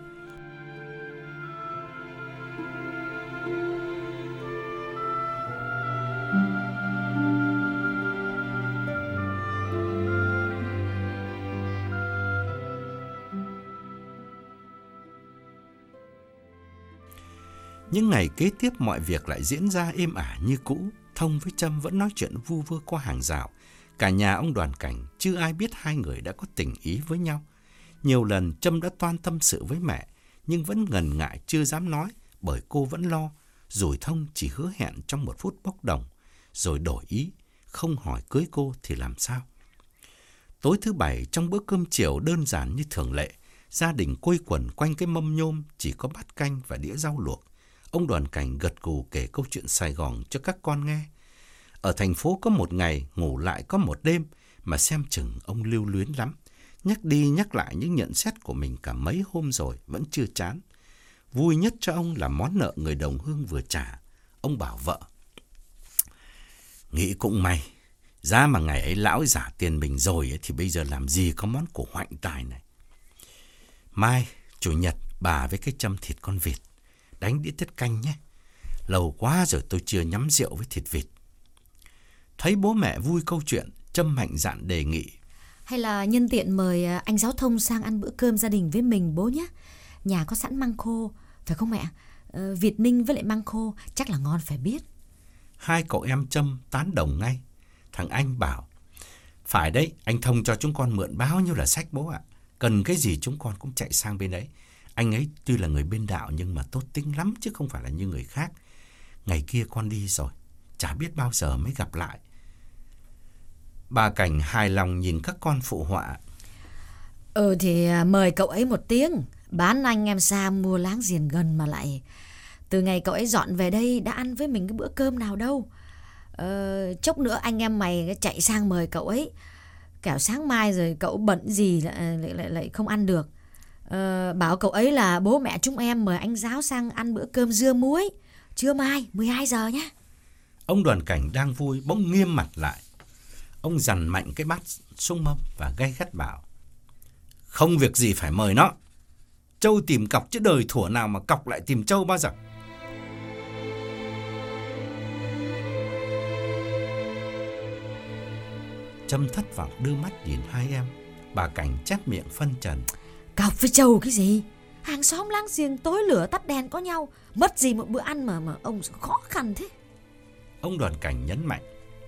S2: Những ngày kế tiếp mọi việc lại diễn ra êm ả như cũ. Thông với Trâm vẫn nói chuyện vu vơ qua hàng rào. Cả nhà ông Đoàn Cảnh chưa ai biết hai người đã có tình ý với nhau. Nhiều lần Trâm đã toan tâm sự với mẹ, nhưng vẫn ngần ngại chưa dám nói, bởi cô vẫn lo. Rồi Thông chỉ hứa hẹn trong một phút bốc đồng, rồi đổi ý, không hỏi cưới cô thì làm sao. Tối thứ Bảy, trong bữa cơm chiều đơn giản như thường lệ, gia đình quây quần quanh cái mâm nhôm chỉ có bát canh và đĩa rau luộc. Ông Đoàn Cảnh gật gù kể câu chuyện Sài Gòn cho các con nghe. Ở thành phố có một ngày, ngủ lại có một đêm, mà xem chừng ông lưu luyến lắm. Nhắc đi nhắc lại những nhận xét của mình cả mấy hôm rồi vẫn chưa chán. Vui nhất cho ông là món nợ người đồng hương vừa trả. Ông bảo vợ: nghĩ cũng may, giá mà ngày ấy lão giả tiền mình rồi ấy, thì bây giờ làm gì có món củ hoạnh tài này. Mai, chủ nhật, bà với cái châm thịt con vịt, đánh đĩa tiết canh nhé. Lâu quá rồi tôi chưa nhắm rượu với thịt vịt. Thấy bố mẹ vui câu chuyện, Trâm mạnh dạn đề nghị:
S3: hay là nhân tiện mời anh giáo thông sang ăn bữa cơm gia đình với mình bố nhé. Nhà có sẵn măng khô, phải không mẹ? Ờ, vịt ninh với lại măng khô chắc là ngon phải biết.
S2: Hai cậu em Trâm tán đồng ngay. Thằng Anh bảo: phải đấy, anh Thông cho chúng con mượn bao nhiêu là sách bố ạ. Cần cái gì chúng con cũng chạy sang bên ấy. Anh ấy tuy là người bên đạo nhưng mà tốt tính lắm chứ không phải là như người khác. Ngày kia con đi rồi, chả biết bao giờ mới gặp lại. Bà Cảnh hài lòng nhìn các con phụ họa:
S3: Ừ thì mời cậu ấy một tiếng. Bán anh em xa mua láng giềng gần mà lại. Từ ngày cậu ấy dọn về đây đã ăn với mình cái bữa cơm nào đâu. Ờ, chốc nữa anh em mày chạy sang mời cậu ấy. Kẻo sáng mai rồi cậu bận gì lại, lại, lại, lại không ăn được. Ờ, bảo cậu ấy là bố mẹ chúng em mời anh giáo sang ăn bữa cơm dưa muối. Trưa mai mười hai giờ nhé.
S2: Ông Đoàn Cảnh đang vui bỗng nghiêm mặt lại. Ông dằn mạnh cái bát xuống mâm và gay gắt bảo: không việc gì phải mời nó. Trâu tìm cọc chứ đời thủa nào mà cọc lại tìm trâu bao giờ. Trâm thất vọng đưa mắt nhìn hai em. Bà Cảnh chép miệng phân trần:
S3: cọc với trâu cái gì? Hàng xóm láng giềng tối lửa tắt đèn có nhau, mất gì một bữa ăn mà mà ông khó khăn thế.
S2: Ông Đoàn Cảnh nhấn mạnh: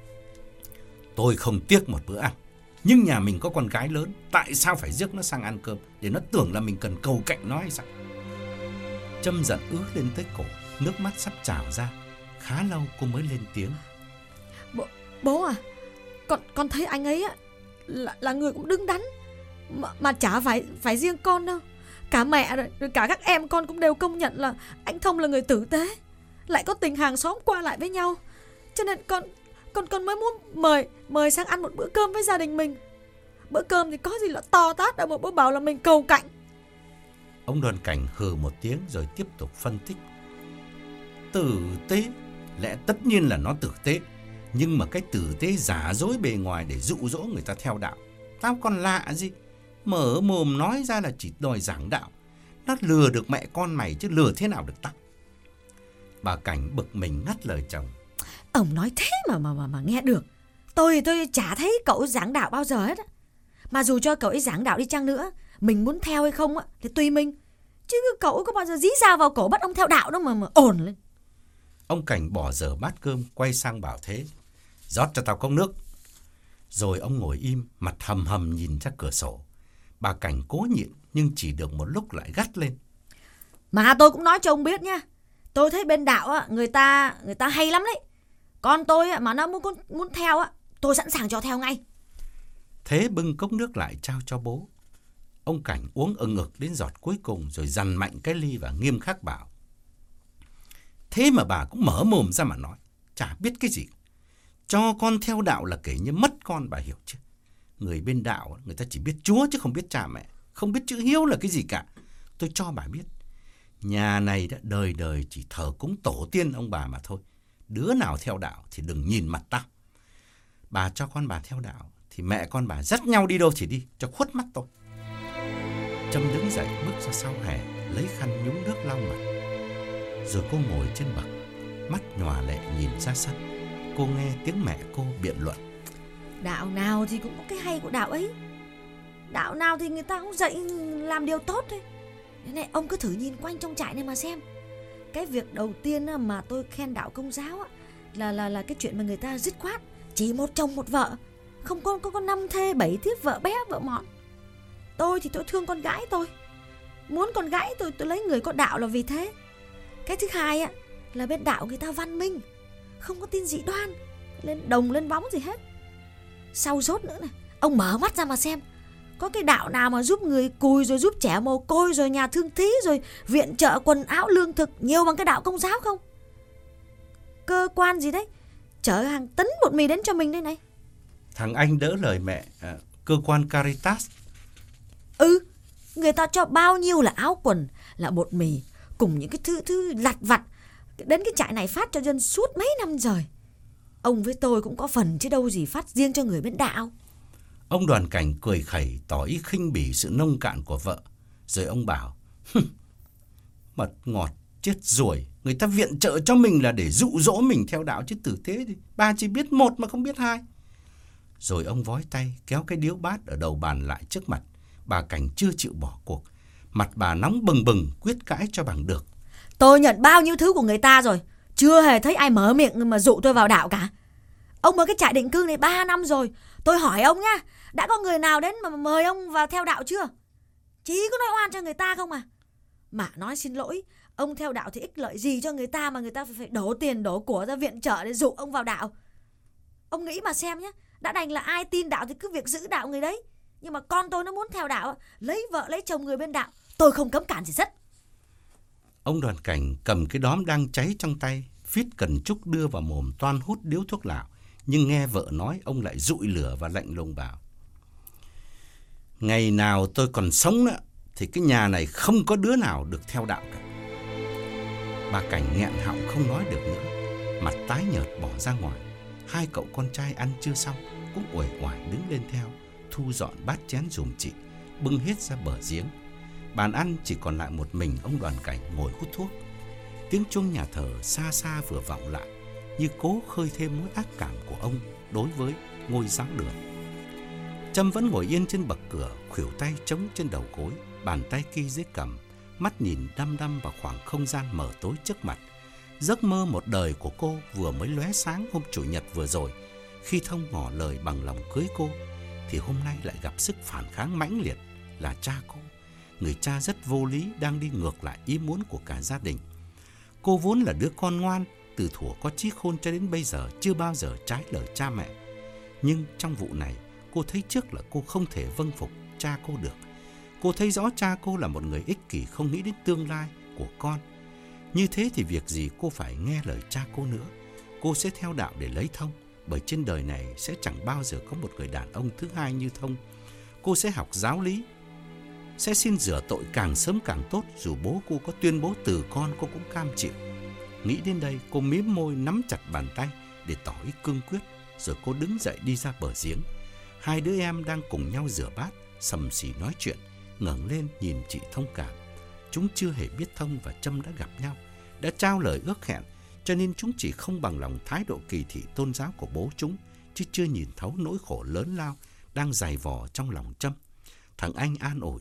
S2: tôi không tiếc một bữa ăn, nhưng nhà mình có con gái lớn, tại sao phải rước nó sang ăn cơm để nó tưởng là mình cần cầu cạnh nó hay sao? Trâm giận ứ lên tới cổ, nước mắt sắp trào ra. Khá lâu cô mới lên tiếng:
S3: Bố, bố à, con con thấy anh ấy á là, là người cũng đứng đắn mà, mà chả phải phải riêng con đâu. Cả mẹ rồi, rồi cả các em con cũng đều công nhận là anh Thông là người tử tế, lại có tình hàng xóm qua lại với nhau. Cho nên con con con mới muốn mời mời sang ăn một bữa cơm với gia đình mình. Bữa cơm thì có gì là to tát đâu mà bố bảo là mình cầu cạnh.
S2: Ông Đoàn Cảnh hừ một tiếng rồi tiếp tục phân tích: tử tế, lẽ tất nhiên là nó tử tế, nhưng mà cái tử tế giả dối bề ngoài để dụ dỗ người ta theo đạo, tao còn lạ gì. Mở mồm nói ra là chỉ đòi giảng đạo. Nó lừa được mẹ con mày chứ lừa thế nào được tao. Bà Cảnh bực mình ngắt lời chồng:
S3: ông nói thế mà mà mà, mà nghe được. Tôi tôi chả thấy cậu giảng đạo bao giờ hết. Mà dù cho cậu ấy giảng đạo đi chăng nữa, mình muốn theo hay không á thì tùy mình. Chứ cậu có bao giờ dí dao vào cổ bắt ông theo đạo đâu mà mà ổn lên.
S2: Ông Cảnh bỏ dở bát cơm, quay sang bảo Thế: rót cho tao cốc nước. Rồi ông ngồi im, mặt hầm hầm nhìn ra cửa sổ. Bà Cảnh cố nhịn nhưng chỉ được một lúc lại gắt lên:
S3: mà tôi cũng nói cho ông biết nha, tôi thấy bên đạo á, người ta người ta hay lắm đấy. Con tôi á, mà nó muốn muốn theo á, tôi sẵn sàng cho theo ngay.
S2: Thế bưng cốc nước lại trao cho bố. Ông Cảnh uống ừng ực đến giọt cuối cùng rồi dằn mạnh cái ly và nghiêm khắc bảo: thế mà bà cũng mở mồm ra mà nói, chả biết cái gì. Cho con theo đạo là kể như mất con, bà hiểu chứ. Người bên đạo người ta chỉ biết Chúa chứ không biết cha mẹ, không biết chữ hiếu là cái gì cả. Tôi cho bà biết, nhà này đã đời đời chỉ thờ cúng tổ tiên ông bà mà thôi. Đứa nào theo đạo thì đừng nhìn mặt tao. Bà cho con bà theo đạo thì mẹ con bà dắt nhau đi đâu thì đi, cho khuất mắt tôi. Trâm đứng dậy bước ra sau hè, lấy khăn nhúng nước lau mặt. Rồi cô ngồi trên bậc, mắt nhòa lệ nhìn ra sân. Cô nghe tiếng mẹ cô biện luận:
S3: đạo nào thì cũng có cái hay của đạo ấy. Đạo nào thì người ta cũng dạy làm điều tốt thôi. Thế này ông cứ thử nhìn quanh trong trại này mà xem. Cái việc đầu tiên mà tôi khen đạo Công giáo là là là cái chuyện mà người ta dứt khoát chỉ một chồng một vợ, không có có, có năm thê bảy thiếp, vợ bé vợ mọn. Tôi thì tôi thương con gái tôi, muốn con gái tôi tôi lấy người có đạo là vì thế. Cái thứ hai á là bên đạo người ta văn minh, không có tin dị đoan, lên đồng lên bóng gì hết. Sau rốt nữa này, ông mở mắt ra mà xem, Có cái đạo nào mà giúp người cùi, rồi giúp trẻ mồ côi, rồi nhà thương thí, rồi viện trợ quần áo lương thực nhiều bằng cái đạo Công giáo không? Cơ quan gì đấy chở hàng tấn bột mì đến cho mình đây này.
S2: Thằng Anh đỡ lời mẹ. À, cơ quan Caritas.
S3: Ừ, người ta cho bao nhiêu là áo quần, là bột mì, cùng những cái thứ thứ lặt vặt đến cái trại này phát cho dân suốt mấy năm rồi. Ông với tôi cũng có phần chứ đâu gì phát riêng cho người bên đạo.
S2: Ông Đoàn Cảnh cười khẩy tỏ ý khinh bỉ sự nông cạn của vợ. Rồi ông bảo: mật ngọt chết ruồi, người ta viện trợ cho mình là để dụ dỗ mình theo đạo, chứ tử tế thì bà chỉ biết một mà không biết hai. Rồi ông vói tay kéo cái điếu bát ở đầu bàn lại trước mặt. Bà Cảnh chưa chịu bỏ cuộc. Mặt bà nóng bừng bừng, quyết cãi cho bằng được.
S3: Tôi nhận bao nhiêu thứ của người ta rồi, chưa hề thấy ai mở miệng mà dụ tôi vào đạo cả. Ông ở cái trại định cư này ba năm rồi. Tôi hỏi ông nhá, đã có người nào đến mà mời ông vào theo đạo chưa? Chỉ có nói oan cho người ta không à. Mà nói xin lỗi, ông theo đạo thì ích lợi gì cho người ta mà người ta phải đổ tiền đổ của ra viện trợ để dụ ông vào đạo. Ông nghĩ mà xem nhé, đã đành là ai tin đạo thì cứ việc giữ đạo người đấy. Nhưng mà con tôi nó muốn theo đạo, lấy vợ lấy chồng người bên đạo, tôi không cấm cản gì hết.
S2: Ông Đoàn Cảnh cầm cái đóm đang cháy trong tay, phít cần trúc đưa vào mồm toan hút điếu thuốc lào. Nhưng nghe vợ nói, ông lại dụi lửa và lạnh lùng bảo: ngày nào tôi còn sống nữa thì cái nhà này không có đứa nào được theo đạo cả. Bà Cảnh nghẹn họng không nói được nữa, mặt tái nhợt bỏ ra ngoài. Hai cậu con trai ăn chưa xong cũng uể oải đứng lên theo, thu dọn bát chén giùm chị, bưng hết ra bờ giếng. Bàn ăn chỉ còn lại một mình ông Đoàn Cảnh ngồi hút thuốc. Tiếng chuông nhà thờ xa xa vừa vọng lại, như cố khơi thêm mối ác cảm của ông đối với ngôi giáo đường. Trâm vẫn ngồi yên trên bậc cửa, khuỷu tay chống trên đầu gối, bàn tay kia dưới cằm, mắt nhìn đăm đăm vào khoảng không gian mờ tối trước mặt. Giấc mơ một đời của cô vừa mới lóe sáng hôm chủ nhật vừa rồi, khi Thông ngỏ lời bằng lòng cưới cô, thì hôm nay lại gặp sức phản kháng mãnh liệt là cha cô, người cha rất vô lý đang đi ngược lại ý muốn của cả gia đình. Cô vốn là đứa con ngoan, từ thuở có chí khôn cho đến bây giờ chưa bao giờ trái lời cha mẹ. Nhưng trong vụ này, cô thấy trước là cô không thể vâng phục cha cô được. Cô thấy rõ cha cô là một người ích kỷ, không nghĩ đến tương lai của con. Như thế thì việc gì cô phải nghe lời cha cô nữa. Cô sẽ theo đạo để lấy Thông, bởi trên đời này sẽ chẳng bao giờ có một người đàn ông thứ hai như Thông. Cô sẽ học giáo lý, sẽ xin rửa tội càng sớm càng tốt, dù bố cô có tuyên bố từ con cô cũng cam chịu. Nghĩ đến đây, cô mím môi nắm chặt bàn tay để tỏ ý cương quyết, rồi cô đứng dậy đi ra bờ giếng. Hai đứa em đang cùng nhau rửa bát, sầm xì nói chuyện, ngẩng lên nhìn chị thông cảm. Chúng chưa hề biết Thông và Trâm đã gặp nhau, đã trao lời ước hẹn, cho nên chúng chỉ không bằng lòng thái độ kỳ thị tôn giáo của bố chúng, chứ chưa nhìn thấu nỗi khổ lớn lao đang dày vò trong lòng Trâm. Thằng Anh an ủi: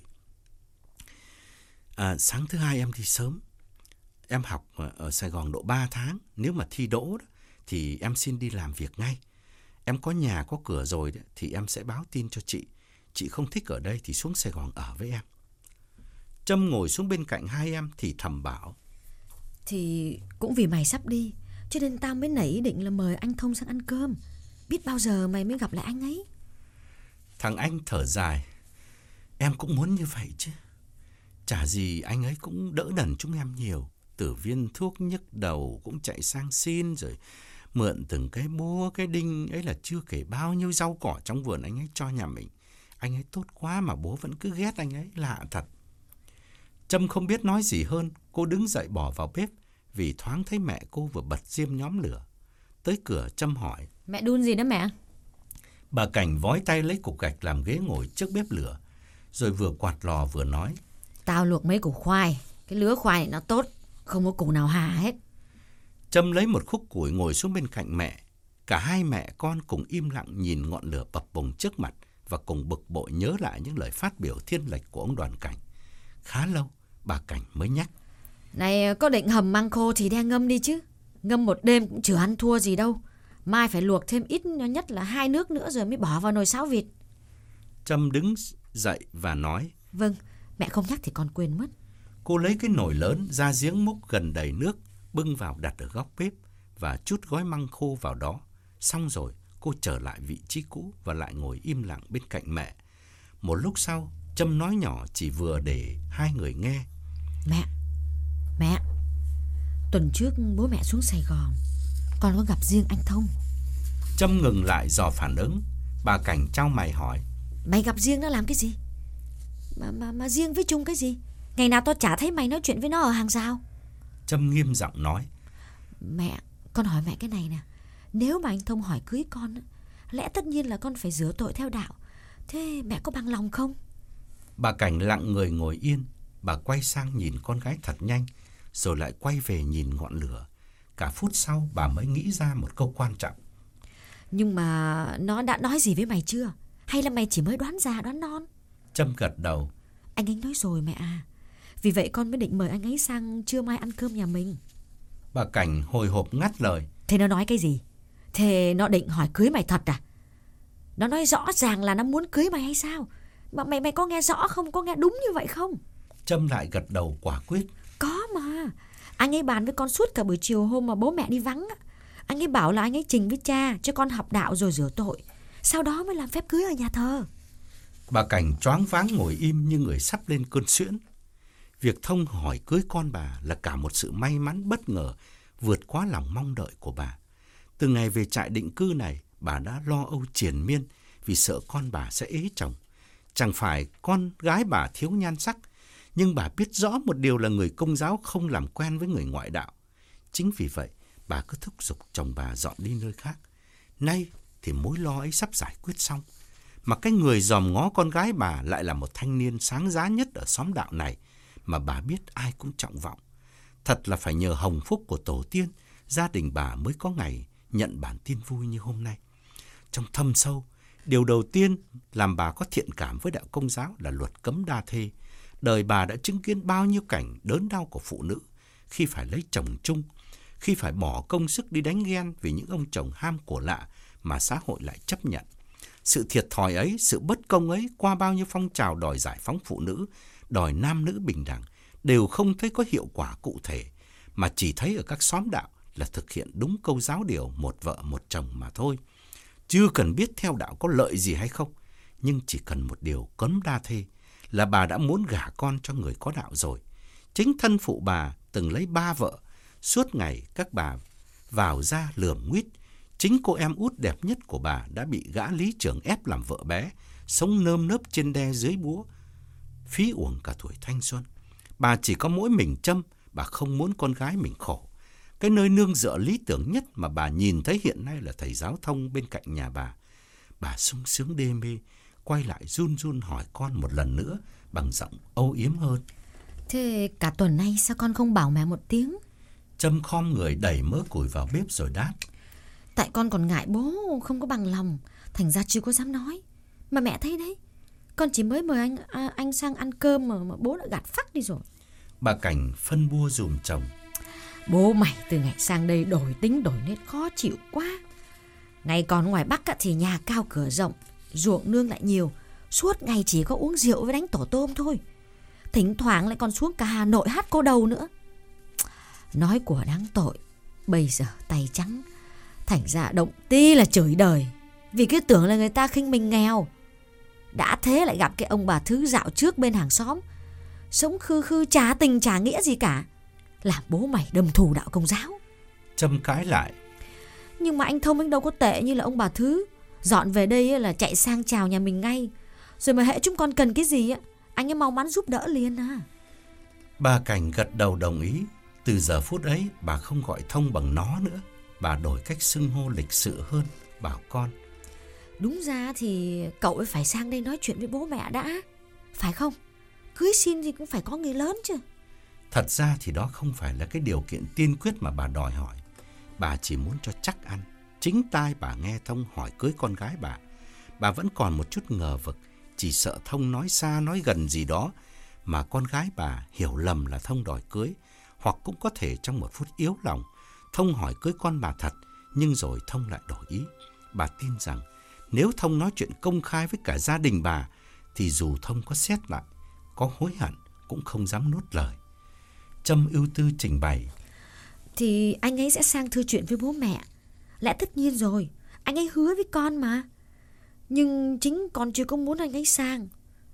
S2: À, sáng thứ hai em đi sớm. Em học ở Sài Gòn độ ba tháng. Nếu mà thi đỗ đó, thì em xin đi làm việc ngay. Em có nhà có cửa rồi đó, thì em sẽ báo tin cho chị. Chị không thích ở đây thì xuống Sài Gòn ở với em. Trâm ngồi xuống bên cạnh hai em thì thầm bảo:
S3: Thì cũng vì mày sắp đi, cho nên tao mới nảy ý định là mời anh Thông sang ăn cơm. Biết bao giờ mày mới gặp lại anh ấy.
S2: Thằng Anh thở dài: Em cũng muốn như vậy chứ. Chả gì anh ấy cũng đỡ đần chúng em nhiều. Từ viên thuốc nhức đầu cũng chạy sang xin, rồi mượn từng cái búa cái đinh ấy, là chưa kể bao nhiêu rau cỏ trong vườn anh ấy cho nhà mình. Anh ấy tốt quá mà bố vẫn cứ ghét anh ấy, lạ thật. Trâm không biết nói gì hơn. Cô đứng dậy bỏ vào bếp, vì thoáng thấy mẹ cô vừa bật diêm nhóm lửa. Tới cửa, Trâm hỏi:
S3: Mẹ đun gì đó mẹ?
S2: Bà Cảnh vói tay lấy cục gạch làm ghế ngồi trước bếp lửa, rồi vừa quạt lò vừa nói:
S3: Tao luộc mấy củ khoai. Cái lứa khoai này nó tốt, không có củ nào hà hết.
S2: Trâm lấy một khúc củi ngồi xuống bên cạnh mẹ. Cả hai mẹ con cùng im lặng nhìn ngọn lửa bập bùng trước mặt, và cùng bực bội nhớ lại những lời phát biểu thiên lệch của ông Đoàn Cảnh. Khá lâu, bà Cảnh mới nhắc:
S3: Này, có định hầm măng khô thì đem ngâm đi chứ. Ngâm một đêm cũng chưa ăn thua gì đâu. Mai phải luộc thêm ít nhất là hai nước nữa rồi mới bỏ vào nồi sáo vịt.
S2: Trâm đứng dậy và nói:
S3: Vâng, mẹ không nhắc thì con quên mất.
S2: Cô lấy cái nồi lớn ra giếng múc gần đầy nước, bưng vào đặt ở góc bếp và trút gói măng khô vào đó. Xong rồi, cô trở lại vị trí cũ và lại ngồi im lặng bên cạnh mẹ. Một lúc sau, Trâm nói nhỏ chỉ vừa để hai người nghe.
S3: Mẹ, mẹ, tuần trước bố mẹ xuống Sài Gòn, con có gặp riêng anh Thông.
S2: Trâm ngừng lại dò phản ứng. Bà Cảnh chau mày hỏi.
S3: Mày gặp riêng nó làm cái gì? Mà, mà, mà riêng với Trung cái gì? Ngày nào tao chả thấy mày nói chuyện với nó ở hàng rào.
S2: Trâm nghiêm giọng nói.
S3: Mẹ, con hỏi mẹ cái này nè. Nếu mà anh Thông hỏi cưới con, lẽ tất nhiên là con phải rửa tội theo đạo. Thế mẹ có bằng lòng không?
S2: Bà Cảnh lặng người ngồi yên. Bà quay sang nhìn con gái thật nhanh, rồi lại quay về nhìn ngọn lửa. Cả phút sau bà mới nghĩ ra một câu quan trọng.
S3: Nhưng mà nó đã nói gì với mày chưa? Hay là mày chỉ mới đoán già đoán non?
S2: Trâm gật đầu.
S3: Anh ấy nói rồi mẹ à. Vì vậy con mới định mời anh ấy sang trưa mai ăn cơm nhà mình.
S2: Bà Cảnh hồi hộp ngắt lời.
S3: Thế nó nói cái gì? Thế nó định hỏi cưới mày thật à? Nó nói rõ ràng là nó muốn cưới mày hay sao? Mà mày mày có nghe rõ không? Có nghe đúng như vậy không?
S2: Trâm lại gật đầu quả quyết.
S3: Có mà. Anh ấy bàn với con suốt cả buổi chiều hôm mà bố mẹ đi vắng. Anh ấy bảo là anh ấy trình với cha cho con học đạo rồi rửa tội, sau đó mới làm phép cưới ở nhà thờ.
S2: Bà Cảnh choáng váng ngồi im như người sắp lên cơn suyễn. Việc Thông hỏi cưới con bà là cả một sự may mắn bất ngờ, vượt quá lòng mong đợi của bà. Từ ngày về trại định cư này, bà đã lo âu triền miên vì sợ con bà sẽ ế chồng. Chẳng phải con gái bà thiếu nhan sắc, nhưng bà biết rõ một điều là người Công giáo không làm quen với người ngoại đạo. Chính vì vậy, bà cứ thúc giục chồng bà dọn đi nơi khác. Nay thì mối lo ấy sắp giải quyết xong, mà cái người dòm ngó con gái bà lại là một thanh niên sáng giá nhất ở xóm đạo này, mà bà biết ai cũng trọng vọng. Thật là phải nhờ hồng phúc của tổ tiên, gia đình bà mới có ngày nhận bản tin vui như hôm nay. Trong thâm sâu, điều đầu tiên làm bà có thiện cảm với đạo Công giáo là luật cấm đa thê. Đời bà đã chứng kiến bao nhiêu cảnh đớn đau của phụ nữ khi phải lấy chồng chung, khi phải bỏ công sức đi đánh ghen vì những ông chồng ham của lạ mà xã hội lại chấp nhận. Sự thiệt thòi ấy, sự bất công ấy qua bao nhiêu phong trào đòi giải phóng phụ nữ, đòi nam nữ bình đẳng đều không thấy có hiệu quả cụ thể, mà chỉ thấy ở các xóm đạo là thực hiện đúng câu giáo điều một vợ một chồng mà thôi. Chưa cần biết theo đạo có lợi gì hay không, nhưng chỉ cần một điều cấm đa thê là bà đã muốn gả con cho người có đạo rồi. Chính thân phụ bà từng lấy ba vợ, suốt ngày các bà vào ra lườm nguýt. Chính cô em út đẹp nhất của bà đã bị gã lý trưởng ép làm vợ bé, sống nơm nớp trên đe dưới búa, phí uổng cả tuổi thanh xuân. Bà chỉ có mỗi mình Trâm, bà không muốn con gái mình khổ. Cái nơi nương dựa lý tưởng nhất mà bà nhìn thấy hiện nay là thầy giáo Thông bên cạnh nhà bà. Bà sung sướng đê mê, quay lại run run hỏi con một lần nữa bằng giọng âu yếm hơn.
S3: Thế cả tuần nay sao con không bảo mẹ một tiếng?
S2: Trâm khom người đẩy mớ củi vào bếp rồi đáp.
S3: Tại con còn ngại bố không có bằng lòng, thành ra chưa có dám nói. Mà mẹ thấy đấy, con chỉ mới mời anh à, anh sang ăn cơm mà, mà bố đã gạt phắc đi rồi.
S2: Bà Cảnh phân bua dùm chồng.
S3: Bố mày từ ngày sang đây đổi tính đổi nết khó chịu quá. Ngày còn ngoài Bắc thì nhà cao cửa rộng, ruộng nương lại nhiều, suốt ngày chỉ có uống rượu với đánh tổ tôm thôi. Thỉnh thoảng lại còn xuống cả Hà Nội hát cô đầu nữa. Nói của đáng tội, bây giờ tay trắng, thành ra động tí là chửi đời, vì cứ tưởng là người ta khinh mình nghèo. Đã thế lại gặp cái ông bà Thứ dạo trước bên hàng xóm, sống khư khư chả tình chả nghĩa gì cả, làm bố mày đâm thù đạo Công giáo.
S2: Trâm cãi lại.
S3: Nhưng mà anh Thông anh đâu có tệ như là ông bà Thứ. Dọn về đây là chạy sang chào nhà mình ngay, rồi mà hễ chúng con cần cái gì anh ấy mau mắn giúp đỡ liền à.
S2: Bà Cảnh gật đầu đồng ý. Từ giờ phút ấy bà không gọi Thông bằng nó nữa, bà đổi cách xưng hô lịch sự hơn, bảo con.
S3: Đúng ra thì cậu ấy phải sang đây nói chuyện với bố mẹ đã, phải không? Cưới xin thì cũng phải có người lớn chứ.
S2: Thật ra thì đó không phải là cái điều kiện tiên quyết mà bà đòi hỏi. Bà chỉ muốn cho chắc ăn. Chính tai bà nghe Thông hỏi cưới con gái bà, bà vẫn còn một chút ngờ vực, chỉ sợ Thông nói xa nói gần gì đó mà con gái bà hiểu lầm là Thông đòi cưới. Hoặc cũng có thể trong một phút yếu lòng, Thông hỏi cưới con bà thật, nhưng rồi Thông lại đổi ý. Bà tin rằng nếu Thông nói chuyện công khai với cả gia đình bà, thì dù Thông có xét lại, có hối hận, cũng không dám nuốt lời. Trâm ưu tư trình bày.
S3: Thì anh ấy sẽ sang thưa chuyện với bố mẹ, lẽ tất nhiên rồi, anh ấy hứa với con mà. Nhưng chính con chưa có muốn anh ấy sang,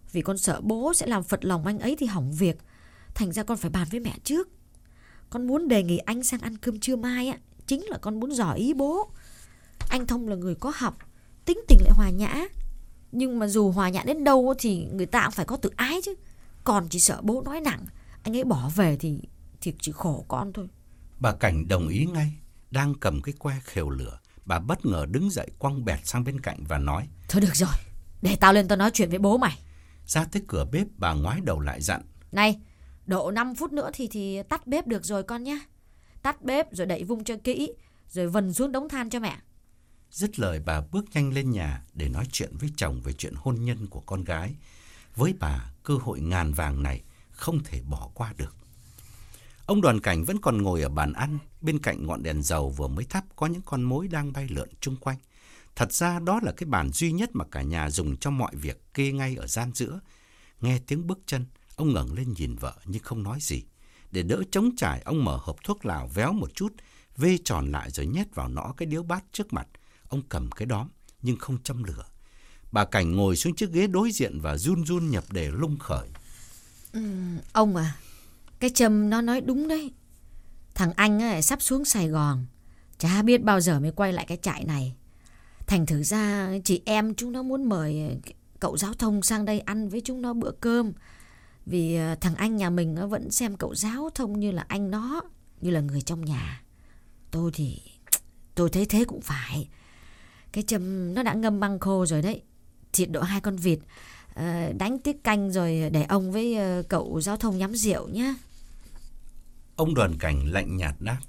S3: Vì con sợ bố sẽ làm phật lòng anh ấy thì hỏng việc. Thành ra con phải bàn với mẹ trước. Con muốn đề nghị anh sang ăn cơm trưa mai á, chính là con muốn dò ý bố. Anh Thông là người có học, tính tình lại hòa nhã. Nhưng mà dù hòa nhã đến đâu thì người ta cũng phải có tự ái chứ. Còn chỉ sợ bố nói nặng, anh ấy bỏ về thì thì chỉ khổ con thôi.
S2: Bà Cảnh đồng ý ngay. Đang cầm cái que khều lửa, bà bất ngờ đứng dậy quăng bẹt sang bên cạnh và nói:
S3: Thôi được rồi, để tao lên tao nói chuyện với bố mày.
S2: Ra tới cửa bếp, bà ngoái đầu lại dặn:
S3: Này, độ năm phút nữa thì thì tắt bếp được rồi con nhá. Tắt bếp rồi đậy vung cho kỹ, rồi vần xuống đống than cho mẹ.
S2: Dứt lời, bà bước nhanh lên nhà để nói chuyện với chồng về chuyện hôn nhân của con gái. Với bà, cơ hội ngàn vàng này không thể bỏ qua được. Ông Đoàn Cảnh vẫn còn ngồi ở bàn ăn, bên cạnh ngọn đèn dầu vừa mới thắp có những con mối đang bay lượn chung quanh. Thật ra đó là cái bàn duy nhất mà cả nhà dùng cho mọi việc, kê ngay ở gian giữa. Nghe tiếng bước chân, ông ngẩng lên nhìn vợ nhưng không nói gì. Để đỡ trống trải, ông mở hộp thuốc lào véo một chút, vê tròn lại rồi nhét vào nõ cái điếu bát trước mặt. Ông cầm cái đóm nhưng không châm lửa. Bà Cảnh ngồi xuống chiếc ghế đối diện và run run nhập đề lung khởi.
S3: Ừ, ông à, cái Trâm nó nói đúng đấy. Thằng anh ấy sắp xuống Sài Gòn, chả biết bao giờ mới quay lại cái trại này. Thành thử ra chị em chúng nó muốn mời cậu Giáo Thông sang đây ăn với chúng nó bữa cơm. Vì thằng anh nhà mình nó vẫn xem cậu Giáo Thông như là anh nó, như là người trong nhà. Tôi thì tôi thấy thế cũng phải. Cái Trâm nó đã ngâm măng khô rồi đấy, thịt độ hai con vịt, đánh tiết canh rồi để ông với cậu Giáo Thông nhắm rượu nhá.
S2: Ông Đoàn Cảnh lạnh nhạt đáp: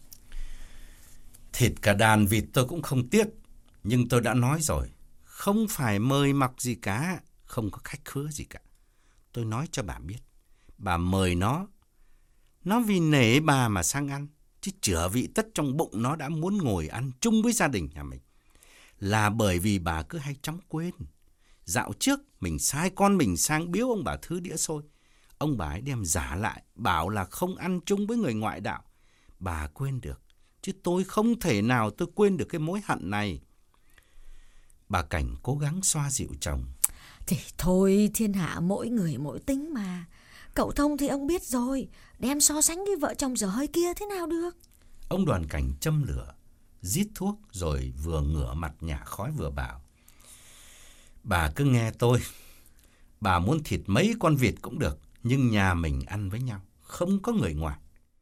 S2: Thịt cả đàn vịt tôi cũng không tiếc, nhưng tôi đã nói rồi, không phải mời mọc gì cả, không có khách khứa gì cả. Tôi nói cho bà biết, bà mời nó, nó vì nể bà mà sang ăn, chứ chửa vị tất trong bụng nó đã muốn ngồi ăn chung với gia đình nhà mình. Là bởi vì bà cứ hay chóng quên. Dạo trước mình sai con mình sang biếu ông bà Thứ đĩa xôi, ông bà ấy đem giả lại, bảo là không ăn chung với người ngoại đạo. Bà quên được, chứ tôi không thể nào tôi quên được cái mối hận này. Bà Cảnh cố gắng xoa dịu chồng.
S3: Thì thôi, thiên hạ mỗi người mỗi tính mà. Cậu Thông thì ông biết rồi, đem so sánh với vợ chồng dở hơi kia thế nào được.
S2: Ông Đoàn Cảnh châm lửa, rít thuốc rồi vừa ngửa mặt nhả khói vừa bảo: Bà cứ nghe tôi, bà muốn thịt mấy con vịt cũng được, nhưng nhà mình ăn với nhau, không có người ngoài.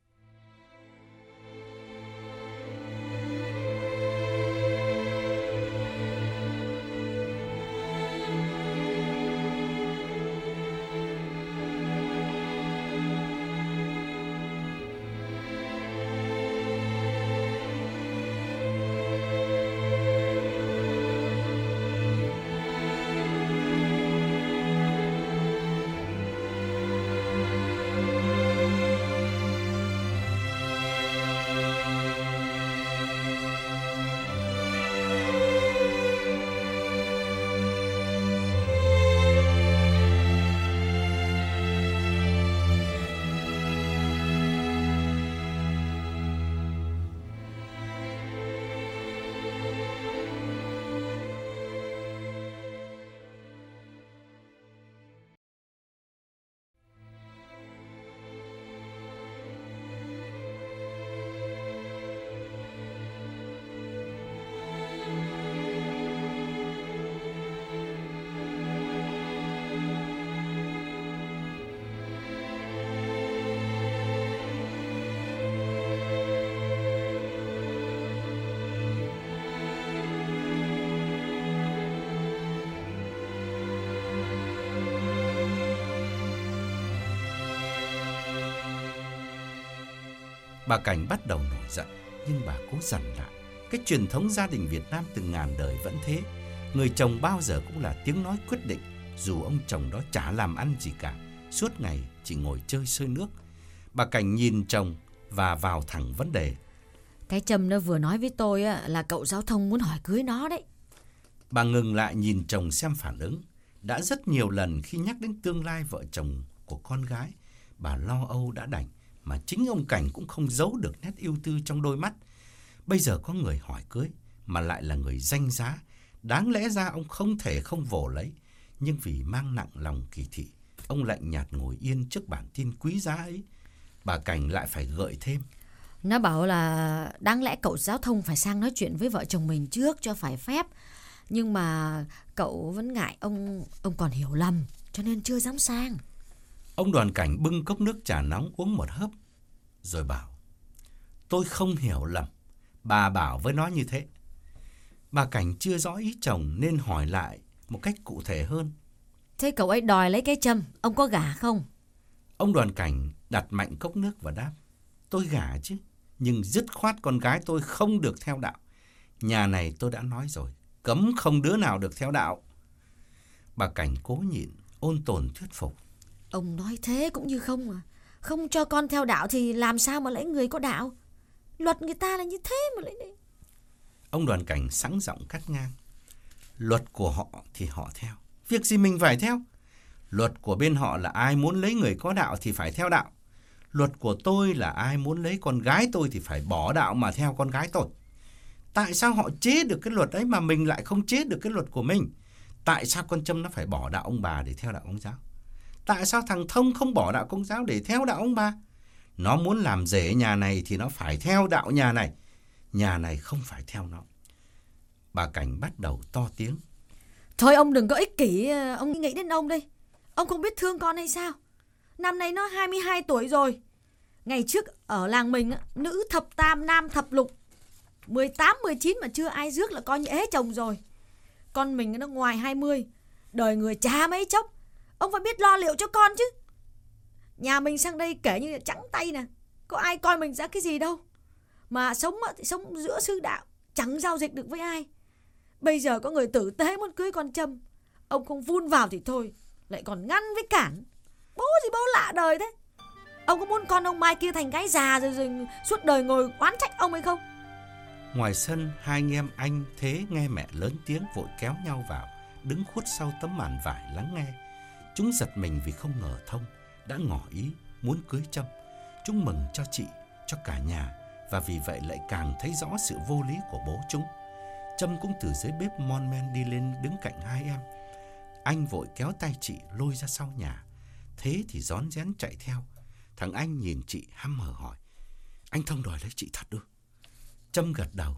S2: Bà Cảnh bắt đầu nổi giận, nhưng bà cố dằn lại. Cái truyền thống gia đình Việt Nam từ ngàn đời vẫn thế. Người chồng bao giờ cũng là tiếng nói quyết định, dù ông chồng đó chả làm ăn gì cả, suốt ngày chỉ ngồi chơi xơi nước. Bà Cảnh nhìn chồng và vào thẳng vấn đề.
S3: Cái Trâm nó vừa nói với tôi là cậu Giáo Thông muốn hỏi cưới nó đấy.
S2: Bà ngừng lại nhìn chồng xem phản ứng. Đã rất nhiều lần khi nhắc đến tương lai vợ chồng của con gái, bà lo âu đã đành, mà chính ông Cảnh cũng không giấu được nét ưu tư trong đôi mắt. Bây giờ có người hỏi cưới, mà lại là người danh giá, đáng lẽ ra ông không thể không vồ lấy. Nhưng vì mang nặng lòng kỳ thị, ông lạnh nhạt ngồi yên trước bản tin quý giá ấy. Bà Cảnh lại phải gợi thêm.
S3: Nó bảo là đáng lẽ cậu giao thông phải sang nói chuyện với vợ chồng mình trước cho phải phép. Nhưng mà cậu vẫn ngại ông ông còn hiểu lầm, cho nên chưa dám sang.
S2: Ông Đoàn Cảnh bưng cốc nước trà nóng uống một hớp, rồi bảo: Tôi không hiểu lầm, bà bảo với nó như thế. Bà Cảnh chưa rõ ý chồng nên hỏi lại một cách cụ thể hơn.
S3: Thế cậu ấy đòi lấy cái Trâm, ông có gả không?
S2: Ông Đoàn Cảnh đặt mạnh cốc nước và đáp: Tôi gả chứ, nhưng dứt khoát con gái tôi không được theo đạo. Nhà này tôi đã nói rồi, cấm không đứa nào được theo đạo. Bà Cảnh cố nhịn, ôn tồn thuyết phục.
S3: Ông nói thế cũng như không à. Không cho con theo đạo thì làm sao mà lấy người có đạo. Luật người ta là như thế mà lấy đi.
S2: Ông Đoàn Cảnh sẵn giọng cắt ngang. Luật của họ thì họ theo, việc gì mình phải theo. Luật của bên họ là ai muốn lấy người có đạo thì phải theo đạo. Luật của tôi là ai muốn lấy con gái tôi thì phải bỏ đạo mà theo con gái tôi. Tại sao họ chế được cái luật ấy mà mình lại không chế được cái luật của mình? Tại sao con Trâm nó phải bỏ đạo ông bà để theo đạo Công giáo? Tại sao thằng Thông không bỏ đạo Công giáo để theo đạo ông bà? Nó muốn làm rể nhà này thì nó phải theo đạo nhà này. Nhà này không phải theo nó. Bà Cảnh bắt đầu to tiếng.
S3: Thôi ông đừng có ích kỷ, ông nghĩ đến ông đây. Ông không biết thương con hay sao? Năm nay nó hai mươi hai tuổi rồi. Ngày trước ở làng mình, nữ thập tam, nam thập lục. mười tám, mười chín mà chưa ai rước là coi như ế chồng rồi. Con mình nó ngoài hai mươi, đời người chả mấy chốc. Ông phải biết lo liệu cho con chứ. Nhà mình sang đây kể như trắng tay nè, có ai coi mình ra cái gì đâu. Mà sống thì sống giữa sư đạo, chẳng giao dịch được với ai. Bây giờ có người tử tế muốn cưới con Trâm, ông không vun vào thì thôi, lại còn ngăn với cản. Bố gì bố lạ đời thế. Ông có muốn con ông mai kia thành gái già rồi, rồi suốt đời ngồi oán trách ông hay không?
S2: Ngoài sân, hai anh em anh Thế nghe mẹ lớn tiếng vội kéo nhau vào, đứng khuất sau tấm màn vải lắng nghe. Chúng giật mình vì không ngờ Thông đã ngỏ ý muốn cưới Trâm. Chúng mừng cho chị, cho cả nhà, và vì vậy lại càng thấy rõ sự vô lý của bố chúng. Trâm cũng từ dưới bếp mon men đi lên đứng cạnh hai em. Anh vội kéo tay chị lôi ra sau nhà. Thế thì rón rén chạy theo. Thằng anh nhìn chị hăm hở hỏi: Anh Thông đòi lấy chị thật ư? Trâm gật đầu.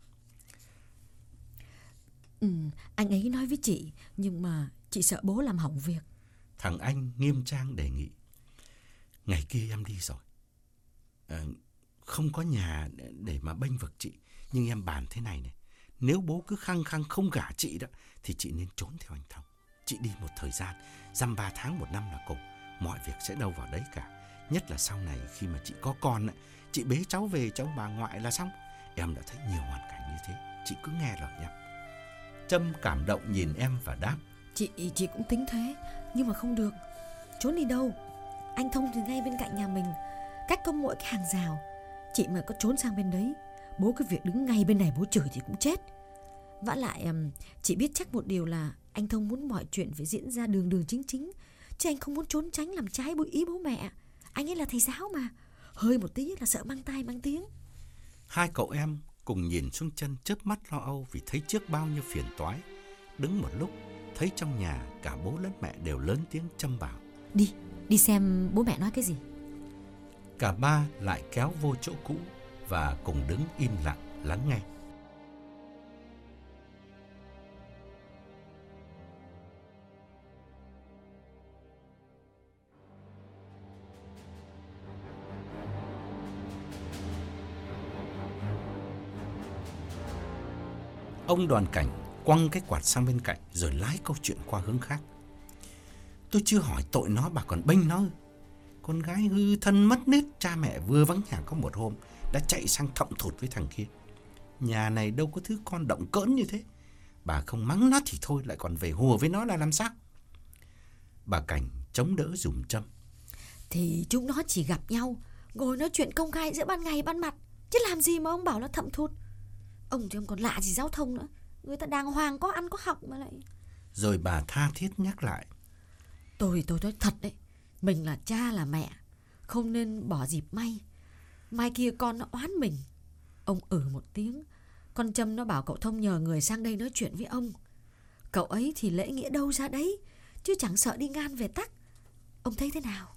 S3: Ừ, anh ấy nói với chị, nhưng mà chị sợ bố làm hỏng việc.
S2: Thằng anh nghiêm trang đề nghị. Ngày kia em đi rồi, à, không có nhà để mà bênh vực chị. Nhưng em bàn thế này này, nếu bố cứ khăng khăng không gả chị đó, thì chị nên trốn theo anh Thông. Chị đi một thời gian, dăm ba tháng một năm là cùng. Mọi việc sẽ đâu vào đấy cả. Nhất là sau này khi mà chị có con, chị bế cháu về cho ông bà ngoại là xong. Em đã thấy nhiều hoàn cảnh như thế, chị cứ nghe lời em. Trâm cảm động nhìn em và đáp:
S3: Chị chị cũng tính thế, nhưng mà không được. Trốn đi đâu? Anh Thông thì ngay bên cạnh nhà mình, cách có mỗi cái hàng rào. Chị mà có trốn sang bên đấy, bố cái việc đứng ngay bên này bố chửi thì cũng chết. Vả lại chị biết chắc một điều là anh Thông muốn mọi chuyện phải diễn ra đường đường chính chính, chứ anh không muốn trốn tránh làm trái bố ý bố mẹ. Anh ấy là thầy giáo mà, hơi một tí là sợ mang tai mang tiếng.
S2: Hai cậu em cùng nhìn xuống chân chớp mắt lo âu vì thấy trước bao nhiêu phiền toái. Đứng một lúc, thấy trong nhà cả bố lẫn mẹ đều lớn tiếng châm bảo:
S3: Đi, đi xem bố mẹ nói cái gì.
S2: Cả ba lại kéo vô chỗ cũ và cùng đứng im lặng lắng nghe. Ông Đoàn Cảnh quăng cái quạt sang bên cạnh rồi lái câu chuyện qua hướng khác. Tôi chưa hỏi tội nó bà còn bênh nó. Con gái hư thân mất nết, cha mẹ vừa vắng nhà có một hôm đã chạy sang thậm thụt với thằng kia. Nhà này đâu có thứ con động cỡn như thế. Bà không mắng nó thì thôi, lại còn về hùa với nó là làm sao? Bà Cảnh chống đỡ dùm Trâm.
S3: Thì chúng nó chỉ gặp nhau, ngồi nói chuyện công khai giữa ban ngày ban mặt, chứ làm gì mà ông bảo nó thậm thụt. Ông thì ông còn lạ gì Giáo Thông nữa. Người ta đàng hoàng có ăn có học mà lại.
S2: Rồi bà tha thiết nhắc lại:
S3: Tôi tôi nói thật đấy, mình là cha là mẹ, không nên bỏ dịp may. Mai kia con nó oán mình. Ông ừ một tiếng. Con Trâm nó bảo cậu Thông nhờ người sang đây nói chuyện với ông. cậu ấy thì lễ nghĩa đâu ra đấy, chứ chẳng sợ đi ngan về tắc. Ông thấy thế nào?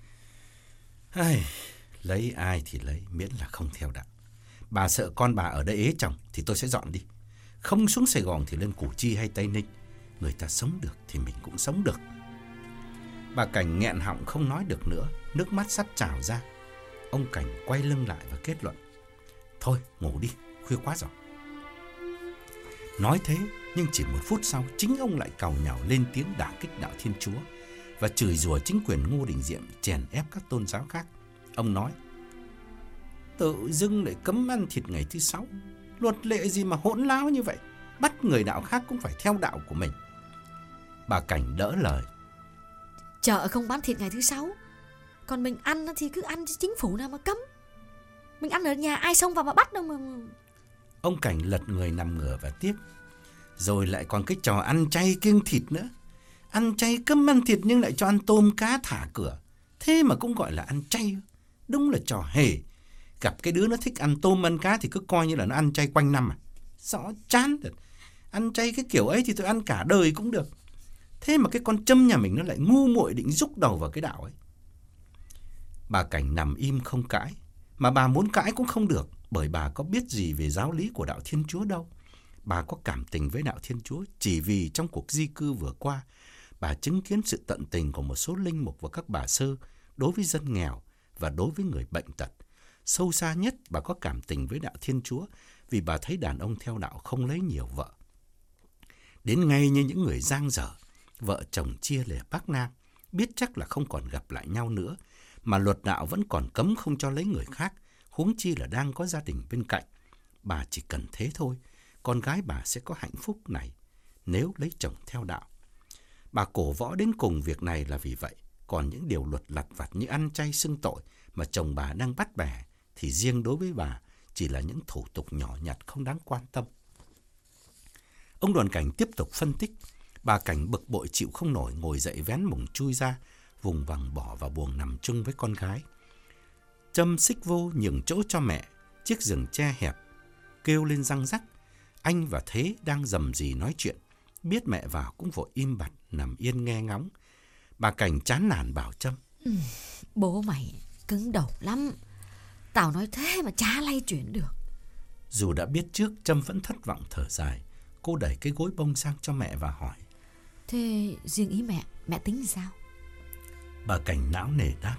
S2: Ai, lấy ai thì lấy, miễn là không theo đạo. Bà sợ con bà ở đây ế chồng thì tôi sẽ dọn đi. Không xuống Sài Gòn thì lên Củ Chi hay Tây Ninh. Người ta sống được thì mình cũng sống được. Bà Cảnh nghẹn họng không nói được nữa, nước mắt sắp trào ra. Ông Cảnh quay lưng lại và kết luận: thôi ngủ đi, khuya quá rồi. Nói thế nhưng chỉ một phút sau, chính ông lại càu nhàu lên tiếng đả kích đạo Thiên Chúa và chửi rủa chính quyền Ngô Đình Diệm chèn ép các tôn giáo khác. Ông nói: tự dưng lại cấm ăn thịt ngày thứ sáu, luật lệ gì mà hỗn láo như vậy, bắt người đạo khác cũng phải theo đạo của mình. Bà Cảnh đỡ lời:
S3: chợ không bán thịt ngày thứ sáu, còn mình ăn thì cứ ăn, chứ chính phủ nào mà cấm. Mình ăn ở nhà ai xông vào mà bắt đâu mà.
S2: Ông Cảnh lật người nằm ngửa và tiếp: rồi lại còn cái trò ăn chay kiêng thịt nữa. Ăn chay cấm ăn thịt nhưng lại cho ăn tôm cá thả cửa, thế mà cũng gọi là ăn chay. Đúng là trò hề. Gặp cái đứa nó thích ăn tôm ăn cá thì cứ coi như là nó ăn chay quanh năm à. Rõ chán thật. Ăn chay cái kiểu ấy thì tôi ăn cả đời cũng được. Thế mà cái con Trâm nhà mình nó lại ngu muội định rúc đầu vào cái đạo ấy. Bà Cảnh nằm im không cãi. Mà bà muốn cãi cũng không được, bởi bà có biết gì về giáo lý của đạo Thiên Chúa đâu. Bà có cảm tình với đạo Thiên Chúa chỉ vì trong cuộc di cư vừa qua, bà chứng kiến sự tận tình của một số linh mục và các bà sơ đối với dân nghèo và đối với người bệnh tật. Sâu xa nhất, bà có cảm tình với đạo Thiên Chúa vì bà thấy đàn ông theo đạo không lấy nhiều vợ. Đến ngay như những người giang dở, vợ chồng chia lìa Bắc Nam, biết chắc là không còn gặp lại nhau nữa, mà luật đạo vẫn còn cấm không cho lấy người khác, huống chi là đang có gia đình bên cạnh. Bà chỉ cần thế thôi, con gái bà sẽ có hạnh phúc này nếu lấy chồng theo đạo. Bà cổ võ đến cùng việc này là vì vậy. Còn những điều luật lặt vặt như ăn chay xưng tội mà chồng bà đang bắt bẻ thì riêng đối với bà chỉ là những thủ tục nhỏ nhặt không đáng quan tâm. Ông Đoàn Cảnh tiếp tục phân tích. Bà Cảnh bực bội chịu không nổi, ngồi dậy vén mùng chui ra, vùng vằng bỏ vào buồng nằm chung với con gái. Trâm xích vô nhường chỗ cho mẹ, chiếc giường tre hẹp, kêu lên răng rắc. Anh và Thế đang rầm rì nói chuyện, biết mẹ vào cũng vội im bặt nằm yên nghe ngóng. Bà Cảnh chán nản bảo Trâm:
S3: ừ, bố mày cứng đầu lắm, tao nói thế mà chả lay chuyển được.
S2: Dù đã biết trước, Trâm vẫn thất vọng thở dài. Cô đẩy cái gối bông sang cho mẹ và hỏi:
S3: thế riêng ý mẹ, mẹ tính sao?
S2: Bà Cảnh não nề đáp: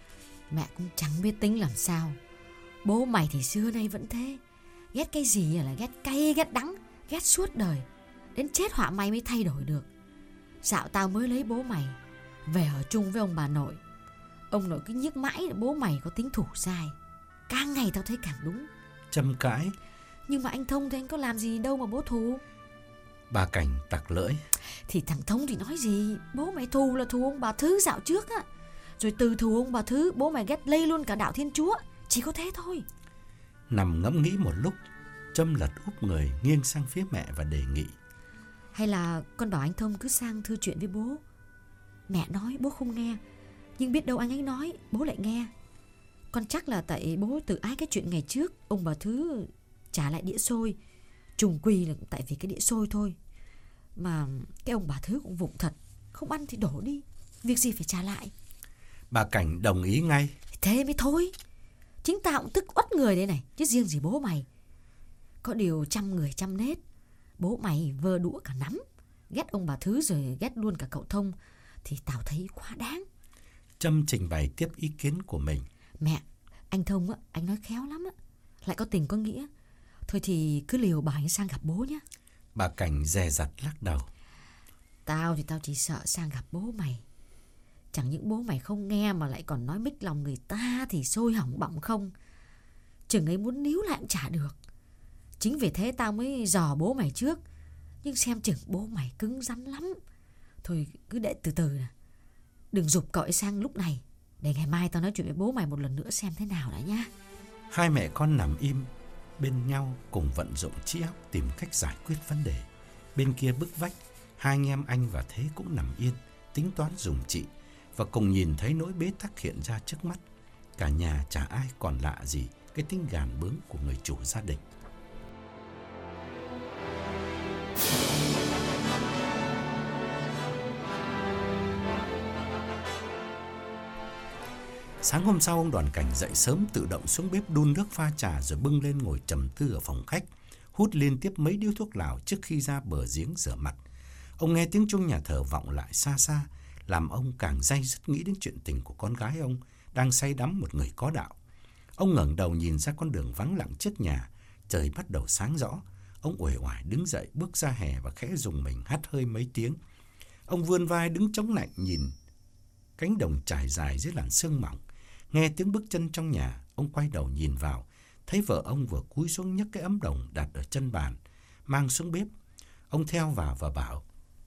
S3: mẹ cũng chẳng biết tính làm sao. Bố mày thì xưa nay vẫn thế, ghét cái gì là ghét cay ghét đắng, ghét suốt đời, đến chết họa may mới thay đổi được. Dạo tao mới lấy bố mày về ở chung với ông bà nội, ông nội cứ nhức mãi là bố mày có tính thủ dai. Càng ngày tao thấy càng đúng.
S2: Trâm cãi:
S3: nhưng mà anh Thông thì anh có làm gì đâu mà bố thù.
S2: Bà Cảnh tặc lưỡi:
S3: thì thằng Thông thì nói gì, bố mày thù là thù ông bà Thứ dạo trước á, rồi từ thù ông bà Thứ bố mày ghét lây luôn cả đạo Thiên Chúa, chỉ có thế thôi.
S2: Nằm ngẫm nghĩ một lúc, Trâm lật úp người nghiêng sang phía mẹ và đề nghị:
S3: hay là con bảo anh Thông cứ sang thư chuyện với bố. Mẹ nói bố không nghe, nhưng biết đâu anh ấy nói bố lại nghe. Con chắc là tại bố tự ái cái chuyện ngày trước ông bà Thứ trả lại đĩa xôi, trùng quy là tại vì cái đĩa xôi thôi. Mà cái ông bà Thứ cũng vụng thật, không ăn thì đổ đi, việc gì phải trả lại.
S2: Bà Cảnh đồng ý ngay:
S3: thế mới thôi, chính tao cũng tức uất người đây này, chứ riêng gì bố mày. Có điều trăm người trăm nết, bố mày vơ đũa cả nắm, ghét ông bà Thứ rồi ghét luôn cả cậu Thông, thì tao thấy quá đáng.
S2: Trâm trình bày tiếp ý kiến của mình:
S3: mẹ, anh Thông á, anh nói khéo lắm á, lại có tình có nghĩa. Thôi thì cứ liều bảo anh sang gặp bố nhé.
S2: Bà Cảnh dè dặt lắc đầu:
S3: tao thì tao chỉ sợ sang gặp bố mày, chẳng những bố mày không nghe mà lại còn nói mích lòng người ta thì sôi hỏng bỏng không. Chừng ấy muốn níu lại cũng chả được. Chính vì thế tao mới dò bố mày trước, nhưng xem chừng bố mày cứng rắn lắm. Thôi cứ để từ từ nè, đừng giục cậu ấy sang lúc này, để ngày mai tao nói chuyện với bố mày một lần nữa xem thế nào đã nhá.
S2: Hai mẹ con nằm im bên nhau, cùng vận dụng trí óc tìm cách giải quyết vấn đề. Bên kia bức vách, hai anh em anh và Thế cũng nằm yên, tính toán dùng trị, và cùng nhìn thấy nỗi bế tắc hiện ra trước mắt. Cả nhà chả ai còn lạ gì cái tính gàn bướng của người chủ gia đình. Sáng hôm sau, ông Đoàn Cảnh dậy sớm tự động xuống bếp đun nước pha trà rồi bưng lên ngồi trầm tư ở phòng khách, hút liên tiếp mấy điếu thuốc lào trước khi ra bờ giếng rửa mặt. Ông nghe tiếng chuông nhà thờ vọng lại xa xa, làm ông càng day dứt nghĩ đến chuyện tình của con gái ông đang say đắm một người có đạo. Ông ngẩng đầu nhìn ra con đường vắng lặng trước nhà, trời bắt đầu sáng rõ. Ông uể oải đứng dậy bước ra hè và khẽ rùng mình hắt hơi mấy tiếng. Ông vươn vai đứng chống lạnh nhìn cánh đồng trải dài dưới làn sương mỏng. Nghe tiếng bước chân trong nhà, ông quay đầu nhìn vào, thấy vợ ông vừa cúi xuống nhấc cái ấm đồng đặt ở chân bàn, mang xuống bếp. Ông theo vào và bảo: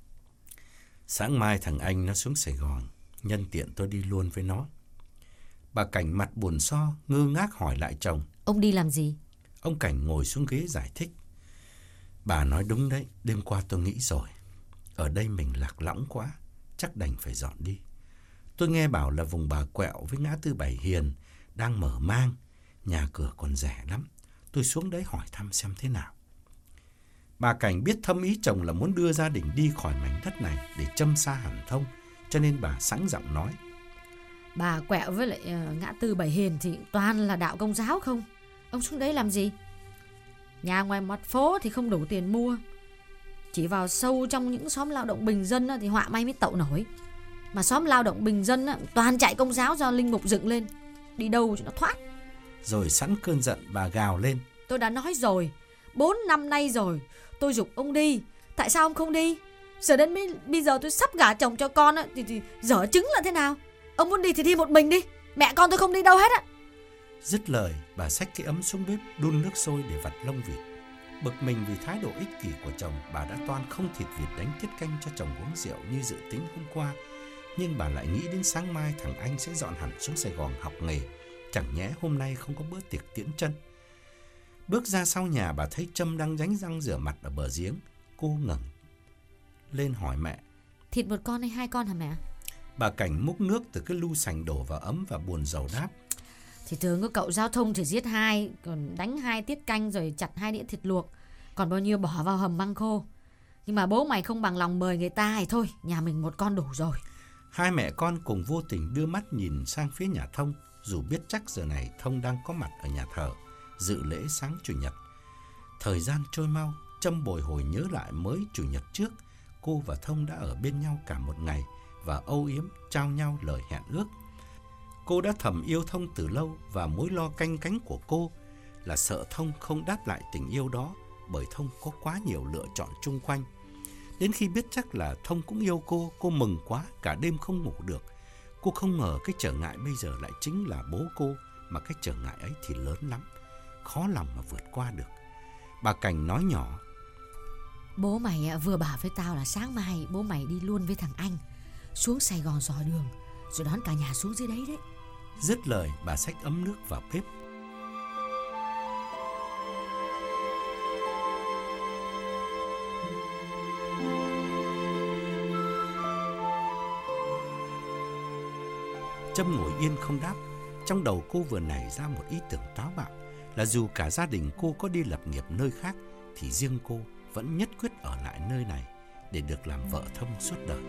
S2: "Sáng mai thằng anh nó xuống Sài Gòn, nhân tiện tôi đi luôn với nó." Bà Cảnh mặt buồn so, ngơ ngác hỏi lại chồng:
S3: "Ông đi làm gì?"
S2: Ông Cảnh ngồi xuống ghế giải thích: "Bà nói đúng đấy, đêm qua tôi nghĩ rồi. Ở đây mình lạc lõng quá, chắc đành phải dọn đi. Tôi nghe bảo là vùng Bà Quẹo với ngã tư Bảy Hiền đang mở mang, nhà cửa còn rẻ lắm. Tôi xuống đấy hỏi thăm xem thế nào." Bà Cảnh biết thâm ý chồng là muốn đưa gia đình đi khỏi mảnh đất này để châm xa hẳn thông, cho nên bà sẵn giọng nói:
S3: "Bà Quẹo với lại uh, ngã tư Bảy Hiền thì toàn là đạo Công giáo không? Ông xuống đấy làm gì? Nhà ngoài mặt phố thì không đủ tiền mua, chỉ vào sâu trong những xóm lao động bình dân thì họa may mới tậu nổi. Mà xóm lao động bình dân toàn chạy Công giáo do linh mục dựng lên, đi đâu cho nó thoát."
S2: Rồi sẵn cơn giận bà gào lên:
S3: "Tôi đã nói rồi, bốn năm nay rồi, tôi giục ông đi, tại sao ông không đi? Giờ đến bây, bây giờ tôi sắp gả chồng cho con thì, thì dở chứng là thế nào? Ông muốn đi thì đi một mình đi, mẹ con tôi không đi đâu hết á."
S2: Dứt lời, bà xách cái ấm xuống bếp đun nước sôi để vặt lông vịt. Bực mình vì thái độ ích kỷ của chồng, bà đã toan không thịt vịt đánh tiết canh cho chồng uống rượu như dự tính hôm qua. Nhưng bà lại nghĩ đến sáng mai thằng anh sẽ dọn hẳn xuống Sài Gòn học nghề, chẳng nhẽ hôm nay không có bữa tiệc tiễn chân. Bước ra sau nhà, bà thấy Trâm đang đánh răng rửa mặt ở bờ giếng. Cô ngẩng lên hỏi mẹ:
S3: "Thịt một con hay hai con hả mẹ?"
S2: Bà Cảnh múc nước từ cái lu sành đổ vào ấm và buồn rầu đáp:
S3: "Thì thường có cậu giao thông thì giết hai, còn đánh hai tiết canh rồi chặt hai đĩa thịt luộc, còn bao nhiêu bỏ vào hầm măng khô. Nhưng mà bố mày không bằng lòng mời người ta thì thôi, nhà mình một con đủ rồi."
S2: Hai mẹ con cùng vô tình đưa mắt nhìn sang phía nhà Thông, dù biết chắc giờ này Thông đang có mặt ở nhà thờ dự lễ sáng Chủ nhật. Thời gian trôi mau, Trâm bồi hồi nhớ lại mới Chủ nhật trước, cô và Thông đã ở bên nhau cả một ngày và âu yếm trao nhau lời hẹn ước. Cô đã thầm yêu Thông từ lâu và mối lo canh cánh của cô là sợ Thông không đáp lại tình yêu đó, bởi Thông có quá nhiều lựa chọn chung quanh. Đến khi biết chắc là Thông cũng yêu cô, cô mừng quá, cả đêm không ngủ được. Cô không ngờ cái trở ngại bây giờ lại chính là bố cô, mà cái trở ngại ấy thì lớn lắm, khó lòng mà vượt qua được. Bà Cảnh nói nhỏ:
S3: "Bố mày vừa bảo với tao là sáng mai bố mày đi luôn với thằng anh xuống Sài Gòn dò đường, rồi đón cả nhà xuống dưới đấy đấy."
S2: Dứt lời, bà xách ấm nước vào bếp. Trâm ngồi yên không đáp. Trong đầu cô vừa nảy ra một ý tưởng táo bạo là dù cả gia đình cô có đi lập nghiệp nơi khác thì riêng cô vẫn nhất quyết ở lại nơi này để được làm vợ Thông suốt đời.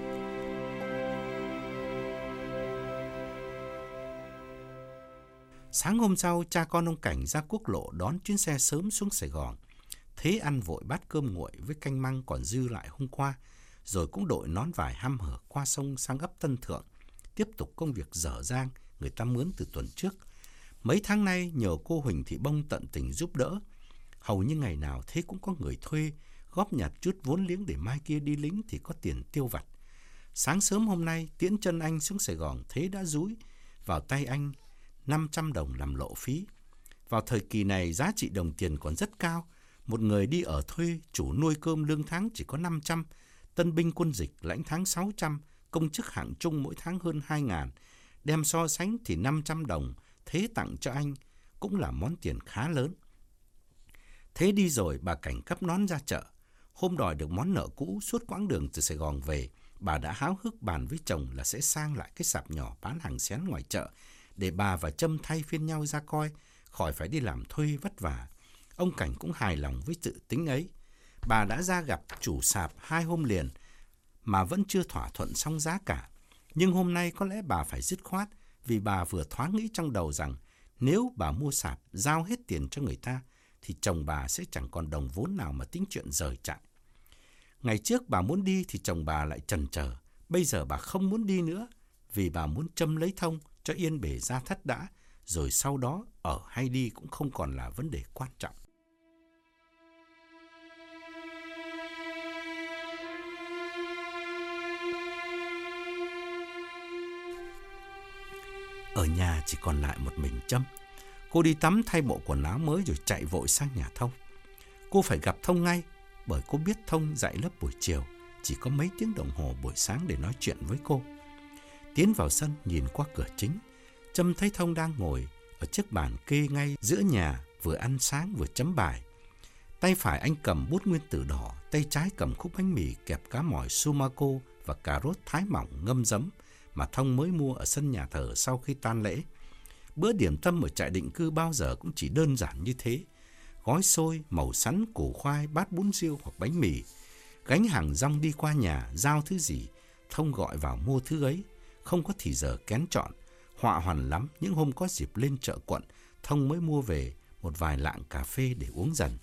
S2: Sáng hôm sau, cha con ông Cảnh ra quốc lộ đón chuyến xe sớm xuống Sài Gòn. Thế ăn vội bát cơm nguội với canh măng còn dư lại hôm qua, rồi cũng đội nón vải hăm hở qua sông sang ấp Tân Thượng, tiếp tục công việc dở dang người ta mướn từ tuần trước. Mấy tháng nay nhờ cô Huỳnh Thị Bông tận tình giúp đỡ, hầu như ngày nào Thế cũng có người thuê, góp nhặt chút vốn liếng để mai kia đi lính thì có tiền tiêu vặt. Sáng sớm hôm nay tiễn chân anh xuống Sài Gòn, Thế đã dúi vào tay anh năm trăm đồng làm lộ phí. Vào thời kỳ này giá trị đồng tiền còn rất cao. Một người đi ở thuê, chủ nuôi cơm lương tháng chỉ có năm trăm, tân binh quân dịch lãnh tháng sáu trăm, công chức hạng trung mỗi tháng hơn hai ngàn. Đem so sánh thì năm trăm đồng Thế tặng cho anh cũng là món tiền khá lớn. Thế đi rồi, bà Cảnh cắp nón ra chợ. Hôm đòi được món nợ cũ, suốt quãng đường từ Sài Gòn về, bà đã háo hức bàn với chồng là sẽ sang lại cái sạp nhỏ bán hàng xén ngoài chợ để bà và Trâm thay phiên nhau ra coi, khỏi phải đi làm thuê vất vả. Ông Cảnh cũng hài lòng với dự tính ấy. Bà đã ra gặp chủ sạp hai hôm liền mà vẫn chưa thỏa thuận xong giá cả. Nhưng hôm nay có lẽ bà phải dứt khoát vì bà vừa thoáng nghĩ trong đầu rằng nếu bà mua sạp giao hết tiền cho người ta thì chồng bà sẽ chẳng còn đồng vốn nào mà tính chuyện rời trại. Ngày trước bà muốn đi thì chồng bà lại chần chờ. Bây giờ bà không muốn đi nữa vì bà muốn Trâm lấy Thông cho yên bề gia thất đã, rồi sau đó ở hay đi cũng không còn là vấn đề quan trọng. Ở nhà chỉ còn lại một mình Trâm. Cô đi tắm thay bộ quần áo mới rồi chạy vội sang nhà Thông. Cô phải gặp Thông ngay bởi cô biết Thông dạy lớp buổi chiều, chỉ có mấy tiếng đồng hồ buổi sáng để nói chuyện với cô. Tiến vào sân nhìn qua cửa chính, Trâm thấy Thông đang ngồi ở chiếc bàn kê ngay giữa nhà, vừa ăn sáng vừa chấm bài. Tay phải anh cầm bút nguyên tử đỏ, tay trái cầm khúc bánh mì kẹp cá mòi sumaco và cà rốt thái mỏng ngâm giấm mà Thông mới mua ở sân nhà thờ sau khi tan lễ. Bữa điểm tâm ở trại định cư bao giờ cũng chỉ đơn giản như thế. Gói xôi, màu sắn, củ khoai, bát bún riêu hoặc bánh mì. Gánh hàng rong đi qua nhà, giao thứ gì, Thông gọi vào mua thứ ấy. Không có thì giờ kén chọn. Họa hoàn lắm, những hôm có dịp lên chợ quận, Thông mới mua về một vài lạng cà phê để uống dần.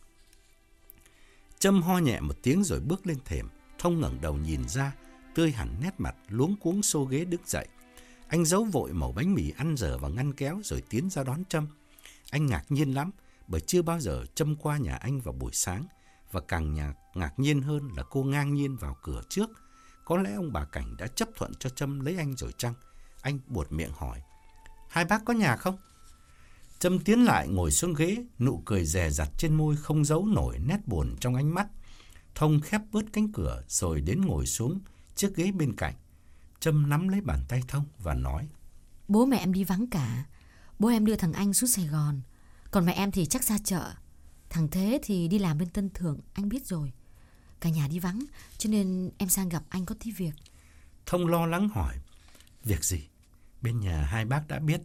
S2: Trâm ho nhẹ một tiếng rồi bước lên thềm. Thông ngẩng đầu nhìn ra, tươi hẳn nét mặt, luống cuống xô ghế đứng dậy. Anh giấu vội mẩu bánh mì ăn dở vào ngăn kéo rồi tiến ra đón Trâm. Anh ngạc nhiên lắm bởi chưa bao giờ Trâm qua nhà anh vào buổi sáng, và càng ngạc, ngạc nhiên hơn là cô ngang nhiên vào cửa trước. Có lẽ ông bà Cảnh đã chấp thuận cho Trâm lấy anh rồi chăng? Anh buột miệng hỏi: "Hai bác có nhà không?" Trâm tiến lại ngồi xuống ghế, nụ cười dè dặt trên môi không giấu nổi nét buồn trong ánh mắt. Thông khép bớt cánh cửa rồi đến ngồi xuống chiếc ghế bên cạnh. Trâm nắm lấy bàn tay Thông và nói:
S3: "Bố mẹ em đi vắng cả. Bố em đưa thằng Anh xuống Sài Gòn, còn mẹ em thì chắc ra chợ. Thằng Thế thì đi làm bên Tân Thượng, anh biết rồi. Cả nhà đi vắng, cho nên em sang gặp anh có tí việc."
S2: Thông lo lắng hỏi: "Việc gì? Bên nhà hai bác đã biết..."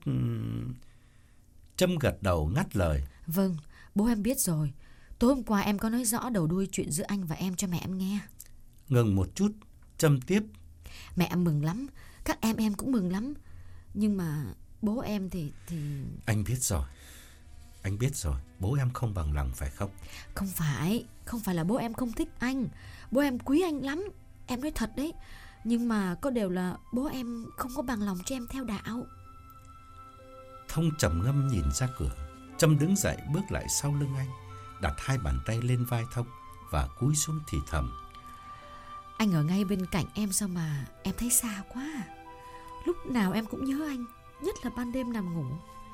S2: Trâm gật đầu ngắt lời:
S3: "Vâng, bố em biết rồi. Tối hôm qua em có nói rõ đầu đuôi chuyện giữa anh và em cho mẹ em nghe."
S2: Ngừng một chút, Trâm tiếp:
S3: "Mẹ em mừng lắm, các em em cũng mừng lắm. Nhưng mà bố em thì... thì...
S2: Anh biết rồi. Anh biết rồi, bố em không bằng lòng phải không?"
S3: "Không phải, không phải là bố em không thích anh. Bố em quý anh lắm, em nói thật đấy. Nhưng mà có điều là bố em không có bằng lòng cho em theo đạo."
S2: Thông trầm ngâm nhìn ra cửa. Trâm đứng dậy bước lại sau lưng anh, đặt hai bàn tay lên vai Thông và cúi xuống thì thầm:
S3: "Anh ở ngay bên cạnh em sao mà em thấy xa quá à? Lúc nào em cũng nhớ anh, nhất là ban đêm nằm ngủ."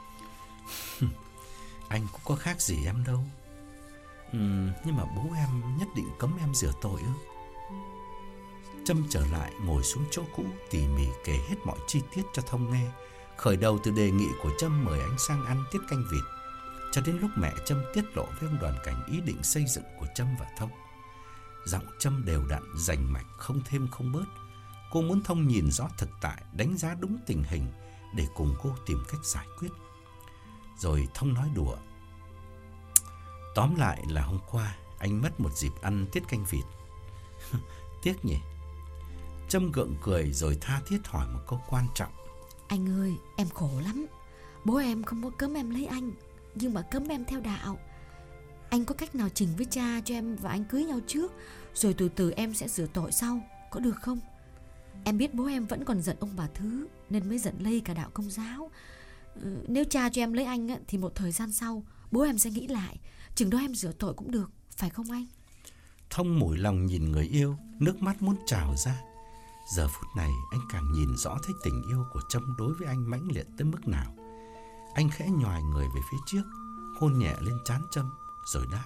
S2: "Anh cũng có khác gì em đâu. ừ, Nhưng mà bố em nhất định cấm em rửa tội ư?" Trâm trở lại ngồi xuống chỗ cũ, tỉ mỉ kể hết mọi chi tiết cho Thông nghe, khởi đầu từ đề nghị của Trâm mời anh sang ăn tiết canh vịt, cho đến lúc mẹ Trâm tiết lộ với ông Đoàn Cảnh ý định xây dựng của Trâm và Thông. Giọng Trâm đều đặn, rành mạch, không thêm không bớt. Cô muốn Thông nhìn rõ thực tại, đánh giá đúng tình hình để cùng cô tìm cách giải quyết. Rồi Thông nói đùa: "Tóm lại là hôm qua anh mất một dịp ăn tiết canh vịt." "Tiếc nhỉ?" Trâm gượng cười rồi tha thiết hỏi một câu quan trọng:
S3: "Anh ơi, em khổ lắm. Bố em không có cấm em lấy anh, nhưng mà cấm em theo đạo. Anh có cách nào trình với cha cho em và anh cưới nhau trước, rồi từ từ em sẽ rửa tội sau, có được không? Em biết bố em vẫn còn giận ông bà Thứ, nên mới giận lây cả đạo Công giáo. ừ, Nếu cha cho em lấy anh á, thì một thời gian sau bố em sẽ nghĩ lại, chừng đó em rửa tội cũng được, phải không anh?"
S2: Thông mủi lòng nhìn người yêu, nước mắt muốn trào ra. Giờ phút này anh càng nhìn rõ thấy tình yêu của Trâm đối với anh mãnh liệt tới mức nào. Anh khẽ nhoài người về phía trước, hôn nhẹ lên trán Trâm rồi đáp: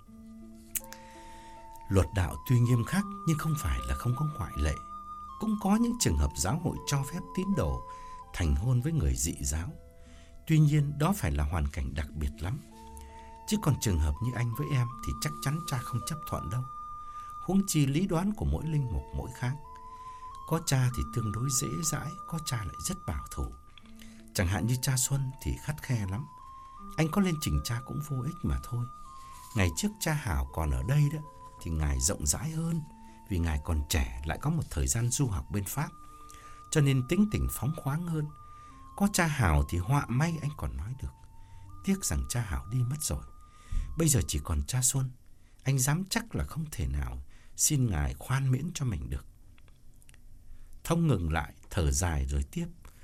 S2: "Luật đạo tuy nghiêm khắc nhưng không phải là không có ngoại lệ. Cũng có những trường hợp giáo hội cho phép tín đồ thành hôn với người dị giáo. Tuy nhiên đó phải là hoàn cảnh đặc biệt lắm. Chứ còn trường hợp như anh với em thì chắc chắn cha không chấp thuận đâu. Huống chi lý đoán của mỗi linh mục mỗi khác. Có cha thì tương đối dễ dãi, có cha lại rất bảo thủ. Chẳng hạn như cha Xuân thì khắt khe lắm. Anh có lên trình cha cũng vô ích mà thôi. Ngày trước cha Hảo còn ở đây đó thì ngài rộng rãi hơn, vì ngài còn trẻ lại có một thời gian du học bên Pháp, cho nên tính tình phóng khoáng hơn. Có cha Hảo thì họa may anh còn nói được. Tiếc rằng cha Hảo đi mất rồi. Bây giờ chỉ còn cha Xuân. Anh dám chắc là không thể nào xin ngài khoan miễn cho mình được. Thông ngừng lại, thở dài rồi tiếp.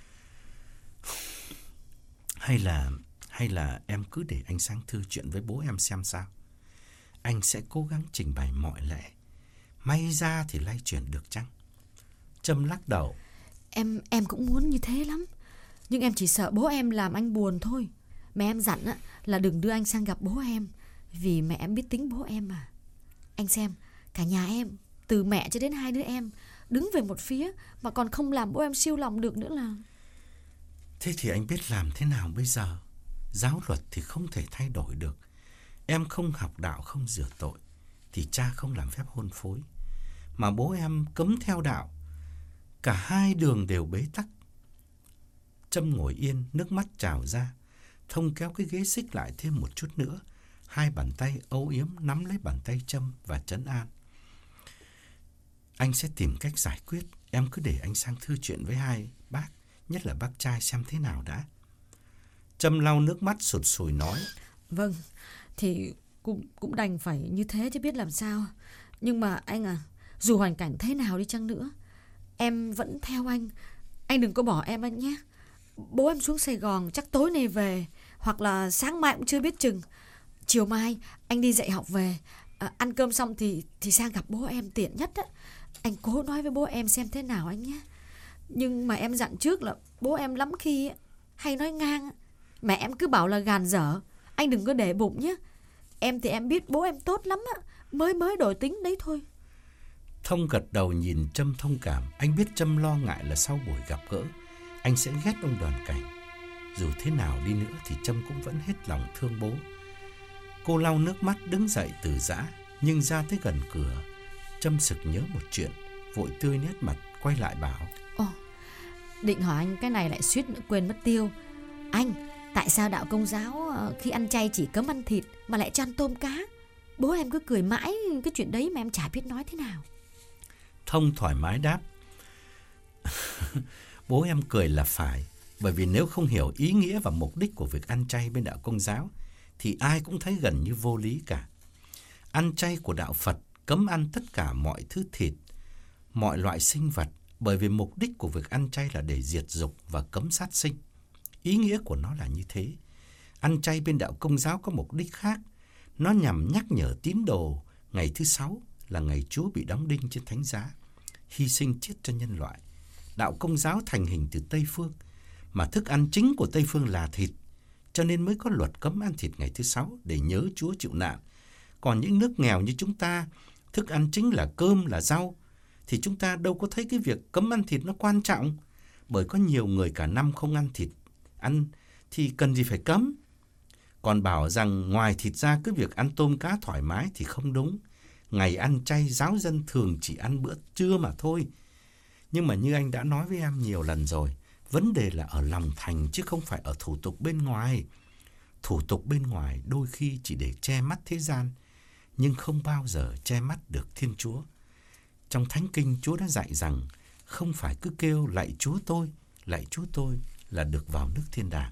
S2: Hay là hay là em cứ để anh sang thư chuyện với bố em xem sao. Anh sẽ cố gắng trình bày mọi lẽ. May ra thì lay chuyển được chăng? Trâm lắc đầu.
S3: Em em cũng muốn như thế lắm. Nhưng em chỉ sợ bố em làm anh buồn thôi. Mẹ em dặn á, là đừng đưa anh sang gặp bố em. Vì mẹ em biết tính bố em mà. Anh xem, cả nhà em, từ mẹ cho đến hai đứa em, đứng về một phía mà còn không làm bố em siêu lòng được nữa là...
S2: Thế thì anh biết làm thế nào bây giờ? Giáo luật thì không thể thay đổi được. Em không học đạo, không rửa tội, thì cha không làm phép hôn phối. Mà bố em cấm theo đạo. Cả hai đường đều bế tắc. Trâm ngồi yên, nước mắt trào ra. Thông kéo cái ghế xích lại thêm một chút nữa. Hai bàn tay âu yếm nắm lấy bàn tay Trâm và trấn an. Anh sẽ tìm cách giải quyết. Em cứ để anh sang thư chuyện với hai bác, nhất là bác trai xem thế nào đã. Trâm lau nước mắt sụt sùi nói.
S3: Vâng, thì cũng, cũng đành phải như thế chứ biết làm sao. Nhưng mà anh à, dù hoàn cảnh thế nào đi chăng nữa, em vẫn theo anh. Anh đừng có bỏ em anh nhé. Bố em xuống Sài Gòn chắc tối nay về, hoặc là sáng mai cũng chưa biết chừng. Chiều mai anh đi dạy học về, à, ăn cơm xong thì thì sang gặp bố em tiện nhất á. Anh cố nói với bố em xem thế nào anh nhé. Nhưng mà em dặn trước là bố em lắm khi hay nói ngang. Mẹ em cứ bảo là gàn dở. Anh đừng có để bụng nhé. Em thì em biết bố em tốt lắm á, mới mới đổi tính đấy thôi.
S2: Thông gật đầu nhìn Trâm thông cảm. Anh biết Trâm lo ngại là sau buổi gặp gỡ anh sẽ ghét ông Đoàn Cảnh. Dù thế nào đi nữa thì Trâm cũng vẫn hết lòng thương bố. Cô lau nước mắt đứng dậy từ giã. Nhưng ra tới gần cửa, Trâm sực nhớ một chuyện, vội tươi nét mặt quay lại bảo.
S3: Ồ, định hỏi anh cái này lại suýt nữa quên mất tiêu. Anh, tại sao đạo Công giáo khi ăn chay chỉ cấm ăn thịt mà lại cho ăn tôm cá? Bố em cứ cười mãi cái chuyện đấy mà em chả biết nói thế nào.
S2: Thông thoải mái đáp. Bố em cười là phải. Bởi vì nếu không hiểu ý nghĩa và mục đích của việc ăn chay bên đạo Công giáo thì ai cũng thấy gần như vô lý cả. Ăn chay của đạo Phật cấm ăn tất cả mọi thứ thịt, mọi loại sinh vật, bởi vì mục đích của việc ăn chay là để diệt dục và cấm sát sinh. Ý nghĩa của nó là như thế. Ăn chay bên đạo Công giáo có mục đích khác. Nó nhằm nhắc nhở tín đồ ngày thứ sáu là ngày Chúa bị đóng đinh trên thánh giá, hy sinh chết cho nhân loại. Đạo Công giáo thành hình từ Tây Phương, mà thức ăn chính của Tây Phương là thịt, cho nên mới có luật cấm ăn thịt ngày thứ sáu để nhớ Chúa chịu nạn. Còn những nước nghèo như chúng ta, thức ăn chính là cơm, là rau, thì chúng ta đâu có thấy cái việc cấm ăn thịt nó quan trọng. Bởi có nhiều người cả năm không ăn thịt, ăn thì cần gì phải cấm. Còn bảo rằng ngoài thịt ra cứ việc ăn tôm cá thoải mái thì không đúng. Ngày ăn chay giáo dân thường chỉ ăn bữa trưa mà thôi. Nhưng mà như anh đã nói với em nhiều lần rồi, vấn đề là ở lòng thành chứ không phải ở thủ tục bên ngoài. Thủ tục bên ngoài đôi khi chỉ để che mắt thế gian, nhưng không bao giờ che mắt được Thiên Chúa. Trong Thánh Kinh, Chúa đã dạy rằng không phải cứ kêu lạy Chúa tôi, lạy Chúa tôi là được vào nước thiên đàng.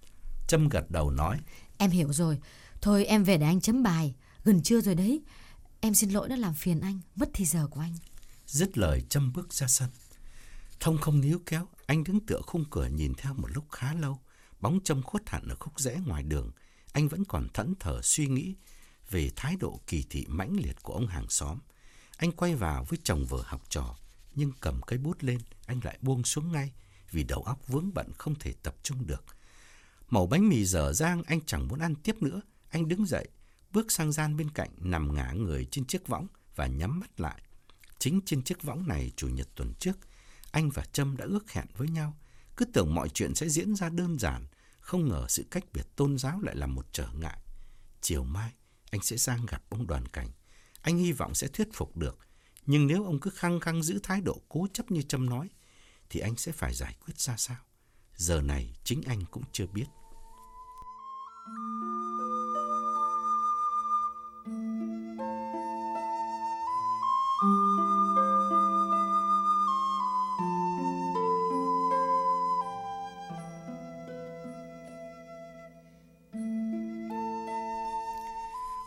S2: Trâm gật đầu nói. Em
S3: hiểu rồi. Thôi em về để anh chấm bài. Gần trưa rồi đấy. Em xin lỗi đã làm phiền anh, mất thì giờ của anh.
S2: Dứt lời Trâm bước ra sân. Thông không níu kéo. Anh đứng tựa khung cửa nhìn theo một lúc khá lâu. Bóng Trâm khuất hẳn ở khúc rẽ ngoài đường. Anh vẫn còn thẫn thờ suy nghĩ về thái độ kỳ thị mãnh liệt của ông hàng xóm. Anh quay vào với chồng vợ học trò, nhưng cầm cây bút lên, anh lại buông xuống ngay vì đầu óc vướng bận không thể tập trung được. Mẩu bánh mì dở dang anh chẳng muốn ăn tiếp nữa. Anh đứng dậy, bước sang gian bên cạnh, nằm ngả người trên chiếc võng và nhắm mắt lại. Chính trên chiếc võng này chủ nhật tuần trước, anh và Trâm đã ước hẹn với nhau. Cứ tưởng mọi chuyện sẽ diễn ra đơn giản, không ngờ sự cách biệt tôn giáo lại là một trở ngại. Chiều mai, anh sẽ sang gặp ông Đoàn Cảnh. Anh hy vọng sẽ thuyết phục được. Nhưng nếu ông cứ khăng khăng giữ thái độ cố chấp như Trâm nói, thì anh sẽ phải giải quyết ra sao? Giờ này chính anh cũng chưa biết.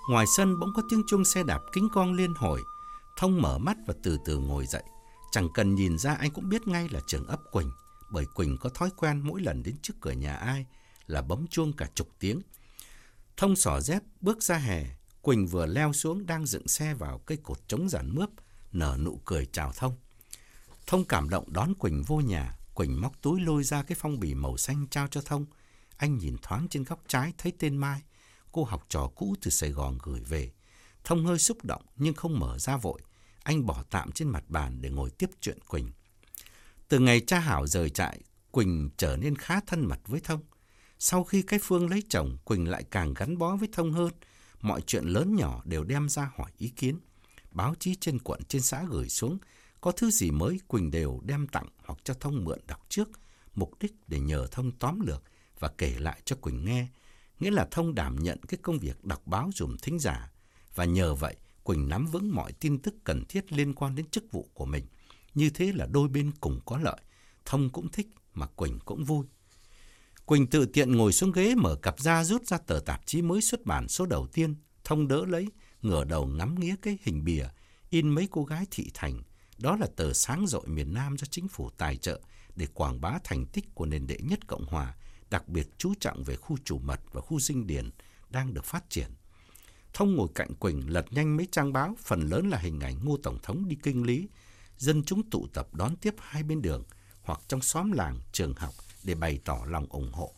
S2: Ngoài sân bỗng có tiếng chuông xe đạp kính con liên hồi. Thông mở mắt và từ từ ngồi dậy. Chẳng cần nhìn ra anh cũng biết ngay là trưởng ấp Quỳnh, bởi Quỳnh có thói quen mỗi lần đến trước cửa nhà ai là bấm chuông cả chục tiếng. Thông xỏ dép bước ra hè. Quỳnh vừa leo xuống đang dựng xe vào cây cột chống giàn mướp, nở nụ cười chào Thông. Thông cảm động đón Quỳnh vô nhà. Quỳnh móc túi lôi ra cái phong bì màu xanh trao cho Thông. Anh nhìn thoáng trên góc trái thấy tên Mai, cô học trò cũ từ Sài Gòn gửi về. Thông hơi xúc động nhưng không mở ra vội. Anh bỏ tạm trên mặt bàn để ngồi tiếp chuyện Quỳnh. Từ ngày cha Hảo rời trại, Quỳnh trở nên khá thân mật với Thông. Sau khi cái Phương lấy chồng, Quỳnh lại càng gắn bó với Thông hơn. Mọi chuyện lớn nhỏ đều đem ra hỏi ý kiến. Báo chí trên quận trên xã gửi xuống, có thứ gì mới Quỳnh đều đem tặng hoặc cho Thông mượn đọc trước, mục đích để nhờ Thông tóm lược và kể lại cho Quỳnh nghe. Nghĩa là Thông đảm nhận cái công việc đọc báo dùm thính giả. Và nhờ vậy, Quỳnh nắm vững mọi tin tức cần thiết liên quan đến chức vụ của mình. Như thế là đôi bên cùng có lợi. Thông cũng thích mà Quỳnh cũng vui. Quỳnh tự tiện ngồi xuống ghế, mở cặp ra rút ra tờ tạp chí mới xuất bản số đầu tiên. Thông đỡ lấy, ngửa đầu ngắm nghía cái hình bìa in mấy cô gái thị thành. Đó là tờ Sáng Rọi miền Nam do chính phủ tài trợ để quảng bá thành tích của nền đệ nhất Cộng Hòa, đặc biệt chú trọng về khu Chủ Mật và khu Dinh Điền đang được phát triển. Thông ngồi cạnh Quỳnh lật nhanh mấy trang báo, phần lớn là hình ảnh Ngô Tổng thống đi kinh lý, dân chúng tụ tập đón tiếp hai bên đường hoặc trong xóm làng, trường học để bày tỏ lòng ủng hộ.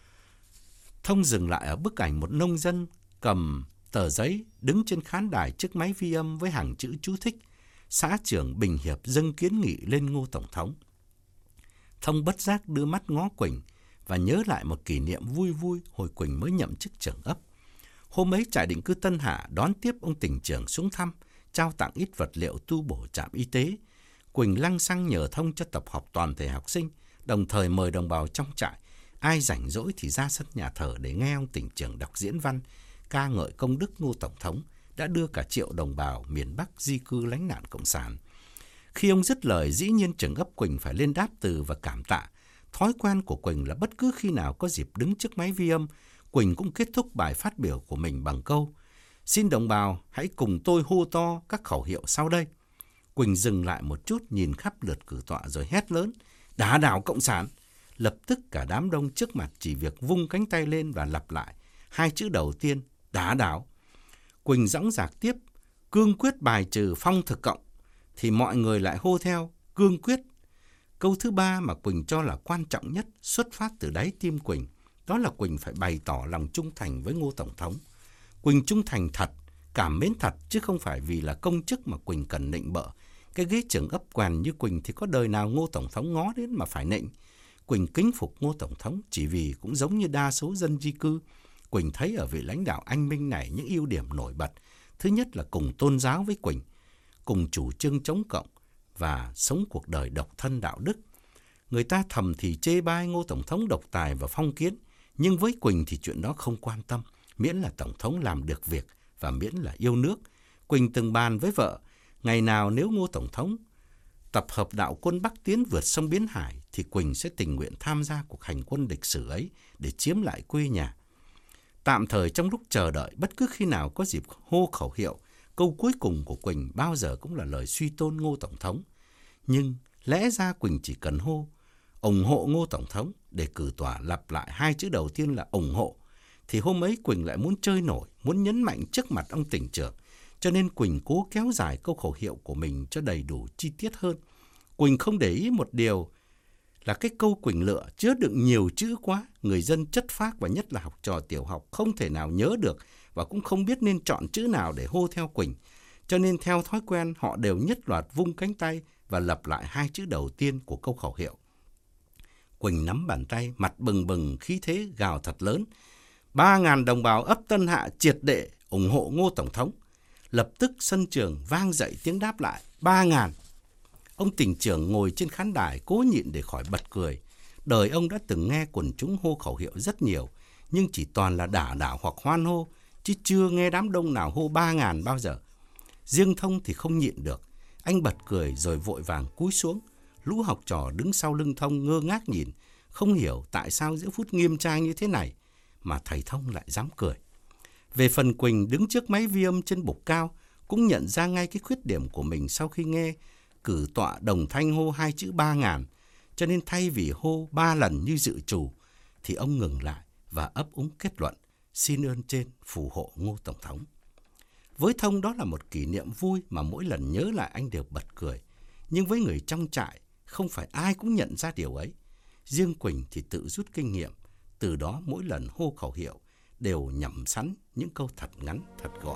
S2: Thông dừng lại ở bức ảnh một nông dân cầm tờ giấy đứng trên khán đài trước máy vi âm với hàng chữ chú thích: xã trưởng Bình Hiệp dâng kiến nghị lên Ngô Tổng thống. Thông bất giác đưa mắt ngó Quỳnh và nhớ lại một kỷ niệm vui vui hồi Quỳnh mới nhậm chức trưởng ấp. Hôm ấy trại định cư Tân Hạ đón tiếp ông tỉnh trưởng xuống thăm, trao tặng ít vật liệu tu bổ trạm y tế. Quỳnh lăng xăng nhờ Thông cho tập họp toàn thể học sinh, đồng thời mời đồng bào trong trại. Ai rảnh rỗi thì ra sân nhà thờ để nghe ông tỉnh trưởng đọc diễn văn, ca ngợi công đức Ngô Tổng thống đã đưa cả triệu đồng bào miền Bắc di cư lánh nạn Cộng sản. Khi ông dứt lời, dĩ nhiên trưởng ấp Quỳnh phải lên đáp từ và cảm tạ. Thói quen của Quỳnh là bất cứ khi nào có dịp đứng trước máy vi âm, Quỳnh cũng kết thúc bài phát biểu của mình bằng câu: xin đồng bào hãy cùng tôi hô to các khẩu hiệu sau đây. Quỳnh dừng lại một chút, nhìn khắp lượt cử tọa rồi hét lớn: đả đảo Cộng sản! Lập tức cả đám đông trước mặt chỉ việc vung cánh tay lên và lặp lại hai chữ đầu tiên: đả đảo. Quỳnh dõng dạc tiếp: cương quyết bài trừ phong thực cộng. Thì mọi người lại hô theo: cương quyết. Câu thứ ba mà Quỳnh cho là quan trọng nhất xuất phát từ đáy tim Quỳnh. Đó là Quỳnh phải bày tỏ lòng trung thành với Ngô Tổng thống. Quỳnh trung thành thật, cảm mến thật, chứ không phải vì là công chức mà Quỳnh cần nịnh bợ. Cái ghế trưởng ấp quèn như Quỳnh thì có đời nào Ngô Tổng thống ngó đến mà phải nịnh. Quỳnh kính phục Ngô Tổng thống chỉ vì cũng giống như đa số dân di cư. Quỳnh thấy ở vị lãnh đạo anh minh này những ưu điểm nổi bật. Thứ nhất là cùng tôn giáo với Quỳnh, cùng chủ trương chống cộng và sống cuộc đời độc thân đạo đức. Người ta thầm thì chê bai Ngô Tổng thống độc tài và phong kiến, nhưng với Quỳnh thì chuyện đó không quan tâm, miễn là Tổng thống làm được việc và miễn là yêu nước. Quỳnh từng bàn với vợ, ngày nào nếu Ngô Tổng thống tập hợp đạo quân Bắc tiến vượt sông Biến Hải thì Quỳnh sẽ tình nguyện tham gia cuộc hành quân lịch sử ấy để chiếm lại quê nhà. Tạm thời trong lúc chờ đợi, bất cứ khi nào có dịp hô khẩu hiệu, câu cuối cùng của Quỳnh bao giờ cũng là lời suy tôn Ngô Tổng thống. Nhưng lẽ ra Quỳnh chỉ cần hô ủng hộ Ngô Tổng thống để cử tòa lặp lại hai chữ đầu tiên là ủng hộ, thì hôm ấy Quỳnh lại muốn chơi nổi, muốn nhấn mạnh trước mặt ông tỉnh trưởng. Cho nên Quỳnh cố kéo dài câu khẩu hiệu của mình cho đầy đủ chi tiết hơn. Quỳnh không để ý một điều là cái câu Quỳnh lựa chứa đựng nhiều chữ quá. Người dân chất phác và nhất là học trò tiểu học không thể nào nhớ được và cũng không biết nên chọn chữ nào để hô theo Quỳnh. Cho nên theo thói quen họ đều nhất loạt vung cánh tay và lặp lại hai chữ đầu tiên của câu khẩu hiệu. Quỳnh nắm bàn tay, mặt bừng bừng khí thế gào thật lớn: ba ngàn đồng bào ấp Tân Hạ triệt để ủng hộ Ngô Tổng thống. Lập tức sân trường vang dậy tiếng đáp lại: ba ngàn. Ông tỉnh trưởng ngồi trên khán đài cố nhịn để khỏi bật cười. Đời ông đã từng nghe quần chúng hô khẩu hiệu rất nhiều, nhưng chỉ toàn là đả đảo hoặc hoan hô, chứ chưa nghe đám đông nào hô ba ngàn bao giờ. Riêng Thông thì không nhịn được. Anh bật cười rồi vội vàng cúi xuống. Lũ học trò đứng sau lưng Thông ngơ ngác nhìn, không hiểu tại sao giữa phút nghiêm trang như thế này mà thầy Thông lại dám cười. Về phần Quỳnh đứng trước máy vi âm trên bục cao, cũng nhận ra ngay cái khuyết điểm của mình sau khi nghe cử tọa đồng thanh hô hai chữ ba ngàn, cho nên thay vì hô ba lần như dự trù, thì ông ngừng lại và ấp úng kết luận, xin ơn trên phù hộ Ngô Tổng thống. Với Thông đó là một kỷ niệm vui mà mỗi lần nhớ lại anh đều bật cười. Nhưng với người trong trại, không phải ai cũng nhận ra điều ấy. Riêng Quỳnh thì tự rút kinh nghiệm, từ đó mỗi lần hô khẩu hiệu đều nhẩm sẵn những câu thật ngắn, thật gọn.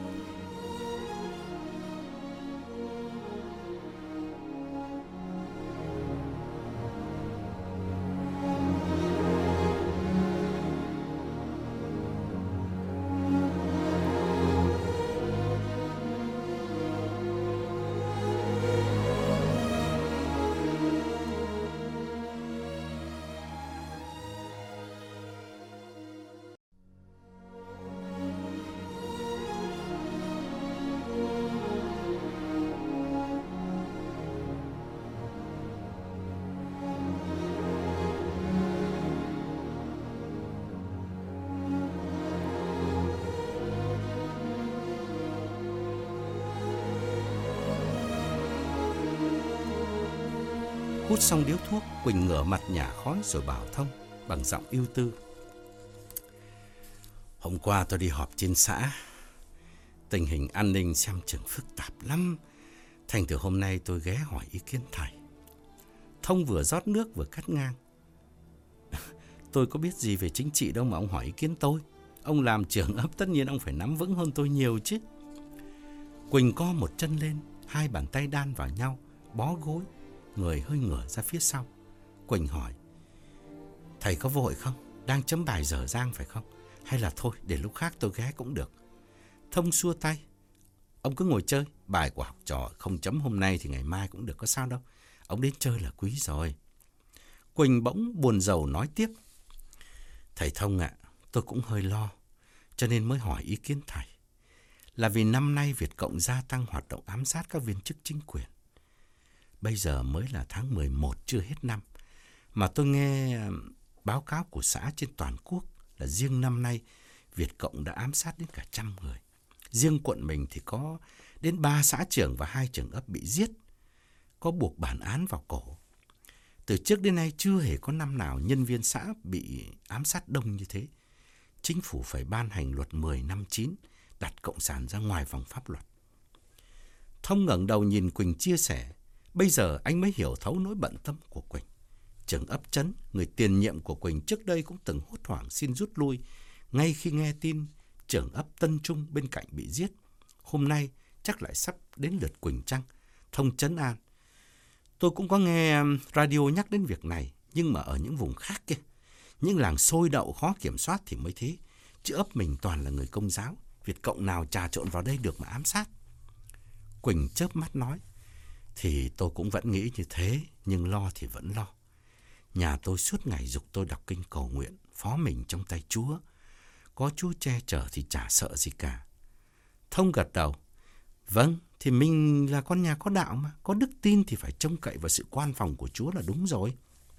S2: Hút xong điếu thuốc, Quỳnh ngửa mặt nhả khói rồi bảo Thông bằng giọng ưu tư. Hôm qua tôi đi họp trên xã. Tình hình an ninh xem chừng phức tạp lắm. Thành thử hôm nay tôi ghé hỏi ý kiến thầy. Thông vừa rót nước vừa cắt ngang. Tôi có biết gì về chính trị đâu mà ông hỏi ý kiến tôi. Ông làm trưởng ấp tất nhiên ông phải nắm vững hơn tôi nhiều chứ. Quỳnh co một chân lên, hai bàn tay đan vào nhau, bó gối, người hơi ngửa ra phía sau. Quỳnh hỏi, thầy có vội không? Đang chấm bài dở dang phải không? Hay là thôi để lúc khác tôi ghé cũng được. Thông xua tay, ông cứ ngồi chơi. Bài của học trò không chấm hôm nay thì ngày mai cũng được, có sao đâu. Ông đến chơi là quý rồi. Quỳnh bỗng buồn rầu nói tiếp, thầy Thông ạ, tôi cũng hơi lo, cho nên mới hỏi ý kiến thầy. Là vì năm nay Việt Cộng gia tăng hoạt động ám sát các viên chức chính quyền. Bây giờ mới là tháng mười một chưa hết năm, mà tôi nghe báo cáo của xã trên toàn quốc là riêng năm nay Việt Cộng đã ám sát đến cả trăm người. Riêng quận mình thì có đến ba xã trưởng và hai trưởng ấp bị giết, có buộc bản án vào cổ. Từ trước đến nay chưa hề có năm nào nhân viên xã bị ám sát đông như thế. Chính phủ phải ban hành luật mười năm chín, đặt cộng sản ra ngoài vòng pháp luật. Thông ngẩng đầu nhìn Quỳnh chia sẻ. Bây giờ anh mới hiểu thấu nỗi bận tâm của Quỳnh. Trưởng ấp Trấn, người tiền nhiệm của Quỳnh trước đây cũng từng hốt hoảng xin rút lui ngay khi nghe tin trưởng ấp Tân Trung bên cạnh bị giết. Hôm nay chắc lại sắp đến lượt Quỳnh chăng? Thông trấn an. Tôi cũng có nghe radio nhắc đến việc này, nhưng mà ở những vùng khác kia, những làng sôi đậu khó kiểm soát thì mới thế. Chứ ấp mình toàn là người Công giáo, Việt Cộng nào trà trộn vào đây được mà ám sát. Quỳnh chớp mắt nói, thì tôi cũng vẫn nghĩ như thế, nhưng lo thì vẫn lo. Nhà tôi suốt ngày giục tôi đọc kinh cầu nguyện, phó mình trong tay Chúa. Có Chúa che chở thì chả sợ gì cả. Thông gật đầu. Vâng, thì mình là con nhà có đạo mà, có đức tin thì phải trông cậy vào sự quan phòng của Chúa là đúng rồi.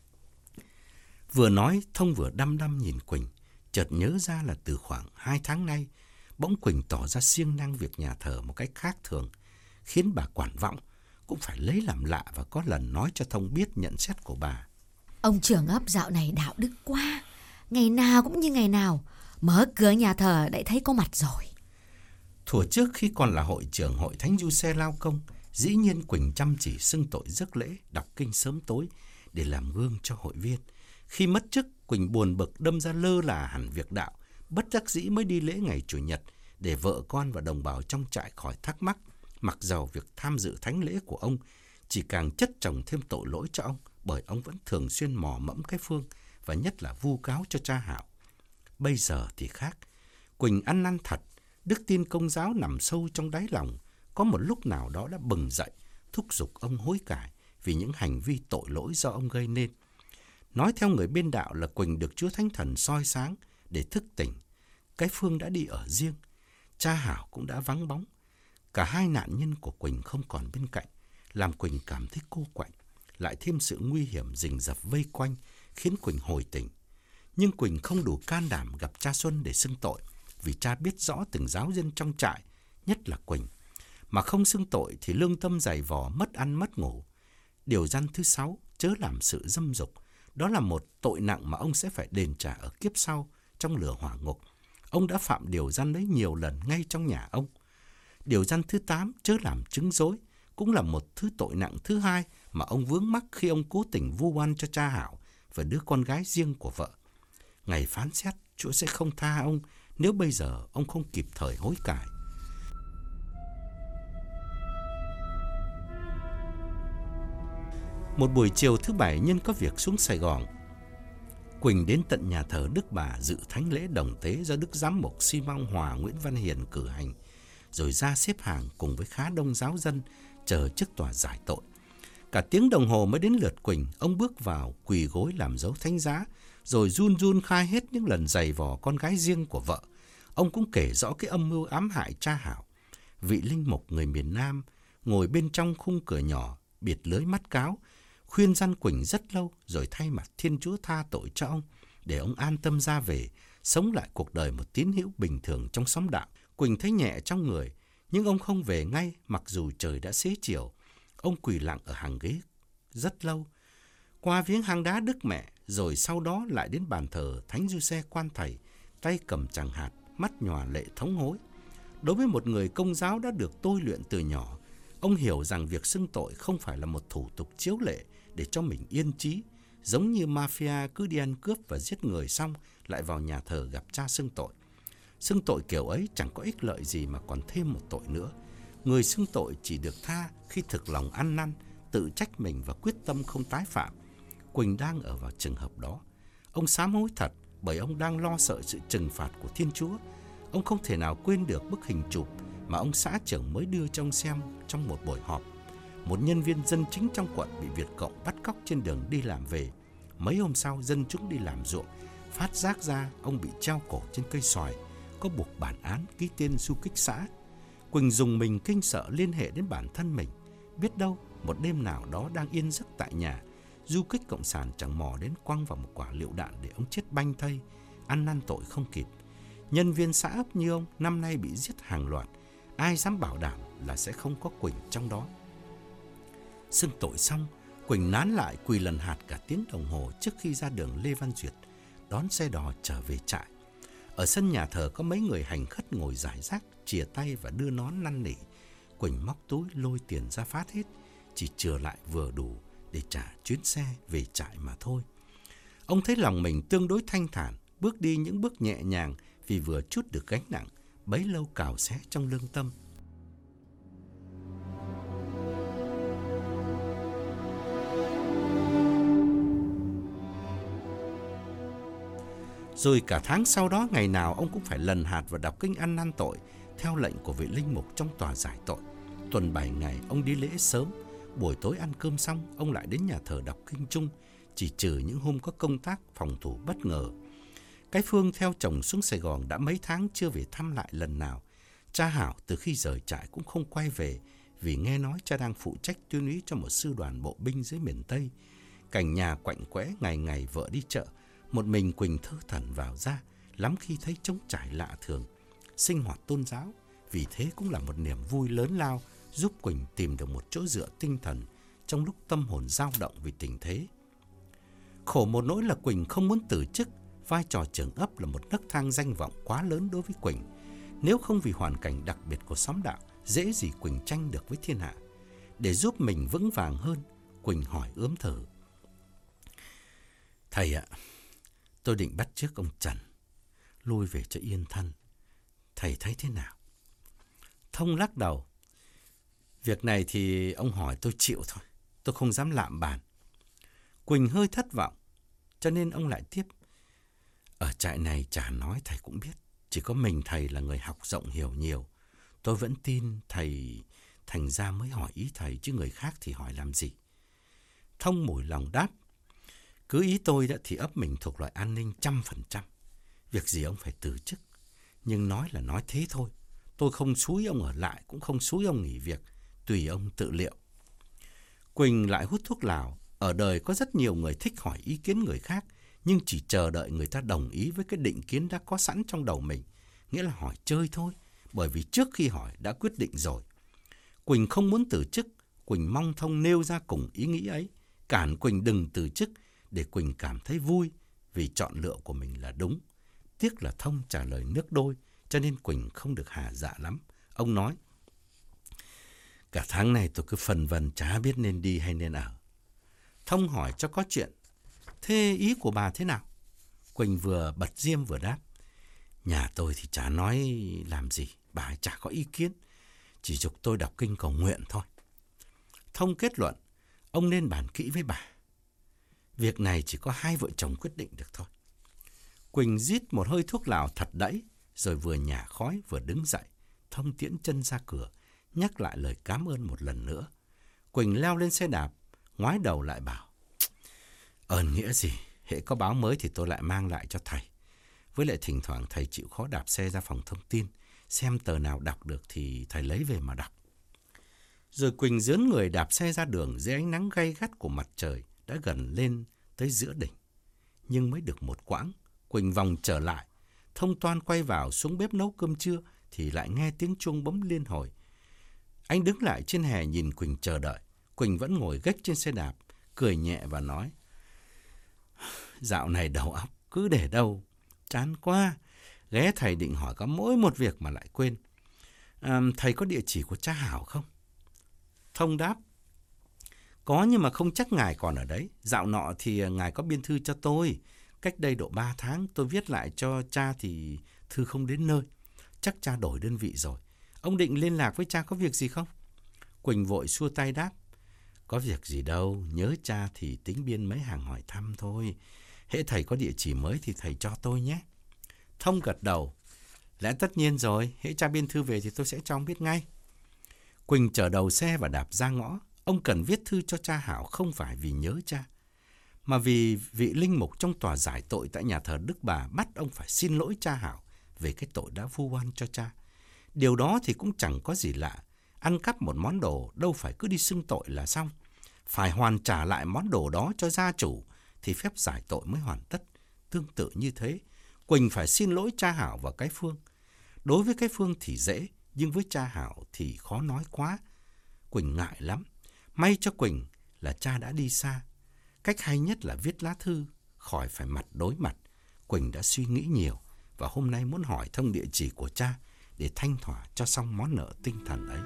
S2: Vừa nói, Thông vừa đăm đăm nhìn Quỳnh, chợt nhớ ra là từ khoảng hai tháng nay, bỗng Quỳnh tỏ ra siêng năng việc nhà thờ một cách khác thường, khiến bà quản vọng cũng phải lấy làm lạ và có lần nói cho Thông biết nhận xét của bà.
S3: Ông trưởng ấp dạo này đạo đức quá, ngày nào cũng như ngày nào, mở cửa nhà thờ đã thấy có mặt rồi.
S2: Thuở trước khi còn là hội trưởng hội Thánh Du Xe Lao Công, dĩ nhiên Quỳnh chăm chỉ xưng tội rước lễ, đọc kinh sớm tối để làm gương cho hội viên. Khi mất chức, Quỳnh buồn bực đâm ra lơ là hẳn việc đạo, bất đắc dĩ mới đi lễ ngày Chủ nhật để vợ con và đồng bào trong trại khỏi thắc mắc. Mặc dầu việc tham dự thánh lễ của ông chỉ càng chất chồng thêm tội lỗi cho ông, bởi ông vẫn thường xuyên mò mẫm cái phương và nhất là vu cáo cho cha Hảo. Bây giờ thì khác, Quỳnh ăn năn thật, đức tin Công giáo nằm sâu trong đáy lòng, có một lúc nào đó đã bừng dậy, thúc giục ông hối cải vì những hành vi tội lỗi do ông gây nên. Nói theo người bên đạo là Quỳnh được Chúa Thánh Thần soi sáng để thức tỉnh. Cái phương đã đi ở riêng, cha Hảo cũng đã vắng bóng. Cả hai nạn nhân của Quỳnh không còn bên cạnh, làm Quỳnh cảm thấy cô quạnh, lại thêm sự nguy hiểm rình rập vây quanh, khiến Quỳnh hồi tỉnh. Nhưng Quỳnh không đủ can đảm gặp cha Xuân để xưng tội, vì cha biết rõ từng giáo dân trong trại, nhất là Quỳnh. Mà không xưng tội thì lương tâm dày vò, mất ăn mất ngủ. Điều răn thứ sáu, chớ làm sự dâm dục. Đó là một tội nặng mà ông sẽ phải đền trả ở kiếp sau trong lửa hỏa ngục. Ông đã phạm điều răn đấy nhiều lần ngay trong nhà ông. Điều răn thứ tám, chớ làm chứng dối, cũng là một thứ tội nặng thứ hai mà ông vướng mắc khi ông cố tình vu oan cho cha Hảo và đứa con gái riêng của vợ. Ngày phán xét, Chúa sẽ không tha ông nếu bây giờ ông không kịp thời hối cải. Một buổi chiều thứ bảy, nhân có việc xuống Sài Gòn, Quỳnh đến tận nhà thờ Đức Bà dự thánh lễ đồng tế do Đức Giám mục Simon Hòa Nguyễn Văn Hiền cử hành, rồi ra xếp hàng cùng với khá đông giáo dân chờ trước tòa giải tội. Cả tiếng đồng hồ mới đến lượt Quỳnh. Ông bước vào, quỳ gối làm dấu thánh giá, rồi run run khai hết những lần giày vò con gái riêng của vợ. Ông cũng kể rõ cái âm mưu ám hại cha Hảo. Vị linh mục người miền Nam ngồi bên trong khung cửa nhỏ, bịt lưới mắt cáo, khuyên răn Quỳnh rất lâu, rồi thay mặt Thiên Chúa tha tội cho ông, để ông an tâm ra về, sống lại cuộc đời một tín hữu bình thường trong xóm đạo. Quỳnh thấy nhẹ trong người, nhưng ông không về ngay, mặc dù trời đã xế chiều. Ông quỳ lặng ở hàng ghế rất lâu, qua viếng hang đá Đức Mẹ, rồi sau đó lại đến bàn thờ Thánh Giuse Quan Thầy, tay cầm tràng hạt, mắt nhòa lệ thống hối. Đối với một người Công giáo đã được tôi luyện từ nhỏ, ông hiểu rằng việc xưng tội không phải là một thủ tục chiếu lệ để cho mình yên trí, giống như mafia cứ đi ăn cướp và giết người xong lại vào nhà thờ gặp cha xưng tội. Xưng tội kiểu ấy chẳng có ích lợi gì mà còn thêm một tội nữa. Người xưng tội chỉ được tha khi thực lòng ăn năn, tự trách mình và quyết tâm không tái phạm. Quỳnh đang ở vào trường hợp đó. Ông sám hối thật bởi ông đang lo sợ sự trừng phạt của Thiên Chúa. Ông không thể nào quên được bức hình chụp mà ông xã trưởng mới đưa cho ông xem trong một buổi họp. Một nhân viên dân chính trong quận bị Việt Cộng bắt cóc trên đường đi làm về. Mấy hôm sau, dân chúng đi làm ruộng phát giác ra ông bị treo cổ trên cây xoài, có buộc bản án ký tên du kích xã. Quỳnh dùng mình kinh sợ liên hệ đến bản thân mình. Biết đâu một đêm nào đó đang yên giấc tại nhà, du kích cộng sản chẳng mò đến quăng vào một quả lựu đạn để ông chết banh thây, ăn năn tội không kịp. Nhân viên xã ấp như ông năm nay bị giết hàng loạt, ai dám bảo đảm là sẽ không có Quỳnh trong đó. Xưng tội xong, Quỳnh nán lại quỳ lần hạt cả tiếng đồng hồ trước khi ra đường Lê Văn Duyệt đón xe đò trở về trại. Ở sân nhà thờ có mấy người hành khất ngồi rải rác, chìa tay và đưa nón năn nỉ. Quỳnh móc túi lôi tiền ra phát hết, chỉ chừa lại vừa đủ để trả chuyến xe về trại mà thôi. Ông thấy lòng mình tương đối thanh thản, bước đi những bước nhẹ nhàng vì vừa trút được gánh nặng bấy lâu cào xé trong lương tâm. Rồi cả tháng sau đó, ngày nào ông cũng phải lần hạt và đọc kinh ăn năn tội theo lệnh của vị linh mục trong tòa giải tội. Tuần bảy ngày ông đi lễ sớm, buổi tối ăn cơm xong ông lại đến nhà thờ đọc kinh chung, chỉ trừ những hôm có công tác phòng thủ bất ngờ. Cái Phương theo chồng xuống Sài Gòn đã mấy tháng chưa về thăm lại lần nào. Cha Hảo từ khi rời trại cũng không quay về, vì nghe nói cha đang phụ trách tuyên úy cho một sư đoàn bộ binh dưới miền Tây. Cảnh nhà quạnh quẽ, ngày ngày vợ đi chợ, một mình Quỳnh thơ thẩn vào ra, lắm khi thấy trống trải lạ thường. Sinh hoạt tôn giáo vì thế cũng là một niềm vui lớn lao, giúp Quỳnh tìm được một chỗ dựa tinh thần trong lúc tâm hồn dao động vì tình thế. Khổ một nỗi là Quỳnh không muốn từ chức. Vai trò trưởng ấp là một nấc thang danh vọng quá lớn đối với Quỳnh. Nếu không vì hoàn cảnh đặc biệt của xóm đạo, dễ gì Quỳnh tranh được với thiên hạ. Để giúp mình vững vàng hơn, Quỳnh hỏi ướm thở: "Thầy ạ, tôi định bắt chước ông Trần, lui về cho yên thân. Thầy thấy thế nào?" Thông lắc đầu: "Việc này thì ông hỏi tôi chịu thôi, tôi không dám lạm bàn." Quỳnh hơi thất vọng, cho nên ông lại tiếp: "Ở trại này chả nói thầy cũng biết, chỉ có mình thầy là người học rộng hiểu nhiều. Tôi vẫn tin thầy, thành ra mới hỏi ý thầy, chứ người khác thì hỏi làm gì." Thông mủi lòng đáp: "Cứ ý tôi đã thì ấp mình thuộc loại an ninh trăm phần trăm. Việc gì ông phải từ chức. Nhưng nói là nói thế thôi. Tôi không xúi ông ở lại, cũng không xúi ông nghỉ việc. Tùy ông tự liệu." Quỳnh lại hút thuốc lào. Ở đời có rất nhiều người thích hỏi ý kiến người khác, nhưng chỉ chờ đợi người ta đồng ý với cái định kiến đã có sẵn trong đầu mình. nghĩa là hỏi chơi thôi, bởi vì trước khi hỏi đã quyết định rồi. Quỳnh không muốn từ chức, Quỳnh mong Thông nêu ra cùng ý nghĩ ấy, cản Quỳnh đừng từ chức để Quỳnh cảm thấy vui vì chọn lựa của mình là đúng. Tiếc là Thông trả lời nước đôi, cho nên Quỳnh không được hả dạ lắm. Ông nói, cả tháng này tôi cứ phân vân chả biết nên đi hay nên ở. Thông hỏi cho có chuyện, thế ý của bà thế nào? Quỳnh vừa bật diêm vừa đáp, nhà tôi thì chả nói làm gì, bà ấy chả có ý kiến, chỉ giục tôi đọc kinh cầu nguyện thôi. Thông kết luận, ông nên bàn kỹ với bà. Việc này chỉ có hai vợ chồng quyết định được thôi. Quỳnh rít một hơi thuốc lào thật đẫy, rồi vừa nhả khói vừa đứng dậy. Thông tiễn chân ra cửa, nhắc lại lời cảm ơn một lần nữa. Quỳnh leo lên xe đạp, ngoái đầu lại bảo, ơn nghĩa gì, hễ có báo mới thì tôi lại mang lại cho thầy. Với lại thỉnh thoảng thầy chịu khó đạp xe ra phòng thông tin, xem tờ nào đọc được thì thầy lấy về mà đọc. Rồi Quỳnh dướn người đạp xe ra đường dưới ánh nắng gay gắt của mặt trời đã gần lên tới giữa đỉnh. Nhưng mới được một quãng, Quỳnh vòng trở lại. Thông toan quay vào xuống bếp nấu cơm trưa thì lại nghe tiếng chuông bấm liên hồi. Anh đứng lại trên hè nhìn Quỳnh chờ đợi. Quỳnh vẫn ngồi gách trên xe đạp, cười nhẹ và nói, dạo này đầu óc cứ để đâu, chán quá. Ghé thầy định hỏi có mỗi một việc mà lại quên. À, thầy có địa chỉ của cha Hảo không? Thông đáp, có nhưng mà không chắc ngài còn ở đấy. Dạo nọ thì ngài có biên thư cho tôi. Cách đây độ ba tháng tôi viết lại cho cha thì thư không đến nơi. Chắc cha đổi đơn vị rồi. Ông định liên lạc với cha có việc gì không? Quỳnh vội xua tay đáp, có việc gì đâu, nhớ cha thì tính biên mấy hàng hỏi thăm thôi. Hễ thầy có địa chỉ mới thì thầy cho tôi nhé. Thông gật đầu, lẽ tất nhiên rồi, hễ cha biên thư về thì tôi sẽ cho ông biết ngay. Quỳnh chở đầu xe và đạp ra ngõ. Ông cần viết thư cho cha Hảo không phải vì nhớ cha, mà vì vị linh mục trong tòa giải tội tại nhà thờ Đức Bà bắt ông phải xin lỗi cha Hảo về cái tội đã vu oan cho cha. Điều đó thì cũng chẳng có gì lạ. Ăn cắp một món đồ đâu phải cứ đi xưng tội là xong. Phải hoàn trả lại món đồ đó cho gia chủ thì phép giải tội mới hoàn tất. Tương tự như thế, Quỳnh phải xin lỗi cha Hảo và cái Phương. Đối với cái Phương thì dễ, nhưng với cha Hảo thì khó nói quá. Quỳnh ngại lắm. May cho Quỳnh là cha đã đi xa. Cách hay nhất là viết lá thư, khỏi phải mặt đối mặt. Quỳnh đã suy nghĩ nhiều và hôm nay muốn hỏi Thông địa chỉ của cha để thanh thỏa cho xong món nợ tinh thần ấy.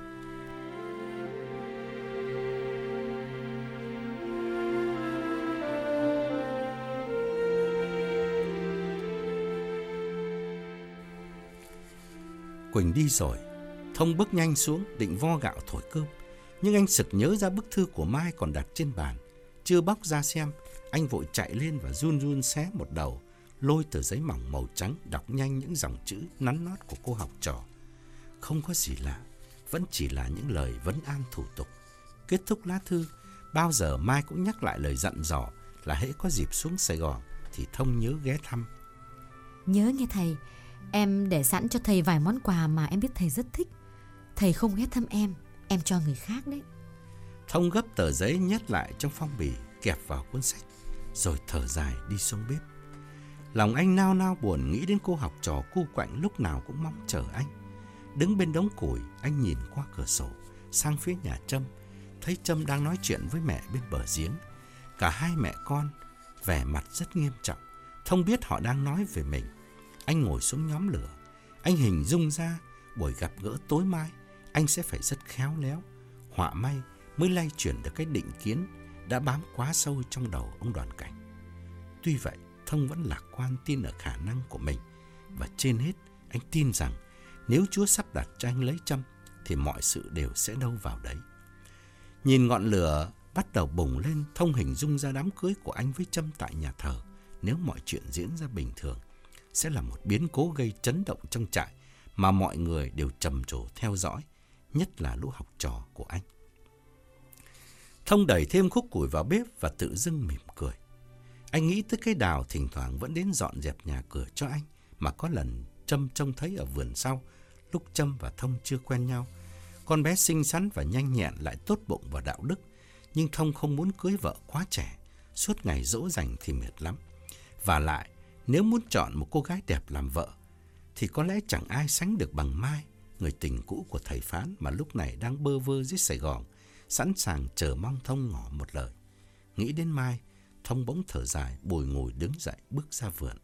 S2: Quỳnh đi rồi, Thông bước nhanh xuống định vo gạo thổi cơm. Nhưng anh sực nhớ ra bức thư của Mai còn đặt trên bàn. Chưa bóc ra xem, anh vội chạy lên và run run xé một đầu, lôi tờ giấy mỏng màu trắng, đọc nhanh những dòng chữ nắn nót của cô học trò. Không có gì lạ, vẫn chỉ là những lời vấn an thủ tục. Kết thúc lá thư, bao giờ Mai cũng nhắc lại lời dặn dò là hễ có dịp xuống Sài Gòn thì Thông nhớ ghé thăm.
S3: Nhớ nghe thầy, em để sẵn cho thầy vài món quà mà em biết thầy rất thích. Thầy không ghé thăm em, em cho người khác đấy.
S2: Thông gấp tờ giấy nhét lại trong phong bì, kẹp vào cuốn sách, rồi thở dài đi xuống bếp. Lòng anh nao nao buồn nghĩ đến cô học trò cu quạnh lúc nào cũng mong chờ anh. Đứng bên đống củi, anh nhìn qua cửa sổ sang phía nhà Trâm, thấy Trâm đang nói chuyện với mẹ bên bờ giếng. Cả hai mẹ con vẻ mặt rất nghiêm trọng. Thông biết họ đang nói về mình. Anh ngồi xuống nhóm lửa. Anh hình dung ra buổi gặp gỡ tối mai anh sẽ phải rất khéo léo, họa may mới lay chuyển được cái định kiến đã bám quá sâu trong đầu ông Đoàn Cảnh. Tuy vậy, Thông vẫn lạc quan tin ở khả năng của mình. Và trên hết, anh tin rằng nếu Chúa sắp đặt cho anh lấy Trâm thì mọi sự đều sẽ đâu vào đấy. Nhìn ngọn lửa bắt đầu bùng lên, Thông hình dung ra đám cưới của anh với Trâm tại nhà thờ. Nếu mọi chuyện diễn ra bình thường, sẽ là một biến cố gây chấn động trong trại mà mọi người đều trầm trồ theo dõi, nhất là lũ học trò của anh. Thông đẩy thêm khúc củi vào bếp và tự dưng mỉm cười. Anh nghĩ tới cái Đào thỉnh thoảng vẫn đến dọn dẹp nhà cửa cho anh, mà có lần Trâm trông thấy ở vườn sau, lúc Trâm và Thông chưa quen nhau. Con bé xinh xắn và nhanh nhẹn lại tốt bụng và đạo đức, nhưng Thông không muốn cưới vợ quá trẻ, suốt ngày dỗ dành thì mệt lắm. Và lại, nếu muốn chọn một cô gái đẹp làm vợ, thì có lẽ chẳng ai sánh được bằng Mai, người tình cũ của thầy Phán mà lúc này đang bơ vơ dưới Sài Gòn, sẵn sàng chờ mong Thông ngỏ một lời. Nghĩ đến Mai, Thông bỗng thở dài, bùi ngùi đứng dậy bước ra vườn.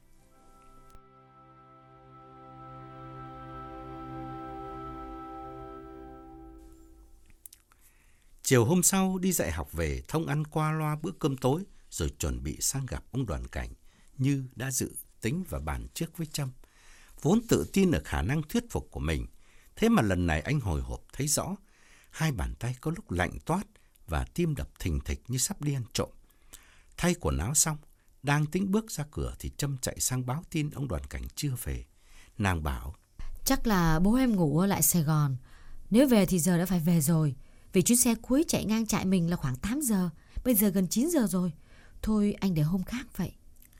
S2: Chiều hôm sau đi dạy học về, Thông ăn qua loa bữa cơm tối rồi chuẩn bị sang gặp ông Đoàn Cảnh như đã dự tính và bàn trước với Trâm. Vốn tự tin ở khả năng thuyết phục của mình, thế mà lần này anh hồi hộp thấy rõ, hai bàn tay có lúc lạnh toát và tim đập thình thịch như sắp đi ăn trộm. Thay quần áo xong, đang tính bước ra cửa thì Trâm chạy sang báo tin ông Đoàn Cảnh chưa về. Nàng bảo:
S3: Chắc là bố em ngủ ở lại Sài Gòn. Nếu về thì giờ đã phải về rồi, vì chuyến xe cuối chạy ngang trại mình là khoảng tám giờ. Bây giờ gần chín giờ rồi. Thôi anh để hôm khác vậy.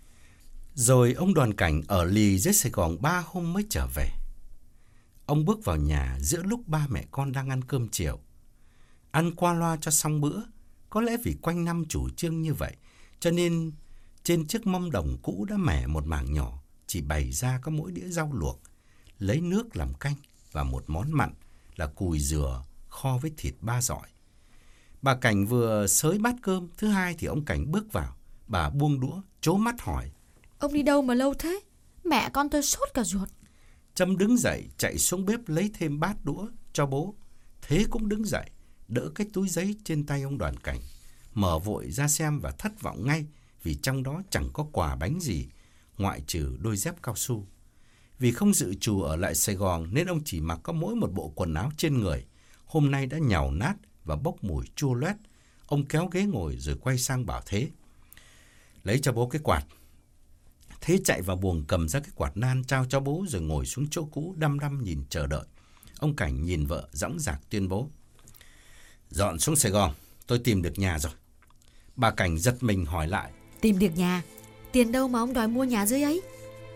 S2: Rồi ông Đoàn Cảnh ở lì dưới Sài Gòn ba hôm mới trở về. Ông bước vào nhà giữa lúc ba mẹ con đang ăn cơm chiều. Ăn qua loa cho xong bữa. Có lẽ vì quanh năm chủ trương như vậy, cho nên trên chiếc mâm đồng cũ đã mẻ một mảng nhỏ, chỉ bày ra có mỗi đĩa rau luộc, lấy nước làm canh và một món mặn là cùi dừa kho với thịt ba dọi. Bà Cảnh vừa xới bát cơm thứ hai thì ông Cảnh bước vào. Bà buông đũa, trố mắt hỏi:
S3: Ông đi đâu mà lâu thế? Mẹ con tôi sốt cả ruột.
S2: Trâm đứng dậy chạy xuống bếp lấy thêm bát đũa cho bố. Thế cũng đứng dậy đỡ cái túi giấy trên tay ông Đoàn Cảnh, mở vội ra xem và thất vọng ngay vì trong đó chẳng có quà bánh gì ngoại trừ đôi dép cao su. Vì không dự trù ở lại Sài Gòn nên ông chỉ mặc có mỗi một bộ quần áo trên người, hôm nay đã nhàu nát và bốc mùi chua loét. Ông kéo ghế ngồi rồi quay sang bảo Thế: Lấy cho bố cái quạt. Thế chạy vào buồng cầm ra cái quạt nan trao cho bố rồi ngồi xuống chỗ cũ đăm đăm nhìn chờ đợi. Ông Cảnh nhìn vợ dõng dạc tuyên bố: Dọn xuống Sài Gòn, tôi tìm được nhà rồi. Bà Cảnh giật mình hỏi lại:
S3: Tìm được nhà? Tiền đâu mà ông đòi mua nhà dưới ấy?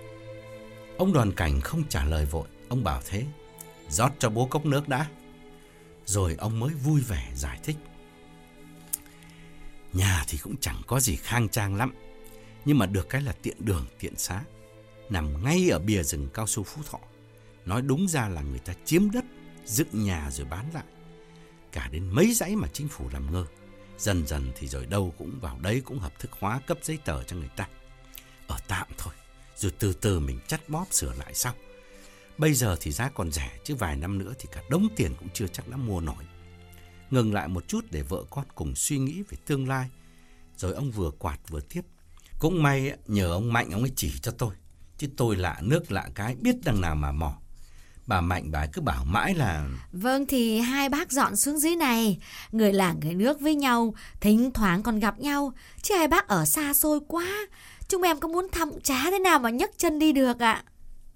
S2: Ông Đoàn Cảnh không trả lời vội. Ông bảo Thế: Rót cho bố cốc nước đã. Rồi ông mới vui vẻ giải thích: Nhà thì cũng chẳng có gì khang trang lắm, nhưng mà được cái là tiện đường tiện xá, nằm ngay ở bìa rừng cao su Phú Thọ. Nói đúng ra là người ta chiếm đất, dựng nhà rồi bán lại, cả đến mấy dãy mà chính phủ làm ngơ. Dần dần thì rồi đâu cũng vào đấy cũng hợp thức hóa cấp giấy tờ cho người ta. Ở tạm thôi, rồi từ từ mình chắt bóp sửa lại sau. Bây giờ thì giá còn rẻ, chứ vài năm nữa thì cả đống tiền cũng chưa chắc đã mua nổi. Ngừng lại một chút để vợ con cùng suy nghĩ về tương lai. Rồi ông vừa quạt vừa tiếp: Cũng may nhờ ông Mạnh ông ấy chỉ cho tôi, chứ tôi lạ nước lạ cái biết đằng nào mà mò. Bà Mạnh bà cứ bảo mãi là:
S3: Vâng thì hai bác dọn xuống dưới này, người làng người nước với nhau, thỉnh thoảng còn gặp nhau. Chứ hai bác ở xa xôi quá, chúng em có muốn thăm chả thế nào mà nhấc chân đi được ạ.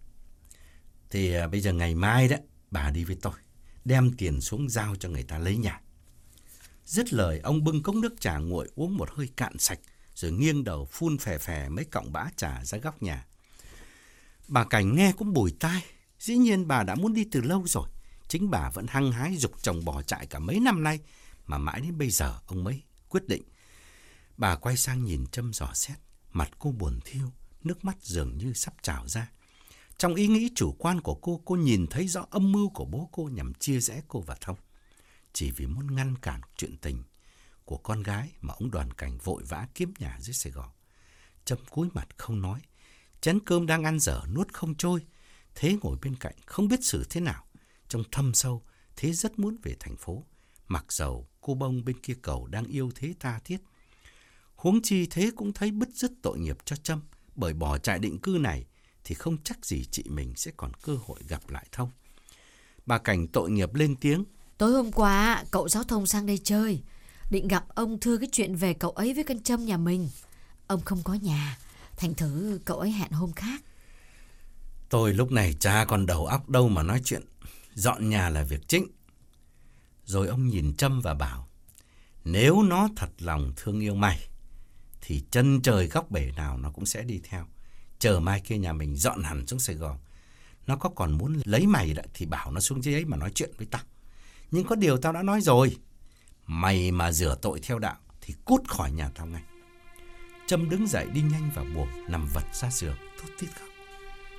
S2: Thì à, bây giờ ngày mai đó, bà đi với tôi, đem tiền xuống giao cho người ta lấy nhà. Dứt lời, ông bưng cốc nước trà nguội uống một hơi cạn sạch, rồi nghiêng đầu phun phè phè mấy cọng bã trà ra góc nhà. Bà Cảnh nghe cũng bùi tai. Dĩ nhiên bà đã muốn đi từ lâu rồi. Chính bà vẫn hăng hái giục chồng bỏ trại cả mấy năm nay, mà mãi đến bây giờ ông mới quyết định. Bà quay sang nhìn Trâm dò xét. Mặt cô buồn thiêu, nước mắt dường như sắp trào ra. Trong ý nghĩ chủ quan của cô, cô nhìn thấy rõ âm mưu của bố cô nhằm chia rẽ cô và Thông. Chỉ vì muốn ngăn cản chuyện tình của con gái mà ông Đoàn Cảnh vội vã kiếm nhà dưới Sài Gòn. Trâm cúi mặt không nói. Chén cơm đang ăn dở nuốt không trôi. Thế ngồi bên cạnh không biết xử thế nào. Trong thâm sâu, Thế rất muốn về thành phố, mặc dầu cô bông bên kia cầu đang yêu Thế tha thiết. Huống chi Thế cũng thấy bứt rứt tội nghiệp cho Trâm, bởi bỏ trại định cư này thì không chắc gì chị mình sẽ còn cơ hội gặp lại Thông. Bà Cảnh tội nghiệp lên tiếng:
S3: Tối hôm qua cậu giáo Thông sang đây chơi, định gặp ông thưa cái chuyện về cậu ấy với con Trâm nhà mình. Ông không có nhà, thành thử cậu ấy hẹn hôm khác.
S2: Tôi lúc này chả còn đầu óc đâu mà nói chuyện. Dọn nhà là việc chính. Rồi ông nhìn Trâm và bảo: Nếu nó thật lòng thương yêu mày thì chân trời góc bể nào nó cũng sẽ đi theo. Chờ mai kia nhà mình dọn hẳn xuống Sài Gòn, nó có còn muốn lấy mày đó thì bảo nó xuống dưới ấy mà nói chuyện với tao. Nhưng có điều tao đã nói rồi, mày mà rửa tội theo đạo thì cút khỏi nhà tao ngay. Trâm đứng dậy đi nhanh vào buồng, nằm vật ra giường thút thít khóc.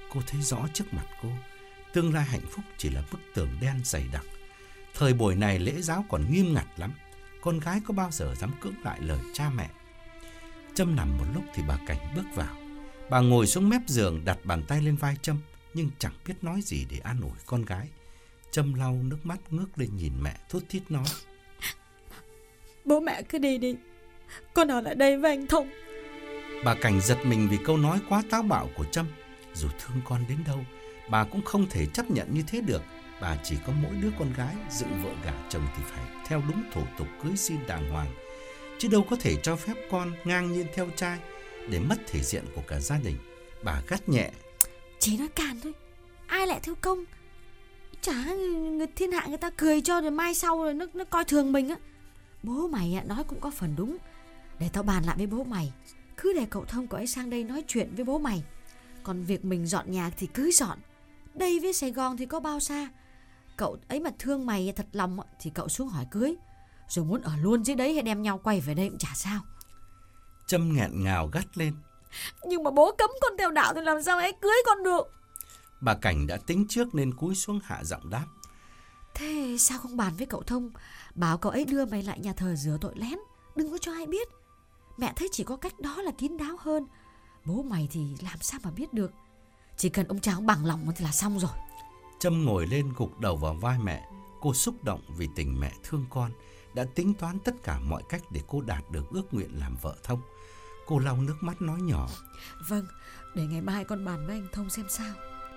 S2: Cô thấy rõ trước mặt cô, tương lai hạnh phúc chỉ là bức tường đen dày đặc. Thời buổi này lễ giáo còn nghiêm ngặt lắm, con gái có bao giờ dám cưỡng lại lời cha mẹ. Trâm nằm một lúc thì bà Cảnh bước vào. Bà ngồi xuống mép giường, đặt bàn tay lên vai Trâm, nhưng chẳng biết nói gì để an ủi con gái. Trâm lau nước mắt ngước lên nhìn mẹ, thút thít nói:
S3: Bố mẹ cứ đi đi, con ở lại đây với anh Thông.
S2: Bà Cảnh giật mình vì câu nói quá táo bạo của Trâm. Dù thương con đến đâu, bà cũng không thể chấp nhận như thế được. Bà chỉ có mỗi đứa con gái, dựng vợ gả chồng thì phải theo đúng thủ tục cưới xin đàng hoàng, chứ đâu có thể cho phép con ngang nhiên theo trai để mất thể diện của cả gia đình. Bà gắt nhẹ:
S3: Chỉ nói càn thôi, ai lại theo công? Chả người thiên hạ người ta cười cho rồi mai sau rồi nó, nó coi thường mình á. Bố mày nói cũng có phần đúng. Để tao bàn lại với bố mày, cứ để cậu Thông cậu ấy sang đây nói chuyện với bố mày. Còn việc mình dọn nhà thì cứ dọn. Đây với Sài Gòn thì có bao xa. Cậu ấy mà thương mày thật lòng thì cậu xuống hỏi cưới. Rồi muốn ở luôn dưới đấy hay đem nhau quay về đây cũng chả sao.
S2: Trâm nghẹn ngào gắt lên:
S3: Nhưng mà bố cấm con theo đạo thì làm sao ấy cưới con được?
S2: Bà Cảnh đã tính trước nên cúi xuống hạ giọng đáp:
S3: Thế sao không bàn với cậu Thông, bảo cậu ấy đưa mày lại nhà thờ rửa tội lén, đừng có cho ai biết. Mẹ thấy chỉ có cách đó là kín đáo hơn. Bố mày thì làm sao mà biết được. Chỉ cần ông cha ông bằng lòng thì là xong rồi.
S2: Trâm ngồi lên gục đầu vào vai mẹ. Cô xúc động vì tình mẹ thương con, đã tính toán tất cả mọi cách để cô đạt được ước nguyện làm vợ Thông. Cô lau nước mắt nói nhỏ:
S3: Vâng, để ngày mai con bàn với anh Thông xem sao.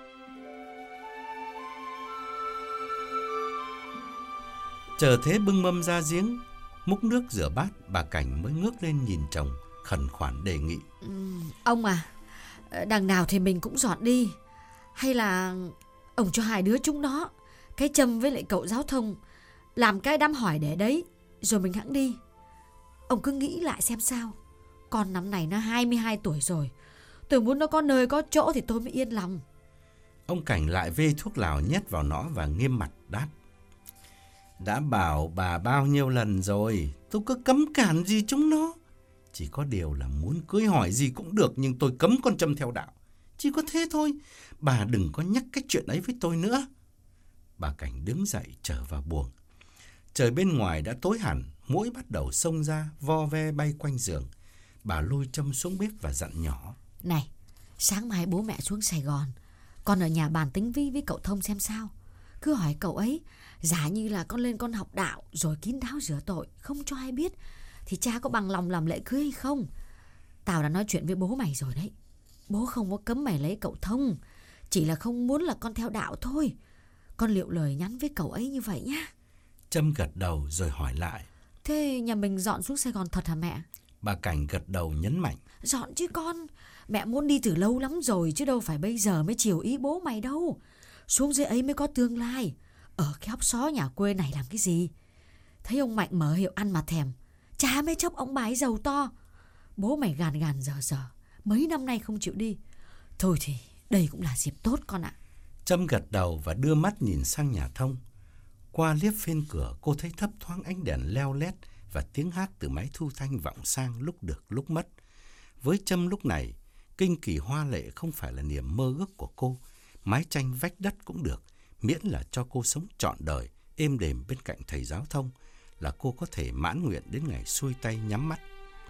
S2: Chờ thế bưng mâm ra giếng, múc nước rửa bát, bà Cảnh mới ngước lên nhìn chồng, khẩn khoản đề nghị:
S3: ừ, Ông à, đằng nào thì mình cũng dọn đi. Hay là ông cho hai đứa chúng nó, cái Trâm với lại cậu giáo Thông, làm cái đám hỏi để đấy, rồi mình hẵng đi. Ông cứ nghĩ lại xem sao. Con năm này nó hai mươi hai tuổi rồi. Tôi muốn nó có nơi có chỗ thì tôi mới yên lòng.
S2: Ông Cảnh lại vê thuốc lào nhét vào nó và nghiêm mặt đáp: Đã bảo bà bao nhiêu lần rồi, tôi cứ cấm cản gì chúng nó. Chỉ có điều là muốn cưới hỏi gì cũng được, nhưng tôi cấm con Trâm theo đạo. Chỉ có thế thôi, bà đừng có nhắc cái chuyện ấy với tôi nữa. Bà Cảnh đứng dậy trở vào buồng. Trời bên ngoài đã tối hẳn, muỗi bắt đầu xông ra, vo ve bay quanh giường. Bà lôi Trâm xuống bếp và dặn nhỏ:
S3: Này, sáng mai bố mẹ xuống Sài Gòn, con ở nhà bàn tính với với cậu Thông xem sao. Cứ hỏi cậu ấy, giả như là con lên con học đạo rồi kín đáo rửa tội, không cho ai biết, thì cha có bằng lòng làm lễ cưới hay không. Tao đã nói chuyện với bố mày rồi đấy. Bố không có cấm mày lấy cậu Thông, chỉ là không muốn là con theo đạo thôi. Con liệu lời nhắn với cậu ấy như vậy nhá.
S2: Trâm gật đầu rồi hỏi lại:
S3: Thế nhà mình dọn xuống Sài Gòn thật hả mẹ?
S2: Bà Cảnh gật đầu nhấn mạnh:
S3: Dọn chứ con. Mẹ muốn đi từ lâu lắm rồi, chứ đâu phải bây giờ mới chiều ý bố mày đâu. Xuống dưới ấy mới có tương lai. Ở cái hóc xó nhà quê này làm cái gì? Thấy ông Mạnh mở hiệu ăn mà thèm, chả mấy chốc ông bà ấy giàu to. Bố mày gàn gàn dở dở, mấy năm nay không chịu đi. Thôi thì đây cũng là dịp tốt con ạ.
S2: Trâm gật đầu và đưa mắt nhìn sang nhà Thông. Qua liếp phên cửa, cô thấy thấp thoáng ánh đèn leo lét và tiếng hát từ máy thu thanh vọng sang lúc được lúc mất. Với Trâm lúc này, kinh kỳ hoa lệ không phải là niềm mơ ước của cô. Mái tranh vách đất cũng được, miễn là cho cô sống trọn đời, êm đềm bên cạnh thầy giáo Thông, là cô có thể mãn nguyện đến ngày xuôi tay nhắm mắt.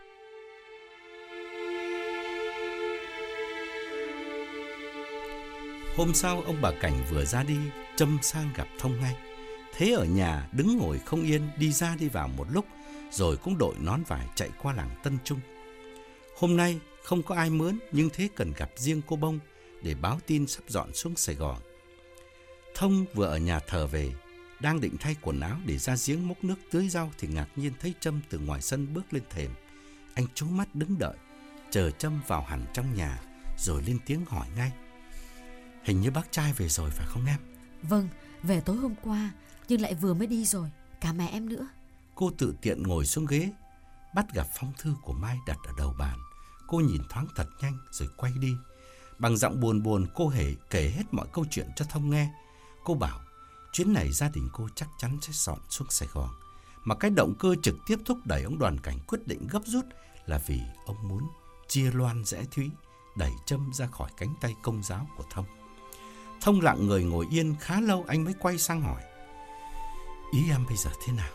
S2: Hôm sau, ông bà Cảnh vừa ra đi, Trâm sang gặp Thông ngay. Thế ở nhà đứng ngồi không yên, đi ra đi vào một lúc, rồi cũng đội nón vải chạy qua làng Tân Trung. Hôm nay không có ai mướn, nhưng Thế cần gặp riêng cô Bông để báo tin sắp dọn xuống Sài Gòn. Thông vừa ở nhà thờ về, đang định thay quần áo để ra giếng múc nước tưới rau thì ngạc nhiên thấy Trâm từ ngoài sân bước lên thềm. Anh trố mắt đứng đợi, chờ Trâm vào hẳn trong nhà, rồi lên tiếng hỏi ngay: Hình như bác trai về rồi phải không em?
S3: Vâng, về tối hôm qua, nhưng lại vừa mới đi rồi, cả mẹ em nữa.
S2: Cô tự tiện ngồi xuống ghế, bắt gặp phong thư của Mai đặt ở đầu bàn. Cô nhìn thoáng thật nhanh rồi quay đi. Bằng giọng buồn buồn, cô hề kể hết mọi câu chuyện cho Thông nghe. Cô bảo chuyến này gia đình cô chắc chắn sẽ dọn xuống Sài Gòn, mà cái động cơ trực tiếp thúc đẩy ông Đoàn Cảnh quyết định gấp rút là vì ông muốn chia loan rẽ Thúy, đẩy Trâm ra khỏi cánh tay công giáo của Thông. Thông lặng người ngồi yên khá lâu, anh mới quay sang hỏi: Ý em bây giờ thế nào?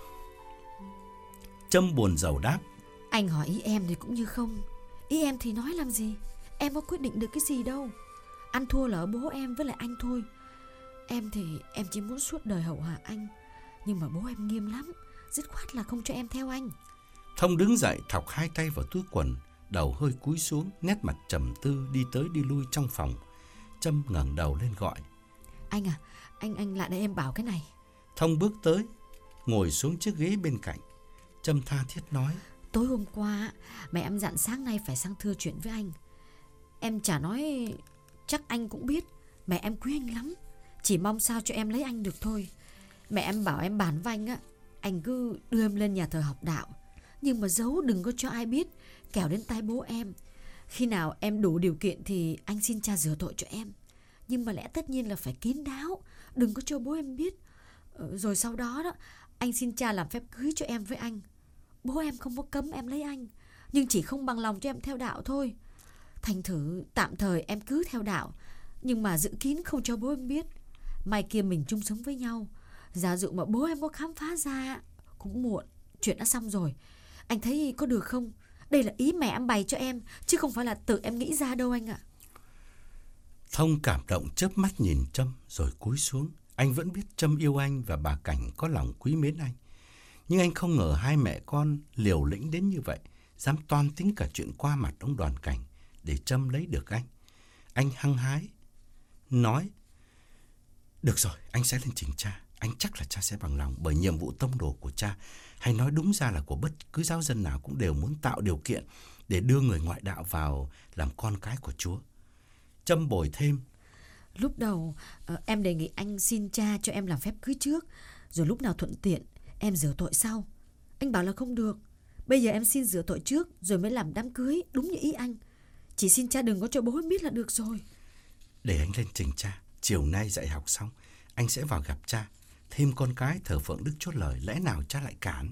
S2: Trâm buồn rầu đáp:
S3: Anh hỏi ý em thì cũng như không. Ý em thì nói làm gì? Em có quyết định được cái gì đâu. Ăn thua là ở bố em với lại anh thôi. Em thì em chỉ muốn suốt đời hầu hạ anh, nhưng mà bố em nghiêm lắm, dứt khoát là không cho em theo anh.
S2: Thông đứng dậy, thọc hai tay vào túi quần, đầu hơi cúi xuống, nét mặt trầm tư đi tới đi lui trong phòng. Trâm ngẩng đầu lên gọi:
S3: Anh à, anh anh lại đây em bảo cái này.
S2: Thông bước tới, ngồi xuống chiếc ghế bên cạnh. Trâm tha thiết nói:
S3: Tối hôm qua mẹ em dặn sáng nay phải sang thưa chuyện với anh. Em chả nói, chắc anh cũng biết mẹ em quý anh lắm, chỉ mong sao cho em lấy anh được thôi. Mẹ em bảo em bàn với anh á, anh cứ đưa em lên nhà thờ học đạo, nhưng mà giấu đừng có cho ai biết, kẻo đến tai bố em. Khi nào em đủ điều kiện thì anh xin cha rửa tội cho em, nhưng mà lẽ tất nhiên là phải kín đáo, đừng có cho bố em biết. Rồi sau đó đó, anh xin cha làm phép cưới cho em với anh. Bố em không có cấm em lấy anh, nhưng chỉ không bằng lòng cho em theo đạo thôi. Thành thử tạm thời em cứ theo đạo, nhưng mà giữ kín không cho bố em biết. Mai kia mình chung sống với nhau, giả dụ mà bố em có khám phá ra cũng muộn, chuyện đã xong rồi. Anh thấy có được không? Đây là ý mẹ em bày cho em, chứ không phải là tự em nghĩ ra đâu anh ạ.
S2: Thông cảm động chớp mắt nhìn Trâm rồi cúi xuống. Anh vẫn biết Trâm yêu anh và bà Cảnh có lòng quý mến anh, nhưng anh không ngờ hai mẹ con liều lĩnh đến như vậy, dám toan tính cả chuyện qua mặt ông Đoàn Cảnh để Trâm lấy được anh. Anh hăng hái nói: Được rồi, anh sẽ lên trình cha. Anh chắc là cha sẽ bằng lòng, bởi nhiệm vụ tông đồ của cha, hay nói đúng ra là của bất cứ giáo dân nào, cũng đều muốn tạo điều kiện để đưa người ngoại đạo vào làm con cái của Chúa. Trâm bồi thêm:
S3: Lúc đầu uh, em đề nghị anh xin cha cho em làm phép cưới trước, rồi lúc nào thuận tiện em rửa tội sau. Anh bảo là không được. Bây giờ em xin rửa tội trước rồi mới làm đám cưới, đúng như ý anh. Chỉ xin cha đừng có cho bố em biết là được rồi.
S2: Để anh lên trình cha. Chiều nay dạy học xong, anh sẽ vào gặp cha. Thêm con cái thờ phượng Đức Chúa Lời, lẽ nào cha lại cản?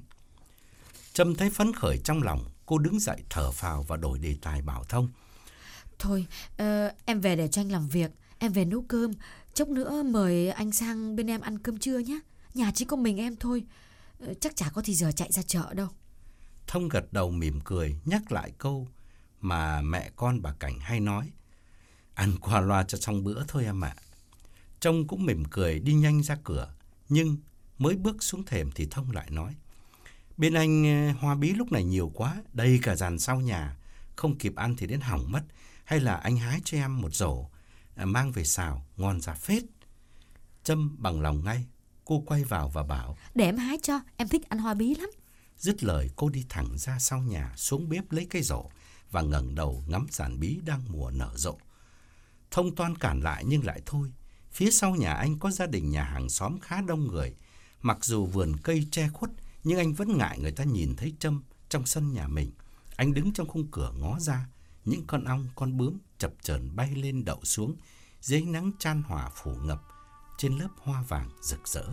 S2: Trâm thấy phấn khởi trong lòng. Cô đứng dậy thở phào và đổi đề tài bảo Thông:
S3: Thôi uh, em về để cho anh làm việc. Em về nấu cơm. Chốc nữa mời anh sang bên em ăn cơm trưa nhé. Nhà chỉ có mình em thôi, uh, chắc chả có thì giờ chạy ra chợ đâu.
S2: Thông gật đầu mỉm cười, nhắc lại câu mà mẹ con bà Cảnh hay nói: Ăn qua loa cho xong bữa thôi em ạ. Trông cũng mỉm cười đi nhanh ra cửa. Nhưng mới bước xuống thềm thì Thông lại nói: Bên anh hoa bí lúc này nhiều quá, đầy cả dàn sau nhà, không kịp ăn thì đến hỏng mất. Hay là anh hái cho em một rổ, mang về xào, ngon ra phết. Trâm bằng lòng ngay. Cô quay vào và bảo:
S3: Để em hái cho, em thích ăn hoa bí lắm.
S2: Dứt lời cô đi thẳng ra sau nhà, xuống bếp lấy cây rổ và ngẩng đầu ngắm giàn bí đang mùa nở rộ. Thông toan cản lại nhưng lại thôi. Phía sau nhà anh có gia đình nhà hàng xóm khá đông người. Mặc dù vườn cây che khuất, nhưng anh vẫn ngại người ta nhìn thấy Trâm trong sân nhà mình. Anh đứng trong khung cửa ngó ra. Những con ong, con bướm chập chờn bay lên đậu xuống dưới nắng chan hòa phủ ngập trên lớp hoa vàng rực rỡ.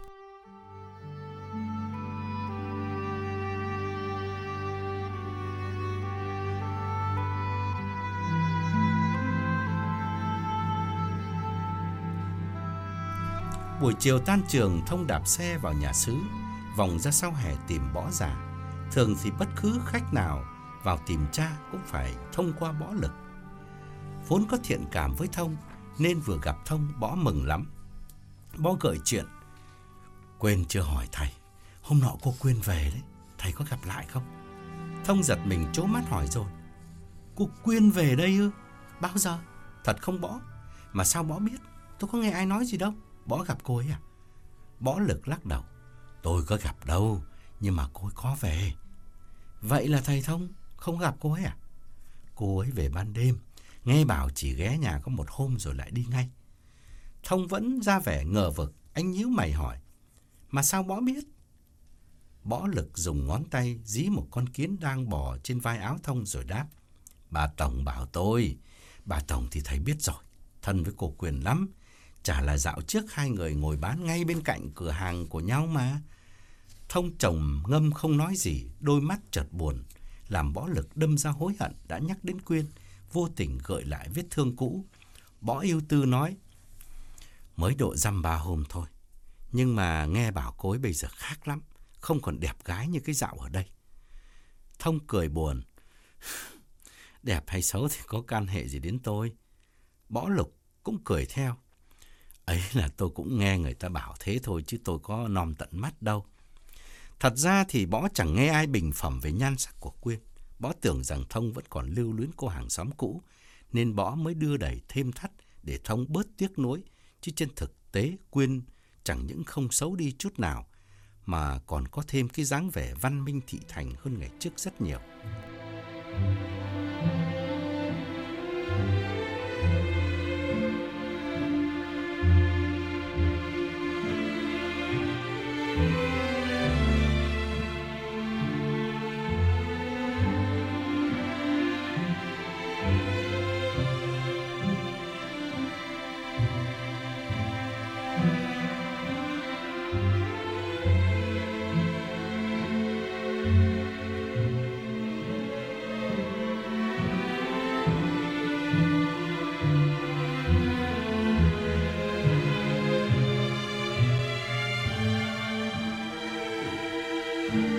S2: Buổi chiều tan trường, Thông đạp xe vào nhà xứ, vòng ra sau hè tìm Bõ già. Thường thì bất cứ khách nào vào tìm cha cũng phải thông qua Bõ Lực. Vốn có thiện cảm với Thông nên vừa gặp Thông, Bõ mừng lắm. Bõ gợi chuyện: Quên chưa hỏi thầy, hôm nọ cô Quyên về đấy, thầy có gặp lại không? Thông giật mình trố mắt hỏi dồn: Cô Quyên về đây ư? Bao giờ? Thật không Bõ? Mà sao Bõ biết? Tôi có nghe ai nói gì đâu. Bõ gặp cô ấy à? Bõ Lực lắc đầu: Tôi có gặp đâu, nhưng mà cô ấy có về. Vậy là thầy Thông không gặp cô ấy à? Cô ấy về ban đêm, nghe bảo chỉ ghé nhà có một hôm rồi lại đi ngay. Thông vẫn ra vẻ ngờ vực. Anh nhíu mày hỏi: Mà sao Bõ biết? Bõ Lực dùng ngón tay dí một con kiến đang bò trên vai áo Thông rồi đáp: Bà Tổng bảo tôi. Bà Tổng thì thầy biết rồi, thân với cô Quyền lắm. Chả là dạo trước hai người ngồi bán ngay bên cạnh cửa hàng của nhau mà. Thông trầm ngâm không nói gì, đôi mắt chợt buồn, làm Bõ Lực đâm ra hối hận đã nhắc đến Quyên vô tình gợi lại vết thương cũ. Bõ ưu tư nói: mới độ dăm ba hôm thôi, nhưng mà nghe bảo cô ấy bây giờ khác lắm, không còn đẹp gái như cái dạo ở đây. Thông cười buồn: đẹp hay xấu thì có can hệ gì đến tôi. Bõ Lục cũng cười theo: ấy là tôi cũng nghe người ta bảo thế thôi, chứ tôi có nom tận mắt đâu. Thật ra thì Bõ chẳng nghe ai bình phẩm về nhan sắc của Quyên. Bõ tưởng rằng Thông vẫn còn lưu luyến cô hàng xóm cũ, nên Bõ mới đưa đẩy thêm thắt để Thông bớt tiếc nuối. Chứ trên thực tế Quyên chẳng những không xấu đi chút nào, mà còn có thêm cái dáng vẻ văn minh thị thành hơn ngày trước rất nhiều. Thank you.